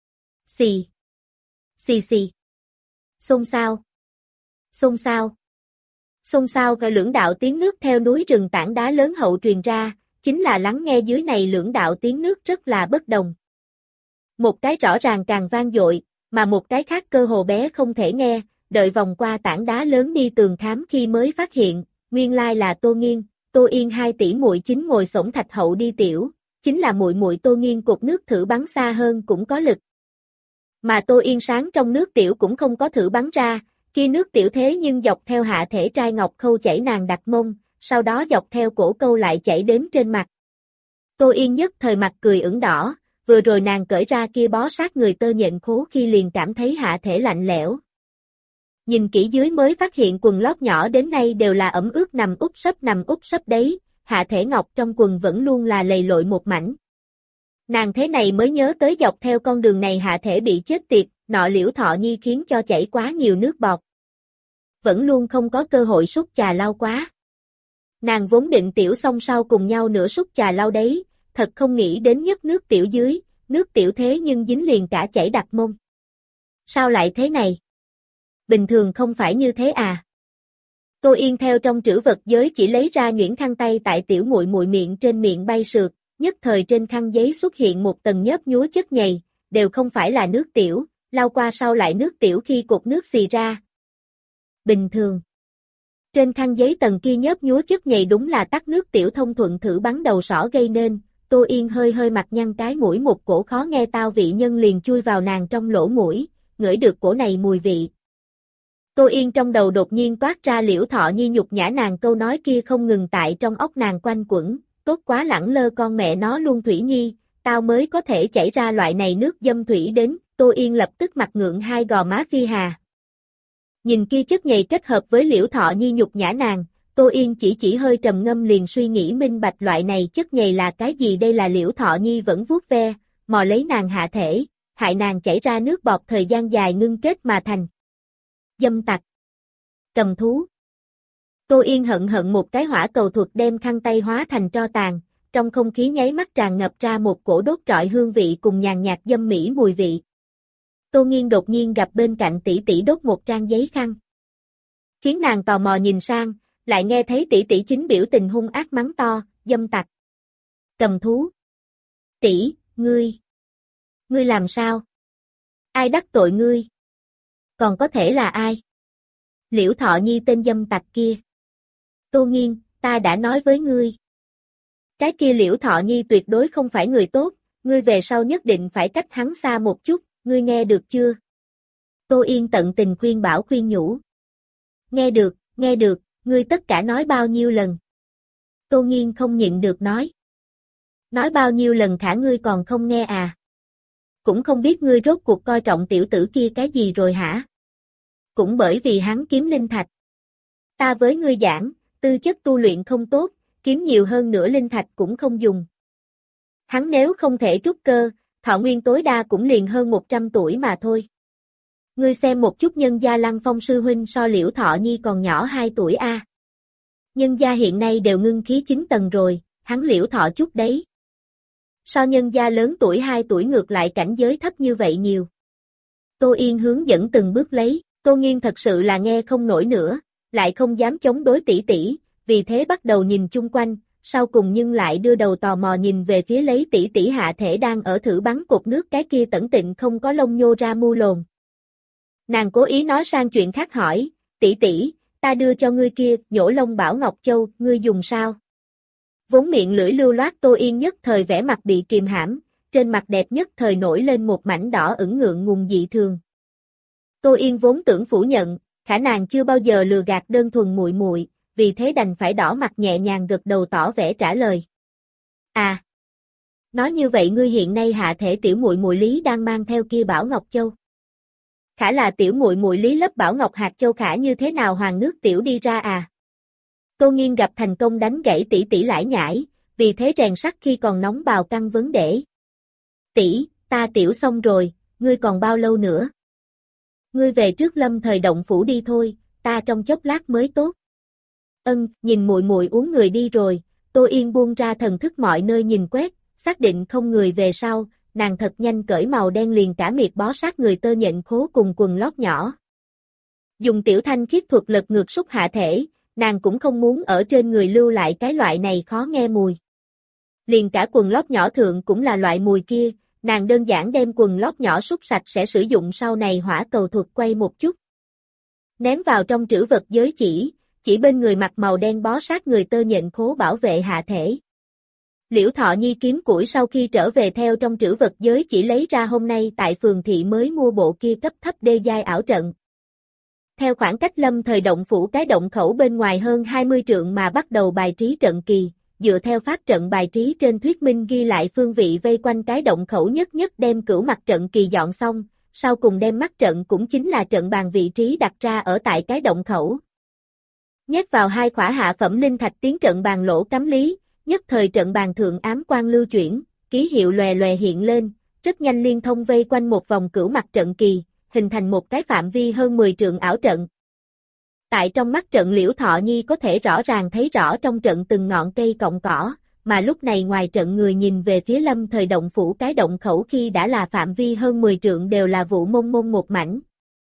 [SPEAKER 1] Xì. Xì xì. Xôn xao. Xôn xao. Xôn xao và lưỡng đạo tiếng nước theo núi rừng tảng đá lớn hậu truyền ra, chính là lắng nghe dưới này lưỡng đạo tiếng nước rất là bất đồng. Một cái rõ ràng càng vang dội, mà một cái khác cơ hồ bé không thể nghe, đợi vòng qua tảng đá lớn đi tường khám khi mới phát hiện, nguyên lai là Tô Nghiên, Tô Yên hai tỷ muội chính ngồi xổm thạch hậu đi tiểu, chính là muội muội Tô Nghiên cột nước thử bắn xa hơn cũng có lực. Mà Tô Yên sáng trong nước tiểu cũng không có thử bắn ra, kia nước tiểu thế nhưng dọc theo hạ thể trai ngọc khâu chảy nàng đặt mông, sau đó dọc theo cổ câu lại chảy đến trên mặt. Tô Yên nhất thời mặt cười ửng đỏ, vừa rồi nàng cởi ra kia bó sát người tơ nhện khố khi liền cảm thấy hạ thể lạnh lẽo. Nhìn kỹ dưới mới phát hiện quần lót nhỏ đến nay đều là ẩm ướt nằm úp sấp nằm úp sấp đấy, hạ thể ngọc trong quần vẫn luôn là lầy lội một mảnh. Nàng thế này mới nhớ tới dọc theo con đường này hạ thể bị chết tiệt, nọ Liễu Thọ Nhi khiến cho chảy quá nhiều nước bọt. Vẫn luôn không có cơ hội sút trà lau quá. Nàng vốn định tiểu xong sau cùng nhau nửa sút trà lau đấy, thật không nghĩ đến nhất nước tiểu dưới, nước tiểu thế nhưng dính liền cả chảy đặt mông. Sao lại thế này? Bình thường không phải như thế à? Tô Yên theo trong trữ vật giới chỉ lấy ra nhuyễn khăn tay tại tiểu muội muội miệng trên miệng bay sượt, nhất thời trên khăn giấy xuất hiện một tầng nhớp nhúa chất nhầy, đều không phải là nước tiểu, lau qua sau lại nước tiểu khi cục nước xì ra. Bình thường. Trên khăn giấy tầng kia nhớp nhúa chất nhầy đúng là tắc nước tiểu thông thuận thử bắn đầu sỏ gây nên, Tô Yên hơi hơi mặt nhăn cái mũi một cổ khó nghe tao vị nhân liền chui vào nàng trong lỗ mũi, ngửi được cổ này mùi vị. Tô Yên trong đầu đột nhiên toát ra Liễu Thọ Nhi nhục nhã nàng câu nói kia không ngừng tại trong óc nàng quanh quẩn, tốt quá lẳng lơ con mẹ nó luôn Thủy Nhi, tao mới có thể chảy ra loại này nước dâm thủy đến, Tô Yên lập tức mặt ngượng hai gò má phi hà. Nhìn kia chất nhầy kết hợp với Liễu Thọ Nhi nhục nhã nàng, Tô Yên chỉ chỉ hơi trầm ngâm liền suy nghĩ minh bạch loại này chất nhầy là cái gì đây là Liễu Thọ Nhi vẫn vuốt ve, mò lấy nàng hạ thể, hại nàng chảy ra nước bọt thời gian dài ngưng kết mà thành. Dâm tặc. Cầm thú. Tô Yên hận hận một cái hỏa cầu thuật đem khăn tay hóa thành tro tàn, trong không khí nháy mắt tràn ngập ra một cổ đốt trọi hương vị cùng nhàn nhạt dâm mỹ mùi vị. Tô Nghiên đột nhiên gặp bên cạnh tỷ tỷ đốt một trang giấy khăn. Khiến nàng tò mò nhìn sang, lại nghe thấy tỷ tỷ chính biểu tình hung ác mắng to, dâm tặc. Cầm thú. Tỷ, ngươi. Ngươi làm sao? Ai đắc tội ngươi? Còn có thể là ai? Liễu Thọ Nhi tên dâm tặc kia. Tô Nghiên, ta đã nói với ngươi. Cái kia Liễu Thọ Nhi tuyệt đối không phải người tốt, ngươi về sau nhất định phải cách hắn xa một chút, ngươi nghe được chưa? Tô Yên tận tình khuyên bảo khuyên nhủ. Nghe được, nghe được, ngươi tất cả nói bao nhiêu lần? Tô Nghiên không nhịn được nói. Nói bao nhiêu lần khả ngươi còn không nghe à? Cũng không biết ngươi rốt cuộc coi trọng tiểu tử kia cái gì rồi hả? Cũng bởi vì hắn kiếm linh thạch. Ta với ngươi giảng, tư chất tu luyện không tốt, kiếm nhiều hơn nữa linh thạch cũng không dùng. Hắn nếu không thể trúc cơ, thọ nguyên tối đa cũng liền hơn một trăm tuổi mà thôi. Ngươi xem một chút nhân gia Lăng Phong sư huynh so Liễu Thọ Nhi còn nhỏ hai tuổi a. À. Nhân gia hiện nay đều ngưng khí chín tầng rồi, hắn Liễu Thọ chút đấy. So nhân gia lớn tuổi hai tuổi ngược lại cảnh giới thấp như vậy nhiều. Tô Yên hướng dẫn từng bước lấy, Tô Nghiên thật sự là nghe không nổi nữa, lại không dám chống đối tỷ tỷ, vì thế bắt đầu nhìn chung quanh, sau cùng nhưng lại đưa đầu tò mò nhìn về phía lấy tỷ tỷ hạ thể đang ở thử bắn cột nước cái kia tẩn tịnh không có lông nhô ra mu lồn. Nàng cố ý nói sang chuyện khác hỏi, tỷ tỷ, ta đưa cho ngươi kia, nhổ lông bảo Ngọc Châu, ngươi dùng sao? Vốn miệng lưỡi lưu loát Tô Yên nhất thời vẻ mặt bị kìm hãm, trên mặt đẹp nhất thời nổi lên một mảnh đỏ ửng ngượng ngùng dị thường. Tô Yên vốn tưởng phủ nhận, khả nàng chưa bao giờ lừa gạt đơn thuần muội muội, vì thế đành phải đỏ mặt nhẹ nhàng gật đầu tỏ vẻ trả lời. À, nói như vậy ngươi hiện nay hạ thể tiểu muội muội Lý đang mang theo kia Bảo Ngọc Châu. Khả là tiểu muội muội Lý lấp Bảo Ngọc hạt châu khả như thế nào hoàng nước tiểu đi ra à? Tô Nghiên gặp thành công đánh gãy tỷ tỷ lải nhải, vì thế rèn sắt khi còn nóng bào căng vấn đề. Tỷ, ta tiểu xong rồi, ngươi còn bao lâu nữa? Ngươi về trước Lâm Thời động phủ đi thôi, ta trong chốc lát mới tốt. Ân, nhìn muội muội uống người đi rồi, Tô Yên buông ra thần thức mọi nơi nhìn quét, xác định không người về sau, nàng thật nhanh cởi màu đen liền cả miệt bó sát người tơ nhện khố cùng quần lót nhỏ. Dùng tiểu thanh khiết thuật lật ngược xúc hạ thể, nàng cũng không muốn ở trên người lưu lại cái loại này khó nghe mùi. Liền cả quần lót nhỏ thượng cũng là loại mùi kia, nàng đơn giản đem quần lót nhỏ xúc sạch sẽ sử dụng sau này hỏa cầu thuật quay một chút. Ném vào trong trữ vật giới chỉ, chỉ bên người mặc màu đen bó sát người tơ nhện khố bảo vệ hạ thể. Liễu Thọ Nhi kiếm củi sau khi trở về theo trong trữ vật giới chỉ lấy ra hôm nay tại phường thị mới mua bộ kia cấp thấp đê giai ảo trận. Theo khoảng cách Lâm Thời động phủ cái động khẩu bên ngoài hơn hai mươi trượng mà bắt đầu bài trí trận kỳ, dựa theo pháp trận bài trí trên thuyết minh ghi lại phương vị vây quanh cái động khẩu nhất nhất đem cửu mặt trận kỳ dọn xong, sau cùng đem mắt trận cũng chính là trận bàn vị trí đặt ra ở tại cái động khẩu. Nhét vào hai khỏa hạ phẩm linh thạch tiến trận bàn lỗ cắm lý, nhất thời trận bàn thượng ám quang lưu chuyển, ký hiệu lòe lòe hiện lên, rất nhanh liên thông vây quanh một vòng cửu mặt trận kỳ, hình thành một cái phạm vi hơn mười trượng ảo trận. Tại trong mắt trận Liễu Thọ Nhi có thể rõ ràng thấy rõ trong trận từng ngọn cây cọng cỏ, mà lúc này ngoài trận người nhìn về phía Lâm Thời động phủ cái động khẩu khi đã là phạm vi hơn mười trượng đều là vụ mông mông một mảnh.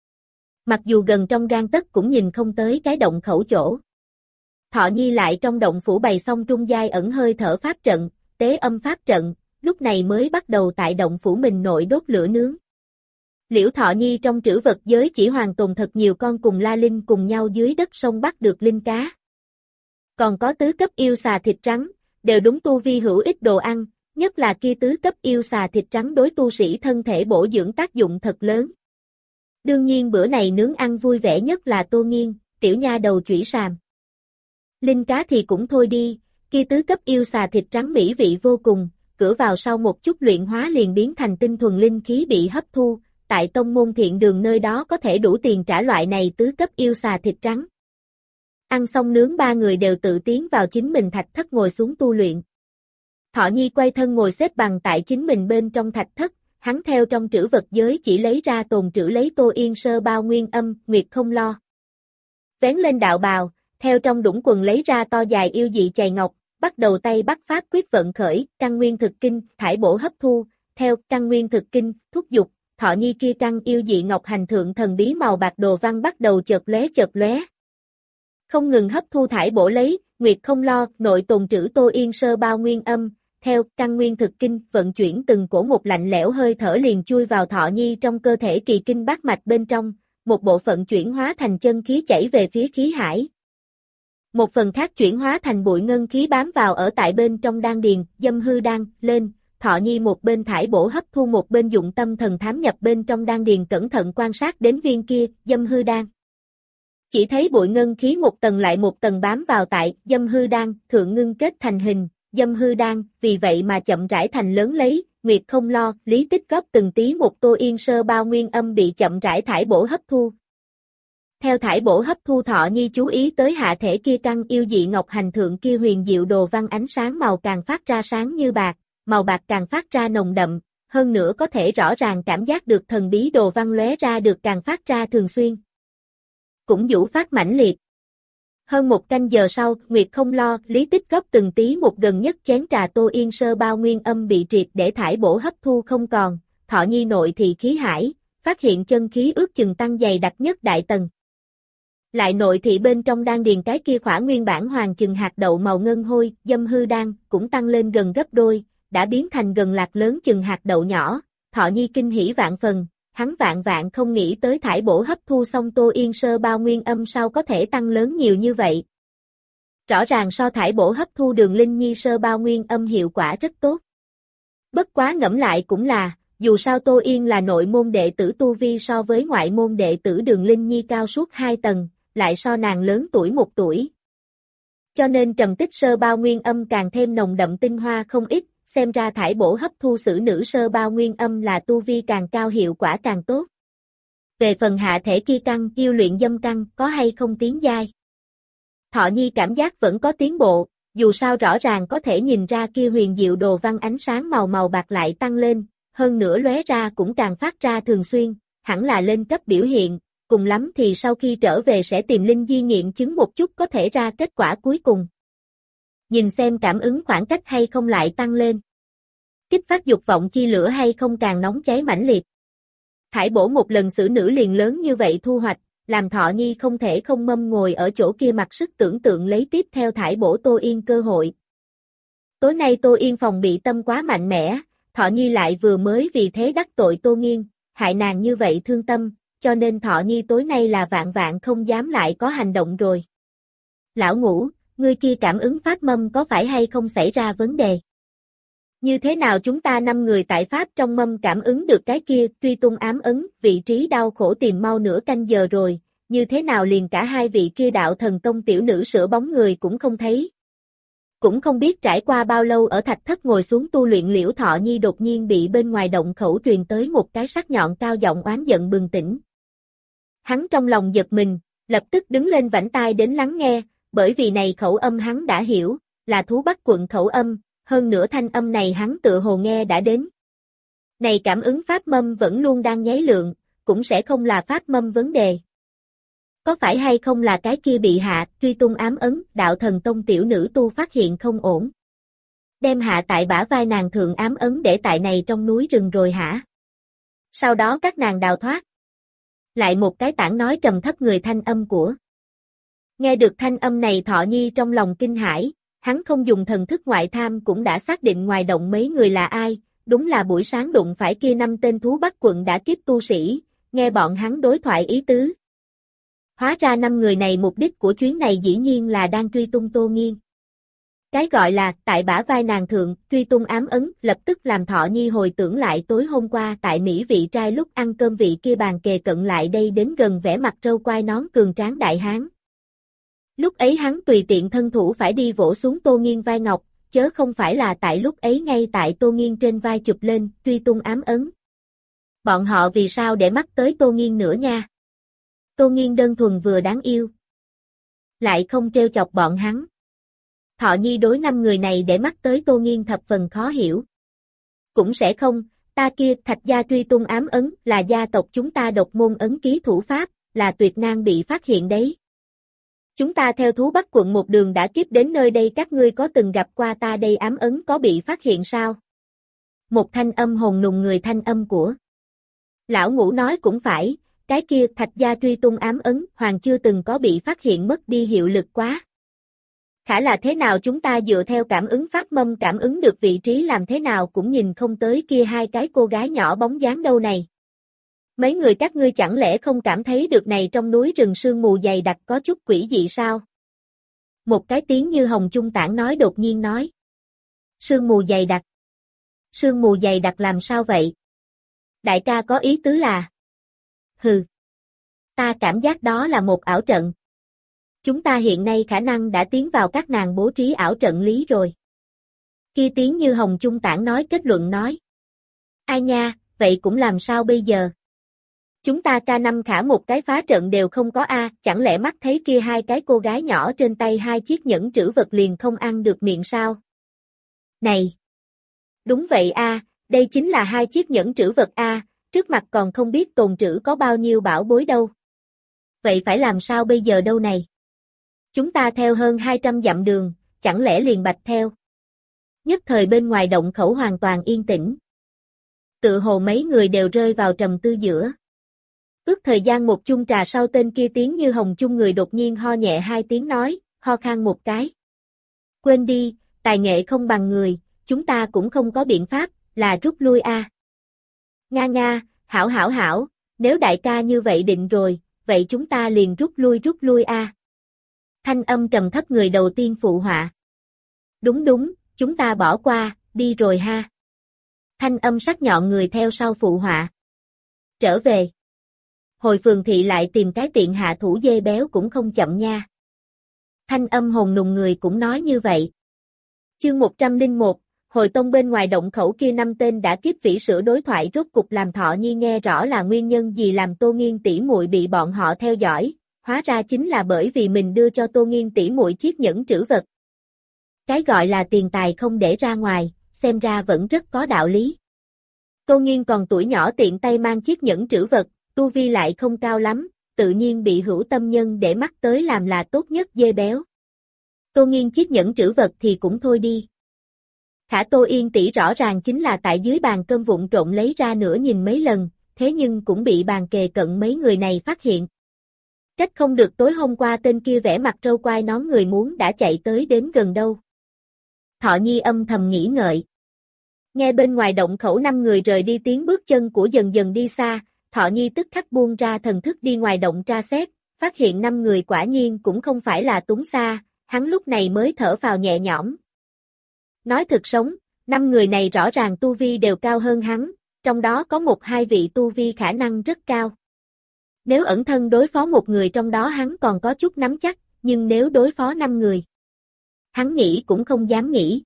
[SPEAKER 1] Mặc dù gần trong gang tấc cũng nhìn không tới cái động khẩu chỗ. Thọ Nhi lại trong động phủ bày xong trung giai ẩn hơi thở pháp trận, tế âm pháp trận, lúc này mới bắt đầu tại động phủ mình nội đốt lửa nướng. Liễu Thọ Nhi trong trữ vật giới chỉ hoàng tồn thật nhiều con cùng La Linh cùng nhau dưới đất sông bắt được linh cá. Còn có tứ cấp yêu xà thịt trắng, đều đúng tu vi hữu ích đồ ăn, nhất là kia tứ cấp yêu xà thịt trắng đối tu sĩ thân thể bổ dưỡng tác dụng thật lớn. Đương nhiên bữa này nướng ăn vui vẻ nhất là Tô Nghiên, tiểu nha đầu chủy sàm. Linh cá thì cũng thôi đi, kia tứ cấp yêu xà thịt trắng mỹ vị vô cùng, cửa vào sau một chút luyện hóa liền biến thành tinh thuần linh khí bị hấp thu, tại tông môn thiện đường nơi đó có thể đủ tiền trả loại này tứ cấp yêu xà thịt trắng. Ăn xong nướng ba người đều tự tiến vào chính mình thạch thất ngồi xuống tu luyện. Thọ Nhi quay thân ngồi xếp bằng tại chính mình bên trong thạch thất, hắn theo trong trữ vật giới chỉ lấy ra tồn trữ lấy Tô Yên sơ bao nguyên âm, nguyệt không lo. Vén lên đạo bào, theo trong đũng quần lấy ra to dài yêu dị chày ngọc, bắt đầu tay bắt pháp quyết vận khởi, căn nguyên thực kinh, thải bổ hấp thu, theo căn nguyên thực kinh, thúc dục, Thọ Nhi kia căn yêu dị ngọc hành thượng thần bí màu bạc đồ văn bắt đầu chợt lóe chợt lóe. Không ngừng hấp thu thải bổ lấy, nguyệt không lo, nội tồn trữ Tô Yên sơ bao nguyên âm, theo căn nguyên thực kinh, vận chuyển từng cổ một lạnh lẽo hơi thở liền chui vào Thọ Nhi trong cơ thể kỳ kinh bát mạch bên trong, một bộ phận chuyển hóa thành chân khí chảy về phía khí hải. Một phần khác chuyển hóa thành bụi ngân khí bám vào ở tại bên trong đan điền, dâm hư đan, lên, Thọ Nhi một bên thải bổ hấp thu một bên dụng tâm thần thám nhập bên trong đan điền cẩn thận quan sát đến viên kia, dâm hư đan. Chỉ thấy bụi ngân khí một tầng lại một tầng bám vào tại, dâm hư đan, thượng ngưng kết thành hình, dâm hư đan, vì vậy mà chậm rãi thành lớn lấy, nguyệt không lo, lý tích góp từng tí một Tô Yên sơ bao nguyên âm bị chậm rãi thải bổ hấp thu. Theo thải bổ hấp thu Thọ Nhi chú ý tới hạ thể kia căn yêu dị ngọc hành thượng kia huyền diệu đồ văn ánh sáng màu càng phát ra sáng như bạc, màu bạc càng phát ra nồng đậm, hơn nữa có thể rõ ràng cảm giác được thần bí đồ văn lóe ra được càng phát ra thường xuyên. Cũng vũ phát mãnh liệt. Hơn một canh giờ sau, Nguyệt không lo, lý tích góp từng tí một gần nhất chén trà Tô Yên sơ bao nguyên âm bị triệt để thải bổ hấp thu không còn, Thọ Nhi nội thì khí hải, phát hiện chân khí ước chừng tăng dày đặc nhất đại tầng. Lại nội thị bên trong đan điền cái kia khỏa nguyên bản hoàng chừng hạt đậu màu ngân hôi, dâm hư đan, cũng tăng lên gần gấp đôi, đã biến thành gần lạc lớn chừng hạt đậu nhỏ, Thọ Nhi kinh hỉ vạn phần, hắn vạn vạn không nghĩ tới thải bổ hấp thu xong Tô Yên sơ bao nguyên âm sau có thể tăng lớn nhiều như vậy. Rõ ràng so thải bổ hấp thu đường linh nhi sơ bao nguyên âm hiệu quả rất tốt. Bất quá ngẫm lại cũng là, dù sao Tô Yên là nội môn đệ tử tu vi so với ngoại môn đệ tử đường linh nhi cao suốt hai tầng, lại so nàng lớn tuổi một tuổi. Cho nên trầm tích sơ bao nguyên âm càng thêm nồng đậm tinh hoa không ít, xem ra thải bổ hấp thu sử nữ sơ bao nguyên âm là tu vi càng cao hiệu quả càng tốt. Về phần hạ thể kia căn, yêu luyện dâm căn, có hay không tiến giai? Thọ Nhi cảm giác vẫn có tiến bộ, dù sao rõ ràng có thể nhìn ra kia huyền diệu đồ văn ánh sáng màu màu bạc lại tăng lên, hơn nữa lóe ra cũng càng phát ra thường xuyên, hẳn là lên cấp biểu hiện, cùng lắm thì sau khi trở về sẽ tìm linh di nghiệm chứng một chút có thể ra kết quả cuối cùng. Nhìn xem cảm ứng khoảng cách hay không lại tăng lên. Kích phát dục vọng chi lửa hay không càng nóng cháy mãnh liệt. Thải bổ một lần xử nữ liền lớn như vậy thu hoạch, làm Thọ Nhi không thể không mâm ngồi ở chỗ kia mặc sức tưởng tượng lấy tiếp theo thải bổ Tô Yên cơ hội. Tối nay Tô Yên phòng bị tâm quá mạnh mẽ, Thọ Nhi lại vừa mới vì thế đắc tội Tô Nghiên, hại nàng như vậy thương tâm, cho nên Thọ Nhi tối nay là vạn vạn không dám lại có hành động rồi. Lão Ngũ, ngươi kia cảm ứng pháp mâm có phải hay không xảy ra vấn đề? Như thế nào chúng ta năm người tại pháp trong mâm cảm ứng được cái kia truy tung ám ấn, vị trí đau khổ tìm mau nửa canh giờ rồi, như thế nào liền cả hai vị kia đạo thần tông tiểu nữ sửa bóng người cũng không thấy. Cũng không biết trải qua bao lâu ở thạch thất ngồi xuống tu luyện Liễu Thọ Nhi đột nhiên bị bên ngoài động khẩu truyền tới một cái sắc nhọn cao giọng oán giận bừng tỉnh. Hắn trong lòng giật mình, lập tức đứng lên vảnh tai đến lắng nghe, bởi vì này khẩu âm hắn đã hiểu, là thú Bắc quận khẩu âm, hơn nữa thanh âm này hắn tựa hồ nghe đã đến. Này cảm ứng pháp mâm vẫn luôn đang nháy lượng, cũng sẽ không là pháp mâm vấn đề. Có phải hay không là cái kia bị hạ, truy tung ám ấn, đạo thần tông tiểu nữ tu phát hiện không ổn. Đem hạ tại bả vai nàng thượng ám ấn để tại này trong núi rừng rồi hả? Sau đó các nàng đào thoát. Lại một cái tảng nói trầm thấp người thanh âm của. Nghe được thanh âm này Thọ Nhi trong lòng kinh hãi, hắn không dùng thần thức ngoại tham cũng đã xác định ngoài động mấy người là ai, đúng là buổi sáng đụng phải kia năm tên thú Bắc quận đã kiếp tu sĩ, nghe bọn hắn đối thoại ý tứ. Hóa ra năm người này mục đích của chuyến này dĩ nhiên là đang truy tung Tô Nghiên. Cái gọi là tại bả vai nàng thượng, truy tung ám ấn, lập tức làm Thọ Nhi hồi tưởng lại tối hôm qua tại Mỹ vị trai lúc ăn cơm vị kia bàn kề cận lại đây đến gần vẻ mặt râu quai nón cường tráng đại hán. Lúc ấy hắn tùy tiện thân thủ phải đi vỗ xuống Tô Nghiên vai ngọc, chớ không phải là tại lúc ấy ngay tại Tô Nghiên trên vai chụp lên, truy tung ám ấn. Bọn họ vì sao để mắt tới Tô Nghiên nữa nha? Tô Nghiên đơn thuần vừa đáng yêu, lại không trêu chọc bọn hắn. Thọ Nhi đối năm người này để mắt tới Tô Nghiên thập phần khó hiểu. Cũng sẽ không, ta kia Thạch gia truy tung ám ấn là gia tộc chúng ta độc môn ấn ký thủ pháp, là tuyệt nan bị phát hiện đấy. Chúng ta theo thú Bắc quận một đường đã kiếp đến nơi đây, các ngươi có từng gặp qua ta đây ám ấn có bị phát hiện sao? Một thanh âm hồn nùng người thanh âm của Lão Ngũ nói cũng phải, cái kia Thạch gia truy tung ám ấn hoàng chưa từng có bị phát hiện mất đi hiệu lực quá. Khả là thế nào chúng ta dựa theo cảm ứng phát mâm cảm ứng được vị trí làm thế nào cũng nhìn không tới kia hai cái cô gái nhỏ bóng dáng đâu này. Mấy người các ngươi chẳng lẽ không cảm thấy được này trong núi rừng sương mù dày đặc có chút quỷ dị sao? Một cái tiếng như hồng trung tản nói đột nhiên nói. Sương mù dày đặc. Sương mù dày đặc làm sao vậy? Đại ca có ý tứ là. Hừ. Ta cảm giác đó là một ảo trận. Chúng ta hiện nay khả năng đã tiến vào các nàng bố trí ảo trận lý rồi. Kia tiếng như hồng trung tản nói kết luận nói. Ai nha, vậy cũng làm sao bây giờ? Chúng ta ca năm khả một cái phá trận đều không có a, chẳng lẽ mắt thấy kia hai cái cô gái nhỏ trên tay hai chiếc nhẫn trữ vật liền không ăn được miệng sao? Này! Đúng vậy a, đây chính là hai chiếc nhẫn trữ vật a, trước mặt còn không biết tồn trữ có bao nhiêu bảo bối đâu. Vậy phải làm sao bây giờ đâu này? Chúng ta theo hơn hai trăm dặm đường, chẳng lẽ liền bạch theo? Nhất thời bên ngoài động khẩu hoàn toàn yên tĩnh. Tự hồ mấy người đều rơi vào trầm tư giữa. Ước thời gian một chung trà sau tên kia tiếng như hồng chung người đột nhiên ho nhẹ hai tiếng nói, ho khan một cái. Quên đi, tài nghệ không bằng người, chúng ta cũng không có biện pháp, là rút lui a. À. Nga nga, hảo hảo hảo, nếu đại ca như vậy định rồi, vậy chúng ta liền rút lui rút lui a. À. Thanh âm trầm thấp người đầu tiên phụ họa. Đúng đúng, chúng ta bỏ qua, đi rồi ha. Thanh âm sắc nhọn người theo sau phụ họa. Trở về. Hồi phường thị lại tìm cái tiện hạ thủ dê béo cũng không chậm nha. Thanh âm hồn nùng người cũng nói như vậy. Chương một trăm lẻ một, hồi tông bên ngoài động khẩu kia năm tên đã kiếp vĩ sửa đối thoại rốt cục làm Thọ Nhi nghe rõ là nguyên nhân gì làm Tô Nghiên tỷ muội bị bọn họ theo dõi, hóa ra chính là bởi vì mình đưa cho Tô Nghiên tỷ muội chiếc nhẫn trữ vật. Cái gọi là tiền tài không để ra ngoài, xem ra vẫn rất có đạo lý. Tô Nghiên còn tuổi nhỏ tiện tay mang chiếc nhẫn trữ vật, tu vi lại không cao lắm, tự nhiên bị hữu tâm nhân để mắt tới làm là tốt nhất dê béo. Tô Nghiên chiếc nhẫn trữ vật thì cũng thôi đi. Khả Tô Yên tỷ rõ ràng chính là tại dưới bàn cơm vụn trộn lấy ra nữa nhìn mấy lần, thế nhưng cũng bị bàn kề cận mấy người này phát hiện. Trách không được tối hôm qua tên kia vẻ mặt râu quai nón người muốn đã chạy tới đến gần đâu. Thọ Nhi âm thầm nghĩ ngợi. Nghe bên ngoài động khẩu năm người rời đi tiếng bước chân của dần dần đi xa, Thọ Nhi tức khắc buông ra thần thức đi ngoài động tra xét, phát hiện năm người quả nhiên cũng không phải là túng xa, hắn lúc này mới thở phào nhẹ nhõm. Nói thực sống, năm người này rõ ràng tu vi đều cao hơn hắn, trong đó có một hai vị tu vi khả năng rất cao. Nếu ẩn thân đối phó một người trong đó hắn còn có chút nắm chắc, nhưng nếu đối phó năm người, hắn nghĩ cũng không dám nghĩ.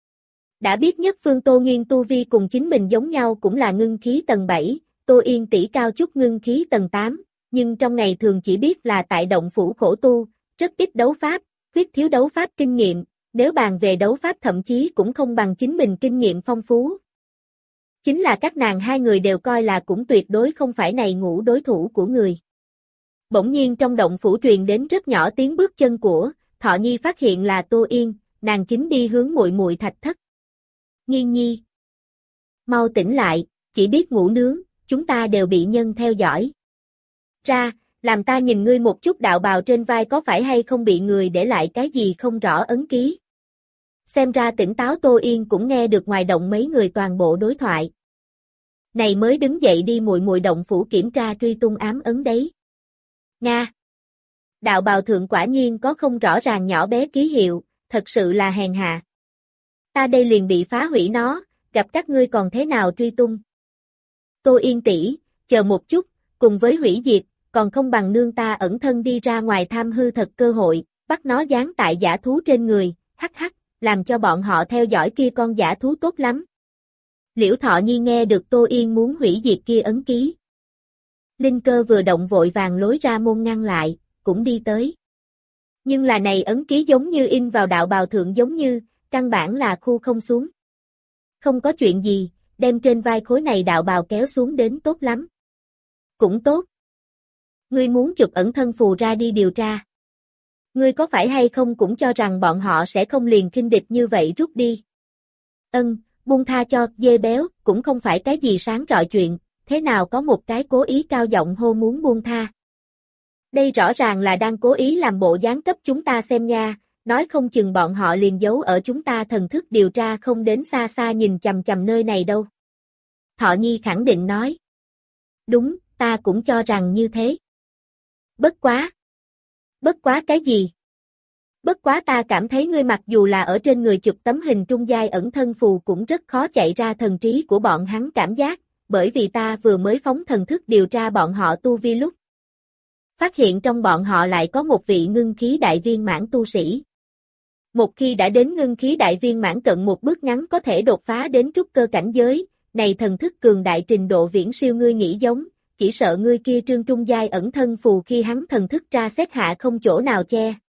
[SPEAKER 1] Đã biết nhất phương Tô Nghiên tu vi cùng chính mình giống nhau cũng là ngưng khí tầng bảy, Tô Yên tỷ cao chút ngưng khí tầng tám, nhưng trong ngày thường chỉ biết là tại động phủ khổ tu, rất ít đấu pháp, khuyết thiếu đấu pháp kinh nghiệm, nếu bàn về đấu pháp thậm chí cũng không bằng chính mình kinh nghiệm phong phú. Chính là các nàng hai người đều coi là cũng tuyệt đối không phải này ngũ đối thủ của người. Bỗng nhiên trong động phủ truyền đến rất nhỏ tiếng bước chân của, Thọ Nhi phát hiện là Tô Yên, nàng chính đi hướng muội muội Thạch Thất. Nghiên nhi, mau tỉnh lại, chỉ biết ngủ nướng, chúng ta đều bị nhân theo dõi. Ra, làm ta nhìn ngươi một chút đạo bào trên vai có phải hay không bị người để lại cái gì không rõ ấn ký. Xem ra tỉnh táo Tô Yên cũng nghe được ngoài động mấy người toàn bộ đối thoại. Này mới đứng dậy đi muội muội động phủ kiểm tra truy tung ám ấn đấy. Nga. Đạo bào thượng quả nhiên có không rõ ràng nhỏ bé ký hiệu, thật sự là hèn hạ. Ta đây liền bị phá hủy nó, gặp các ngươi còn thế nào truy tung. Tô Yên tỷ, chờ một chút, cùng với hủy diệt, còn không bằng nương ta ẩn thân đi ra ngoài tham hư thật cơ hội, bắt nó dán tại giả thú trên người, hắc hắc, làm cho bọn họ theo dõi kia con giả thú tốt lắm. Liễu Thọ Nhi nghe được Tô Yên muốn hủy diệt kia ấn ký. Linh Cơ vừa động vội vàng lối ra môn ngăn lại, cũng đi tới. Nhưng là này ấn ký giống như in vào đạo bào thượng giống như, căn bản là khu không xuống. Không có chuyện gì, đem trên vai khối này đạo bào kéo xuống đến tốt lắm. Cũng tốt. Ngươi muốn chụp ẩn thân phù ra đi điều tra. Ngươi có phải hay không cũng cho rằng bọn họ sẽ không liền khinh địch như vậy rút đi. Ân, buông tha cho, dê béo, cũng không phải cái gì sáng rọi chuyện, thế nào có một cái cố ý cao giọng hô muốn buông tha. Đây rõ ràng là đang cố ý làm bộ dáng cấp chúng ta xem nha, nói không chừng bọn họ liền giấu ở chúng ta thần thức điều tra không đến xa xa nhìn chằm chằm nơi này đâu. Thọ Nhi khẳng định nói. Đúng, ta cũng cho rằng như thế. Bất quá. Bất quá cái gì? Bất quá ta cảm thấy ngươi mặc dù là ở trên người chụp tấm hình trung giai ẩn thân phù cũng rất khó chạy ra thần trí của bọn hắn cảm giác, bởi vì ta vừa mới phóng thần thức điều tra bọn họ tu vi lúc. Phát hiện trong bọn họ lại có một vị ngưng khí đại viên mãn tu sĩ. Một khi đã đến ngưng khí đại viên mãn cận một bước ngắn có thể đột phá đến trúc cơ cảnh giới, này thần thức cường đại trình độ viễn siêu ngươi nghĩ giống, chỉ sợ ngươi kia trương trung giai ẩn thân phù khi hắn thần thức ra xét hạ không chỗ nào che.